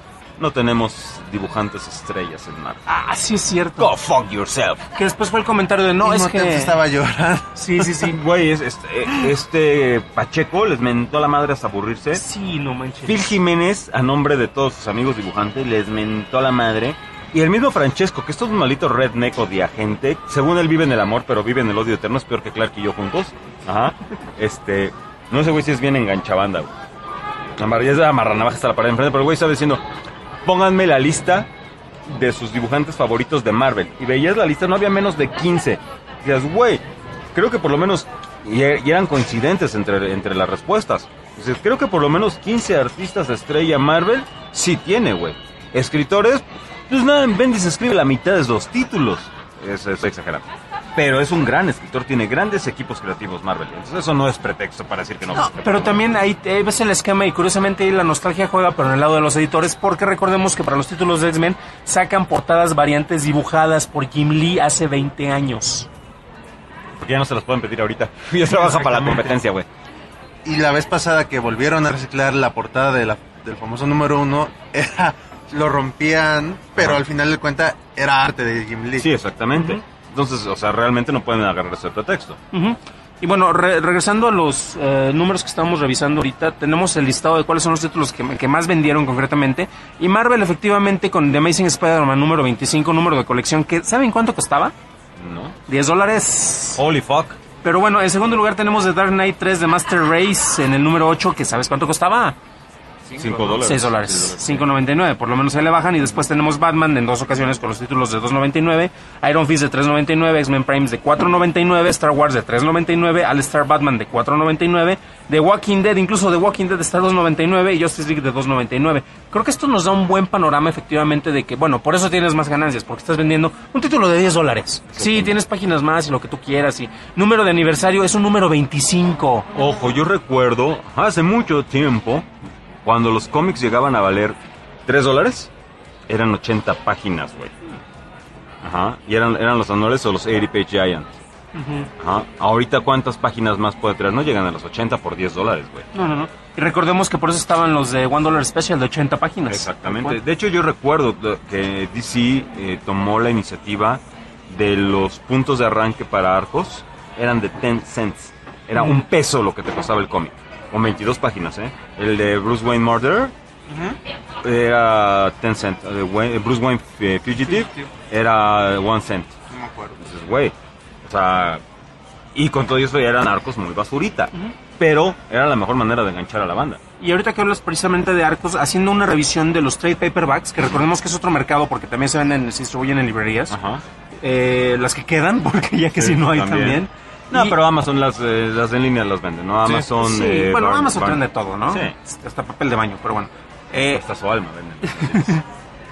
No tenemos dibujantes estrellas en Marvel. Ah, sí es cierto. Go fuck yourself. Que después fue el comentario de no, Y es Motex que... estaba llorando. Sí, sí, sí. Güey, es- este, este Pacheco les mentó la madre hasta aburrirse. Sí, no manches. Phil Jiménez, a nombre de todos sus amigos dibujantes, les mentó la madre. Y el mismo Francesco, que es todo un malito redneck odiagente, según él vive en el amor, pero vive en el odio eterno, es peor que Clark y yo juntos. Ajá. Este, no sé, güey, si es bien enganchabanda, güey. Amar- Ya es de amarranavaja hasta la pared de enfrente, pero el güey estaba diciendo, pónganme la lista de sus dibujantes favoritos de Marvel. Y veías la lista, no había menos de quince. Y dices, güey, creo que por lo menos, y, e- y eran coincidentes entre, entre las respuestas. Dices, creo que por lo menos quince artistas estrella Marvel sí tiene, güey. Escritores, pues nada, Bendis escribe la mitad de los títulos. Es, es exagerado. Pero es un gran escritor, tiene grandes equipos creativos Marvel. Entonces eso no es pretexto para decir que no. No, pero también ahí eh, ves el esquema y curiosamente ahí la nostalgia juega, pero en el lado de los editores, porque recordemos que para los títulos de X-Men sacan portadas variantes dibujadas por Jim Lee hace veinte años. Porque ya no se las pueden pedir ahorita. Ya trabaja para la competencia, güey. Y la vez pasada que volvieron a reciclar la portada de la, del famoso número uno, era, lo rompían, pero Ajá. al final de cuenta era arte de Jim Lee. Sí, exactamente. Entonces, o sea, realmente no pueden agarrar ese pretexto. Ujú. Y bueno, re- regresando a los eh, números que estábamos revisando ahorita, tenemos el listado de cuáles son los títulos que, que más vendieron concretamente. Y Marvel, efectivamente, con The Amazing Spider-Man número veinticinco, número de colección, que ¿saben cuánto costaba? ¿No? diez dólares. Holy fuck. Pero bueno, en segundo lugar tenemos The Dark Knight tres de Master Race en el número ocho, que ¿sabes cuánto costaba? cinco dólares. seis dólares. cinco noventa y nueve, por lo menos se le bajan. Y después tenemos Batman en dos ocasiones con los títulos de dos noventa y nueve, Iron Fist de tres noventa y nueve, X-Men Primes de cuatro noventa y nueve, Star Wars de tres noventa y nueve, All Star Batman de cuatro noventa y nueve, The Walking Dead, incluso The Walking Dead está dos noventa y nueve y Justice League de dos noventa y nueve. Creo que esto nos da un buen panorama efectivamente de que, bueno, por eso tienes más ganancias, porque estás vendiendo un título de diez dólares. Sí, tienes páginas más y lo que tú quieras. Y número de aniversario es un número veinticinco. Ojo, yo recuerdo hace mucho tiempo, cuando los cómics llegaban a valer tres dólares, eran ochenta páginas, güey. Ajá. Y eran, eran los anuales o los ochenta page giant. Uh-huh. Ajá. Ahorita, ¿cuántas páginas más puede traer? No llegan a los ochenta por diez dólares, güey. No, no, no. Y recordemos que por eso estaban los de one dollar special de ochenta páginas. Exactamente. De hecho, yo recuerdo que D C eh, tomó la iniciativa de los puntos de arranque para arcos. Eran de ten cents. Era uh-huh. un peso lo que te costaba el cómic. Con veintidós páginas, ¿eh? El de Bruce Wayne Murderer uh-huh. era ten cents. El de Bruce Wayne Fugitive era one cent. No me acuerdo. Entonces, güey, o sea... Y con todo eso eran arcos muy basurita. Uh-huh. Pero era la mejor manera de enganchar a la banda. Y ahorita que hablas precisamente de arcos, haciendo una revisión de los trade paperbacks, que recordemos que es otro mercado porque también se venden, se distribuyen en librerías. Ajá. Eh, las que quedan, porque ya que sí, si no hay también. también. No, y... pero Amazon las, eh, las en línea las vende, ¿no? Amazon... Sí, eh, bueno, Bar- Amazon Bar- vende todo, ¿no? Sí. Hasta papel de baño, pero bueno. Eh, Hasta su alma venden.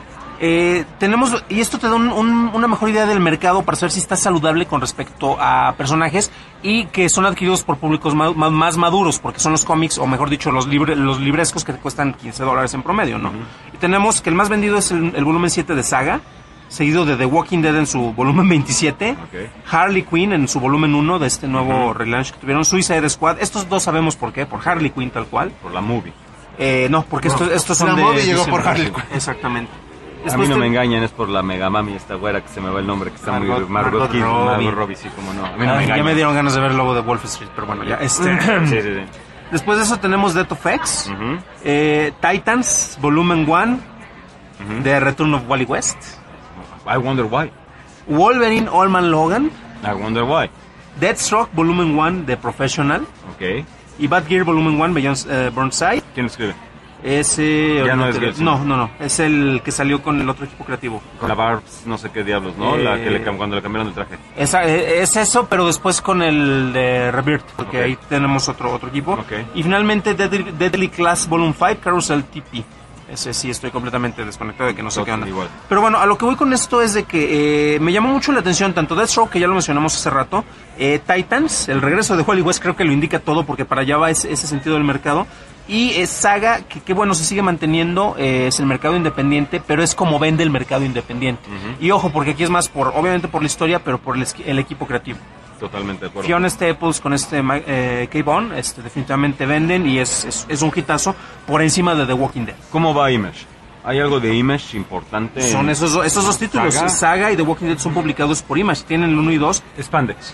eh, tenemos, y esto te da un, un, una mejor idea del mercado para saber si está saludable con respecto a personajes y que son adquiridos por públicos ma- ma- más maduros, porque son los cómics, o mejor dicho, los, libre, los librescos que te cuestan quince dólares en promedio, ¿no? Uh-huh. Y tenemos que el más vendido es el, el volumen siete de Saga, seguido de The Walking Dead en su volumen veintisiete, okay. Harley Quinn en su volumen uno de este nuevo uh-huh. relaunch que tuvieron, Suicide Squad. Estos dos sabemos por qué, por Harley Quinn tal cual. Por la movie. Eh, no, porque no, estos, estos son la de... movie llegó por Harley Quinn. Exactamente. Después a mí no te... me engañan, es por la mega mami esta güera que se me va el nombre, que está Margot, muy... Margot, Margot Kid, Robbie. Margot Robbie, sí, como no. A mí no Ay, me ya me dieron ganas de ver el logo de Wolf Street, pero bueno, ya. Este... sí, sí, sí. Después de eso tenemos Death of X, uh-huh. eh, Titans, volumen uno, uh-huh. The Return of Wally West. I wonder why. Wolverine, Old Man Logan. I wonder why. Deathstroke, volumen uno, The Professional. Ok. Y Batgear, volumen uno, Beyond uh, Burnside. ¿Quién escribe? Ese... Ya no es Gelson. No, no, no. Es el que salió con el otro equipo creativo. Con la Barbs, no sé qué diablos, ¿no? Eh, la que le, cuando le cambiaron el traje. Esa, es eso, pero después con el de Rebirth, porque okay. ahí tenemos otro otro equipo. Okay. Y finalmente Deadly, Deadly Class Volume cinco, Carousel T P. Ese sí estoy completamente desconectado de que no sé qué onda. Igual. Pero bueno, a lo que voy con esto es de que eh, me llamó mucho la atención tanto Deathstroke, que ya lo mencionamos hace rato, eh, Titans, el regreso de Wally West creo que lo indica todo porque para allá va ese, ese sentido del mercado. Y eh, Saga, que, que bueno, se sigue manteniendo, eh, es el mercado independiente, pero es como vende el mercado independiente. Uh-huh. Y ojo, porque aquí es más por, obviamente por la historia, pero por el, el equipo creativo. Totalmente de acuerdo. Fiona Staples con este eh, K-Bone, este, definitivamente venden y es, es, es un hitazo por encima de The Walking Dead. ¿Cómo va Image? ¿Hay algo de Image importante? Son esos, esos dos títulos, Saga. Saga y The Walking Dead son publicados por Image, tienen el uno y dos. Spandex.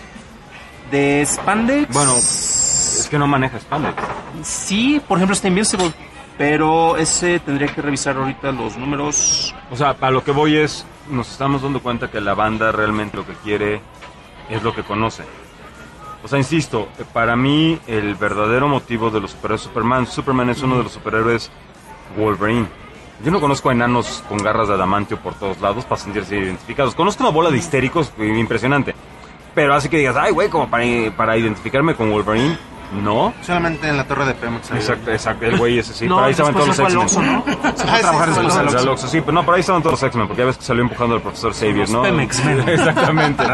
De Spandex... Bueno, es que no maneja Spandex. Sí, por ejemplo está Invincible, pero ese tendría que revisar ahorita los números. O sea, a lo que voy es, nos estamos dando cuenta que la banda realmente lo que quiere es lo que conoce. O sea, insisto, para mí el verdadero motivo de los superhéroes Superman, Superman es uno de los superhéroes Wolverine. Yo no conozco a enanos con garras de adamantio por todos lados para sentirse identificados. Conozco una bola de histéricos impresionante. Pero así que digas, ay güey, como para, para identificarme con Wolverine, no. Solamente en la torre de Pemex. Exacto, exacto, el güey ese sí. No, por ahí estaban todos los X-Men. Oxxo, ¿no? Se fue a trabajar después al Oxxo. Oxxo. Sí, pero no, por ahí estaban todos los X-Men, porque ya ves que salió empujando al profesor Xavier, ¿no? Pemex. Exactamente.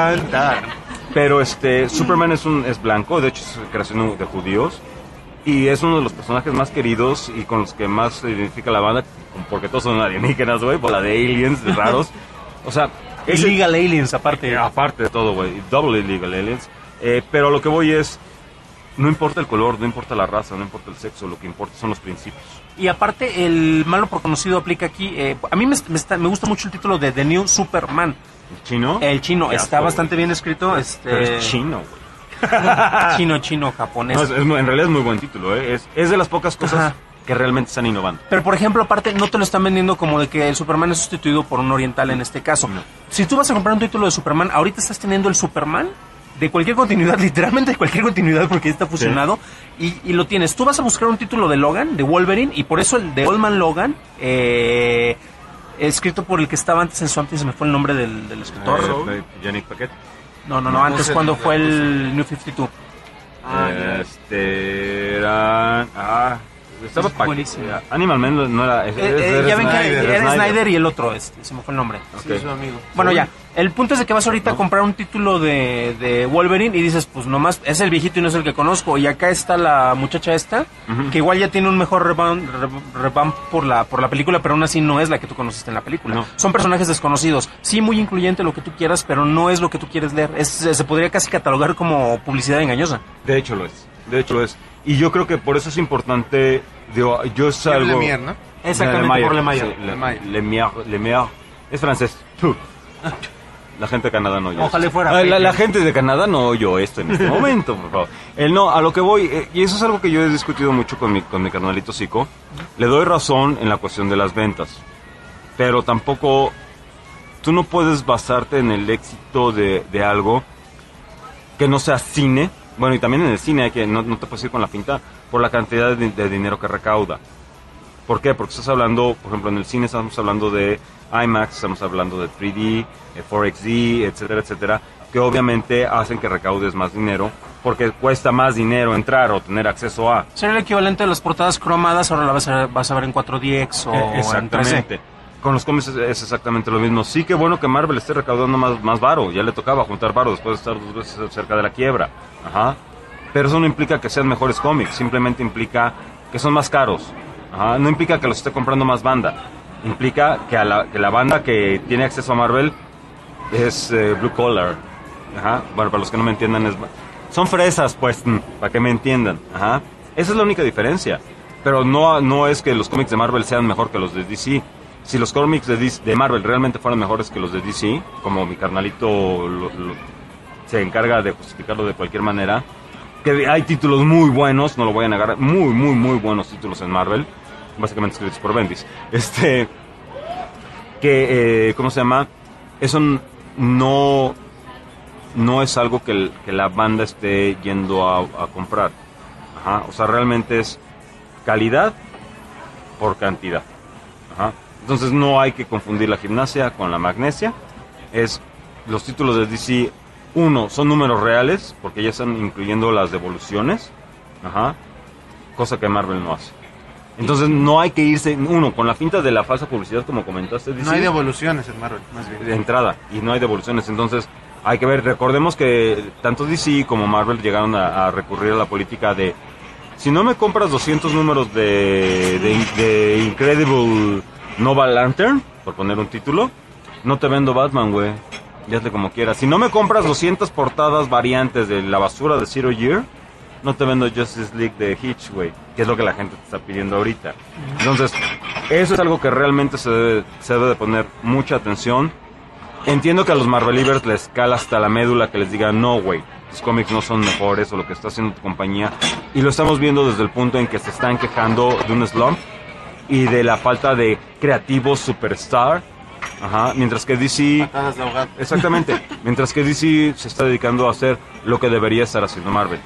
Pero este, Superman es un es blanco, de hecho es creación de judíos. Y es uno de los personajes más queridos y con los que más se identifica la banda, porque todos son alienígenas, güey, por la de aliens, de raros. O sea... Illegal Aliens, aparte. Eh, aparte de todo, güey. Double Illegal Aliens. Eh, pero lo que voy es... No importa el color, no importa la raza, no importa el sexo. Lo que importa son los principios. Y aparte, el malo por conocido aplica aquí. Eh, a mí me, me, está, me gusta mucho el título de The New Superman. ¿El chino? El chino. Qué está asco, bastante güey. bien escrito. Este... Pero es chino, güey. chino, chino, japonés. No, es, es, en realidad es muy buen título, ¿eh? Es, es de las pocas cosas... Ajá. Que realmente están innovando. Pero por ejemplo, aparte, no te lo están vendiendo como de que el Superman es sustituido por un oriental en este caso. No. Si tú vas a comprar un título de Superman, ahorita estás teniendo el Superman de cualquier continuidad, literalmente de cualquier continuidad, porque está fusionado, sí. y, y lo tienes. Tú vas a buscar un título de Logan, de Wolverine, y por eso el de Old Man Logan, eh, escrito por el que estaba antes en Swamp Thing, se me fue el nombre del, del escritor. Eh, Yannick Paquet. No, no, no, no antes cuando fue el New cincuenta y dos. Ah, este era... Ah... Estaba buenísimo. Animal Man no era... Es, eh, eh, ya ven que era Snyder. Snyder y el otro, este, se me fue el nombre. Okay. Sí, su amigo. Bueno, ya. El punto es de que vas ahorita ¿no? a comprar un título de, de Wolverine y dices, pues nomás es el viejito y no es el que conozco. Y acá está la muchacha esta, uh-huh. que igual ya tiene un mejor revamp, revamp por la por la película, pero aún así no es la que tú conociste en la película. No. Son personajes desconocidos. Sí, muy incluyente lo que tú quieras, pero no es lo que tú quieres leer. Es, se podría casi catalogar como publicidad engañosa. De hecho lo es. De hecho lo es. Y yo creo que por eso es importante, digo, yo salgo... Lemire, ¿no? Exactamente, por Lemire. Sí, Lemire, Lemire, es francés. La gente de Canadá no oyó Ojalá esto. fuera. La, la gente de Canadá no oyó esto en este momento, por favor. El no, a lo que voy, eh, y eso es algo que yo he discutido mucho con mi, con mi carnalito Zico, le doy razón en la cuestión de las ventas, pero tampoco, tú no puedes basarte en el éxito de, de algo que no sea cine. Bueno, y también en el cine hay que no, no te puedes ir con la finta por la cantidad de, de dinero que recauda. ¿Por qué? Porque estás hablando, por ejemplo, en el cine estamos hablando de IMAX, estamos hablando de tres D, eh, cuatro X D, etcétera, etcétera, que obviamente hacen que recaudes más dinero, porque cuesta más dinero entrar o tener acceso a. Sería el equivalente a las portadas cromadas, ahora la vas a, vas a ver en cuatro D X o eh, exactamente. En tres D. Con los cómics es, es exactamente lo mismo. Sí que bueno que Marvel esté recaudando más, más varo, ya le tocaba juntar varo después de estar dos veces cerca de la quiebra. Ajá. Pero eso no implica que sean mejores cómics, simplemente implica que son más caros. Ajá. No implica que los esté comprando más banda. Implica que, a la, que la banda que tiene acceso a Marvel es eh, blue collar. Ajá. Bueno, para los que no me entiendan, es, son fresas, pues, para que me entiendan. Ajá. Esa es la única diferencia. Pero no, no es que los cómics de Marvel sean mejor que los de D C. Si los cómics de, D C, de Marvel realmente fueran mejores que los de D C, como mi carnalito lo, lo, se encarga de justificarlo de cualquier manera, que hay títulos muy buenos, no lo voy a negar, muy, muy, muy buenos títulos en Marvel, básicamente escritos por Bendis, este, que, eh, ¿cómo se llama? Eso no, no es algo que, el, que la banda esté yendo a, a comprar. Ajá. O sea, realmente es calidad por cantidad. Ajá. Entonces no hay que confundir la gimnasia con la magnesia. Es los títulos de D C, uno, son números reales, porque ya están incluyendo las devoluciones. Ajá. Cosa que Marvel no hace. Entonces no hay que irse, uno, con la finta de la falsa publicidad, como comentaste, D C. No hay devoluciones en Marvel, más bien. De entrada, y no hay devoluciones. Entonces hay que ver, recordemos que tanto D C como Marvel llegaron a, a recurrir a la política de: si no me compras doscientos números de, de, de Incredible Nova Lantern, por poner un título, no te vendo Batman, güey. Ya hazle como quieras. Si no me compras doscientas portadas variantes de la basura de Zero Year, no te vendo Justice League de Hitch, güey. Que es lo que la gente te está pidiendo ahorita. Entonces, eso es algo que realmente se debe, se debe de poner mucha atención. Entiendo que a los Marvelivers les cala hasta la médula que les digan: no, güey, tus cómics no son mejores, o lo que está haciendo tu compañía. Y lo estamos viendo desde el punto en que se están quejando de un slump y de la falta de creativos superstar. Ajá, mientras que D C, exactamente, mientras que D C se está dedicando a hacer lo que debería estar haciendo Marvel.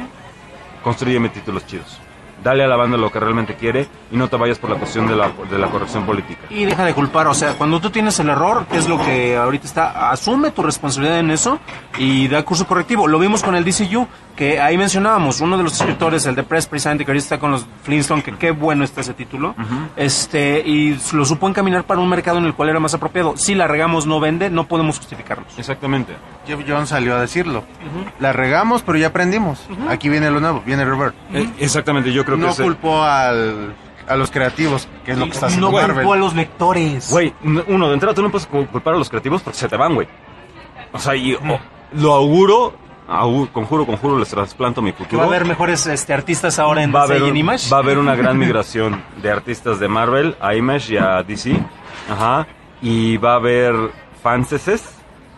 Constrúyeme títulos chidos. Dale a la banda lo que realmente quiere y no te vayas por la cuestión de la, de la corrección política. Y deja de culpar, o sea, cuando tú tienes el error, que es lo que ahorita está, asume tu responsabilidad en eso y da curso correctivo. Lo vimos con el D C U, que ahí mencionábamos, uno de los escritores, el de Press, precisamente, que ahorita está con los Flintstones, que qué bueno está ese título, uh-huh. este y lo supo encaminar para un mercado en el cual era más apropiado. Si la regamos, no vende, no podemos justificarnos. Exactamente. Jeff Jones salió a decirlo. Uh-huh. La regamos, pero ya aprendimos. Uh-huh. Aquí viene lo nuevo, viene Revert. Uh-huh. Eh, exactamente, yo creo no que... No culpó al, a los creativos, que es lo que está haciendo no Marvel. No culpó a los lectores. Güey, uno, de entrada tú no puedes culpar a los creativos porque se te van, güey. O sea, y, oh, lo auguro... Auguro, conjuro, conjuro, les trasplanto mi futuro. Va a haber mejores este, artistas ahora en va D C a haber, y en Image. Va a haber una gran migración de artistas de Marvel a Image y a D C. Ajá. Y va a haber fanses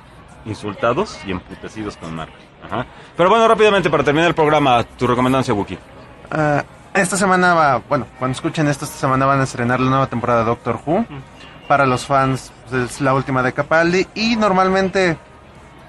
insultados y emputecidos con Marvel. Ajá. Pero bueno, rápidamente para terminar el programa, tu recomendación, Wookie. Uh, esta semana va, bueno, cuando escuchen esto, esta semana van a estrenar la nueva temporada de Doctor Who. Mm. Para los fans, pues, es la última de Capaldi. Y normalmente...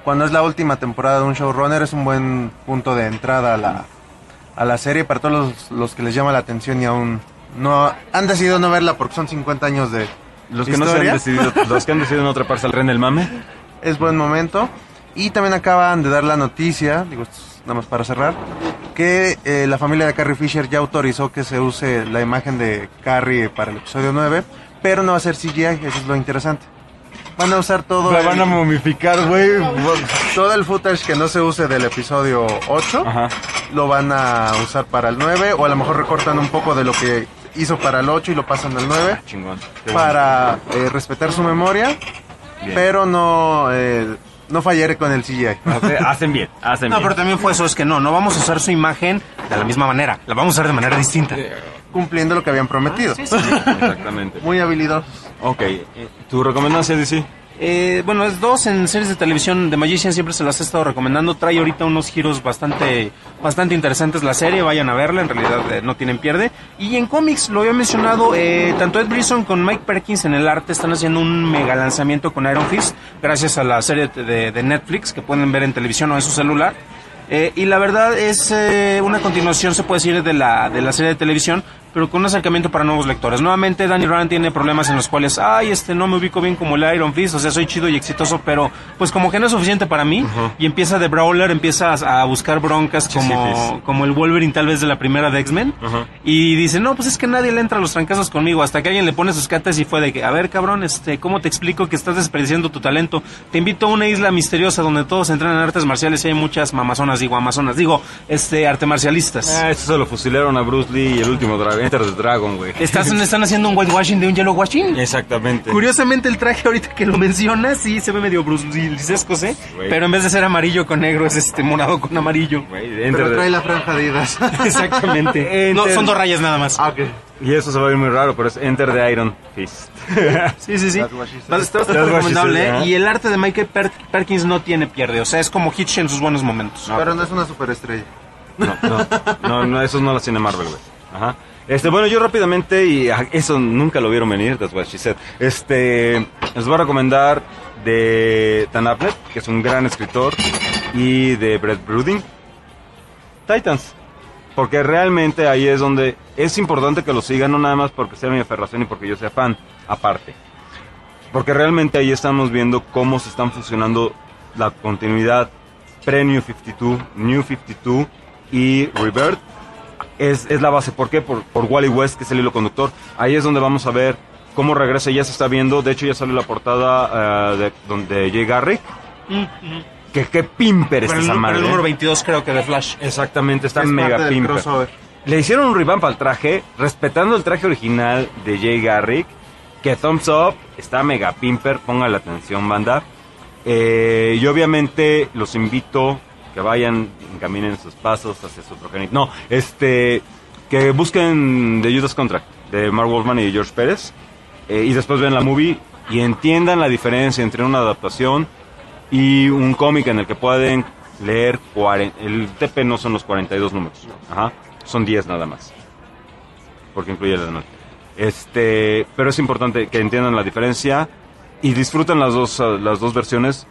cuando es la última temporada de un showrunner es un buen punto de entrada a la, a la serie para todos los, los que les llama la atención y aún no han decidido no verla porque son cincuenta años de Los que, no se han historia. decidido, los que han decidido no treparse al tren del mame. Es buen momento. Y también acaban de dar la noticia, digo, esto es nada más para cerrar, que eh, la familia de Carrie Fisher ya autorizó que se use la imagen de Carrie para el episodio nueve, pero no va a ser C G I, eso es lo interesante. Van a usar todo La el, van a momificar, güey. todo el footage que no se use del episodio ocho, Ajá. lo van a usar para el nueve, o a lo mejor recortan un poco de lo que hizo para el ocho y lo pasan al nueve, Chingón. Qué para eh, respetar su memoria, Bien. pero no, eh, no fallar con el C G I. bueno. Hace- Hacen bien, hacen No, bien. pero también fue eso, es que no, no vamos a usar su imagen de la misma manera, la vamos a usar de manera distinta. Cumpliendo lo que habían prometido. Exactamente. Muy habilidosos. Ok, eh, ¿tu recomendación, D C? Eh, bueno, es dos en series de televisión. The Magician siempre se las he estado recomendando. Trae ahorita unos giros bastante bastante interesantes la serie. Vayan a verla, en realidad eh, no tienen pierde. Y en cómics, lo había mencionado, eh, tanto Ed Brisson con Mike Perkins en el arte están haciendo un mega lanzamiento con Iron Fist, gracias a la serie de, de Netflix que pueden ver en televisión o en su celular. Eh, y la verdad es eh, una continuación, se puede decir, de la, de la serie de televisión, pero con un acercamiento para nuevos lectores. Nuevamente, Danny Rand tiene problemas en los cuales, ay, este, no me ubico bien como el Iron Fist, o sea, soy chido y exitoso, pero pues como que no es suficiente para mí. Uh-huh. Y empieza de brawler, empieza a, a buscar broncas como, como el Wolverine tal vez de la primera de X-Men. Uh-huh. Y dice, no, pues es que nadie le entra a los trancazos conmigo, hasta que alguien le pone sus cartas y fue de que, a ver, cabrón, este, ¿cómo te explico que estás desperdiciando tu talento? Te invito a una isla misteriosa donde todos entrenan artes marciales y hay muchas mamazonas, digo, amazonas, digo, este, arte marcialistas. Ah, esto se lo fusilaron a Bruce Lee y el último Dragon, Enter the Dragon, güey. Estás, están haciendo un whitewashing de un yellow washing. Exactamente. Curiosamente el traje ahorita que lo mencionas sí se ve medio Bruce Lee-esco, ¿eh? Güey. Pero en vez de ser amarillo con negro es este morado con amarillo. Güey, Pero Enter the- trae la franja de Adidas. Exactamente. No, son dos rayas nada más. Ah, ok. Y eso se va a ver muy raro, pero es Enter the Iron Fist. Sí, sí, sí. That's what she said. Está bastante That's what she recomendable, said, ¿eh? ajá. Y el arte de Michael Per- Perkins no tiene pierde. O sea, es como Hitch en sus buenos momentos. Pero no es una superestrella. No, no, no, no, esos no las tiene Marvel, güey. Ajá. Este, bueno, yo rápidamente, y ah, eso nunca lo vieron venir, that's what she said. Este, les voy a recomendar de Dan Abnett, que es un gran escritor, y de Brett Brooding, Titans. Porque realmente ahí es donde es importante que lo sigan, no nada más porque sea mi aferración y porque yo sea fan, aparte. Porque realmente ahí estamos viendo cómo se están fusionando la continuidad pre-New cincuenta y dos, New cincuenta y dos y Rebirth. Es, es la base. ¿Por qué? Por, por Wally West, que es el hilo conductor. Ahí es donde vamos a ver cómo regresa. Ya se está viendo. De hecho, ya salió la portada uh, de, donde Jay Garrick. Mm-hmm. Que qué pimper está Pero el, esa pero madre. el número veintidós creo que de Flash. Exactamente, está Es mega parte del pimper. crossover. Le hicieron un revamp al traje, respetando el traje original de Jay Garrick. Que thumbs up, está mega pimper. Pongan la atención, banda. Eh, y obviamente los invito que vayan, encaminen sus pasos hacia su progenitor. No, este, que busquen The Judas Contract de Mark Wolfman y George Pérez, eh, y después vean la movie y entiendan la diferencia entre una adaptación y un cómic en el que pueden leer cuarenta, el T P no son los cuarenta y dos números, ajá, son diez nada más, porque incluye el anual. Este, pero es importante que entiendan la diferencia y disfruten las dos, uh, las dos versiones.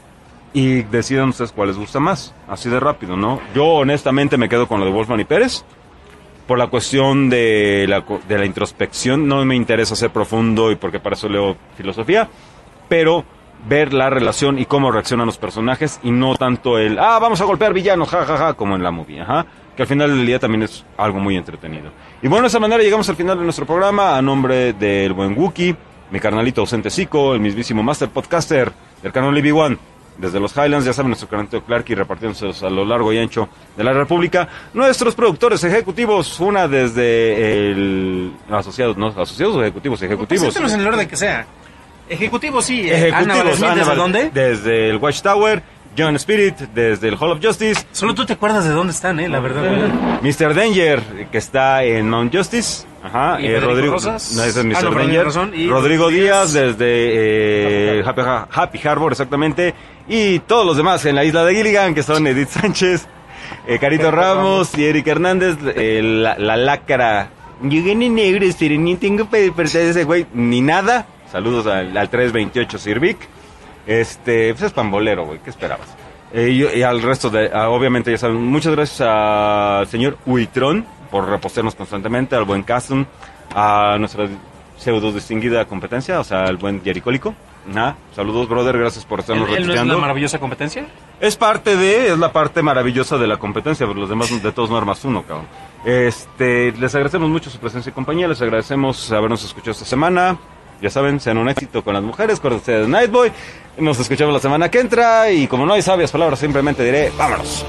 Y decidan ustedes cuál les gusta más. Así de rápido, ¿no? Yo honestamente me quedo con lo de Wolfman y Pérez. Por la cuestión de la, de la introspección. No me interesa ser profundo y porque para eso leo filosofía. Pero ver la relación y cómo reaccionan los personajes. Y no tanto el, ah, vamos a golpear villanos, jajaja, ja, ja, como en la movie, ajá. Que al final del día también es algo muy entretenido. Y bueno, de esa manera llegamos al final de nuestro programa. A nombre del buen Wookie, mi carnalito ausente Zico, el mismísimo Master Podcaster del canal Libby One. Desde los Highlands, ya saben, nuestro canal Clark y repartiéndose a lo largo y ancho de la República. Nuestros productores ejecutivos, una desde el... Asociados, ¿no? Asociados o ejecutivos, ejecutivos. Preséntenos en el orden que sea. Ejecutivo, sí. Ejecutivos, Ana Valesmith, Ana ¿desde Val- dónde? Desde el Watchtower, John Spirit, desde el Hall of Justice. Solo tú te acuerdas de dónde están, eh, la verdad. güey. mister Danger, que está en Mount Justice. Ajá. ¿Y eh, Federico Rodrigo Rosas? No, ese es Ah, mister no, perdón, Danger. razón. Y Rodrigo Díaz, Díaz. desde eh, Happy, Happy Harbor, exactamente. Y todos los demás en la isla de Gilligan, que son Edith Sánchez, eh, Carito Ramos y Eric Hernández. Eh, la, la lácara. Yo gané negro, pero ni tengo pertenencia ese güey, ni nada. Saludos al, al trescientos veintiocho Sirvic. Este, pues es pambolero, güey, ¿qué esperabas? Eh, y, y al resto de, a, obviamente ya saben, muchas gracias al señor Uitron por repostearnos constantemente, al buen Caston, a nuestra pseudo distinguida competencia, o sea, el buen Yericólico. Nah, saludos, brother, gracias por estarnos ¿Él, él no es retuiteando. la maravillosa competencia? Es parte de, es la parte maravillosa de la competencia, pero los demás de todos no armas uno, cabrón. Este, les agradecemos mucho su presencia y compañía, les agradecemos habernos escuchado esta semana. Ya saben, sean un éxito con las mujeres, acuérdense de Nightboy. Nos escuchamos la semana que entra y como no hay sabias palabras, simplemente diré, vámonos.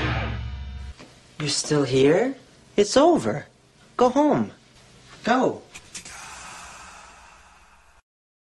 You're still here? It's over. Go home. Go.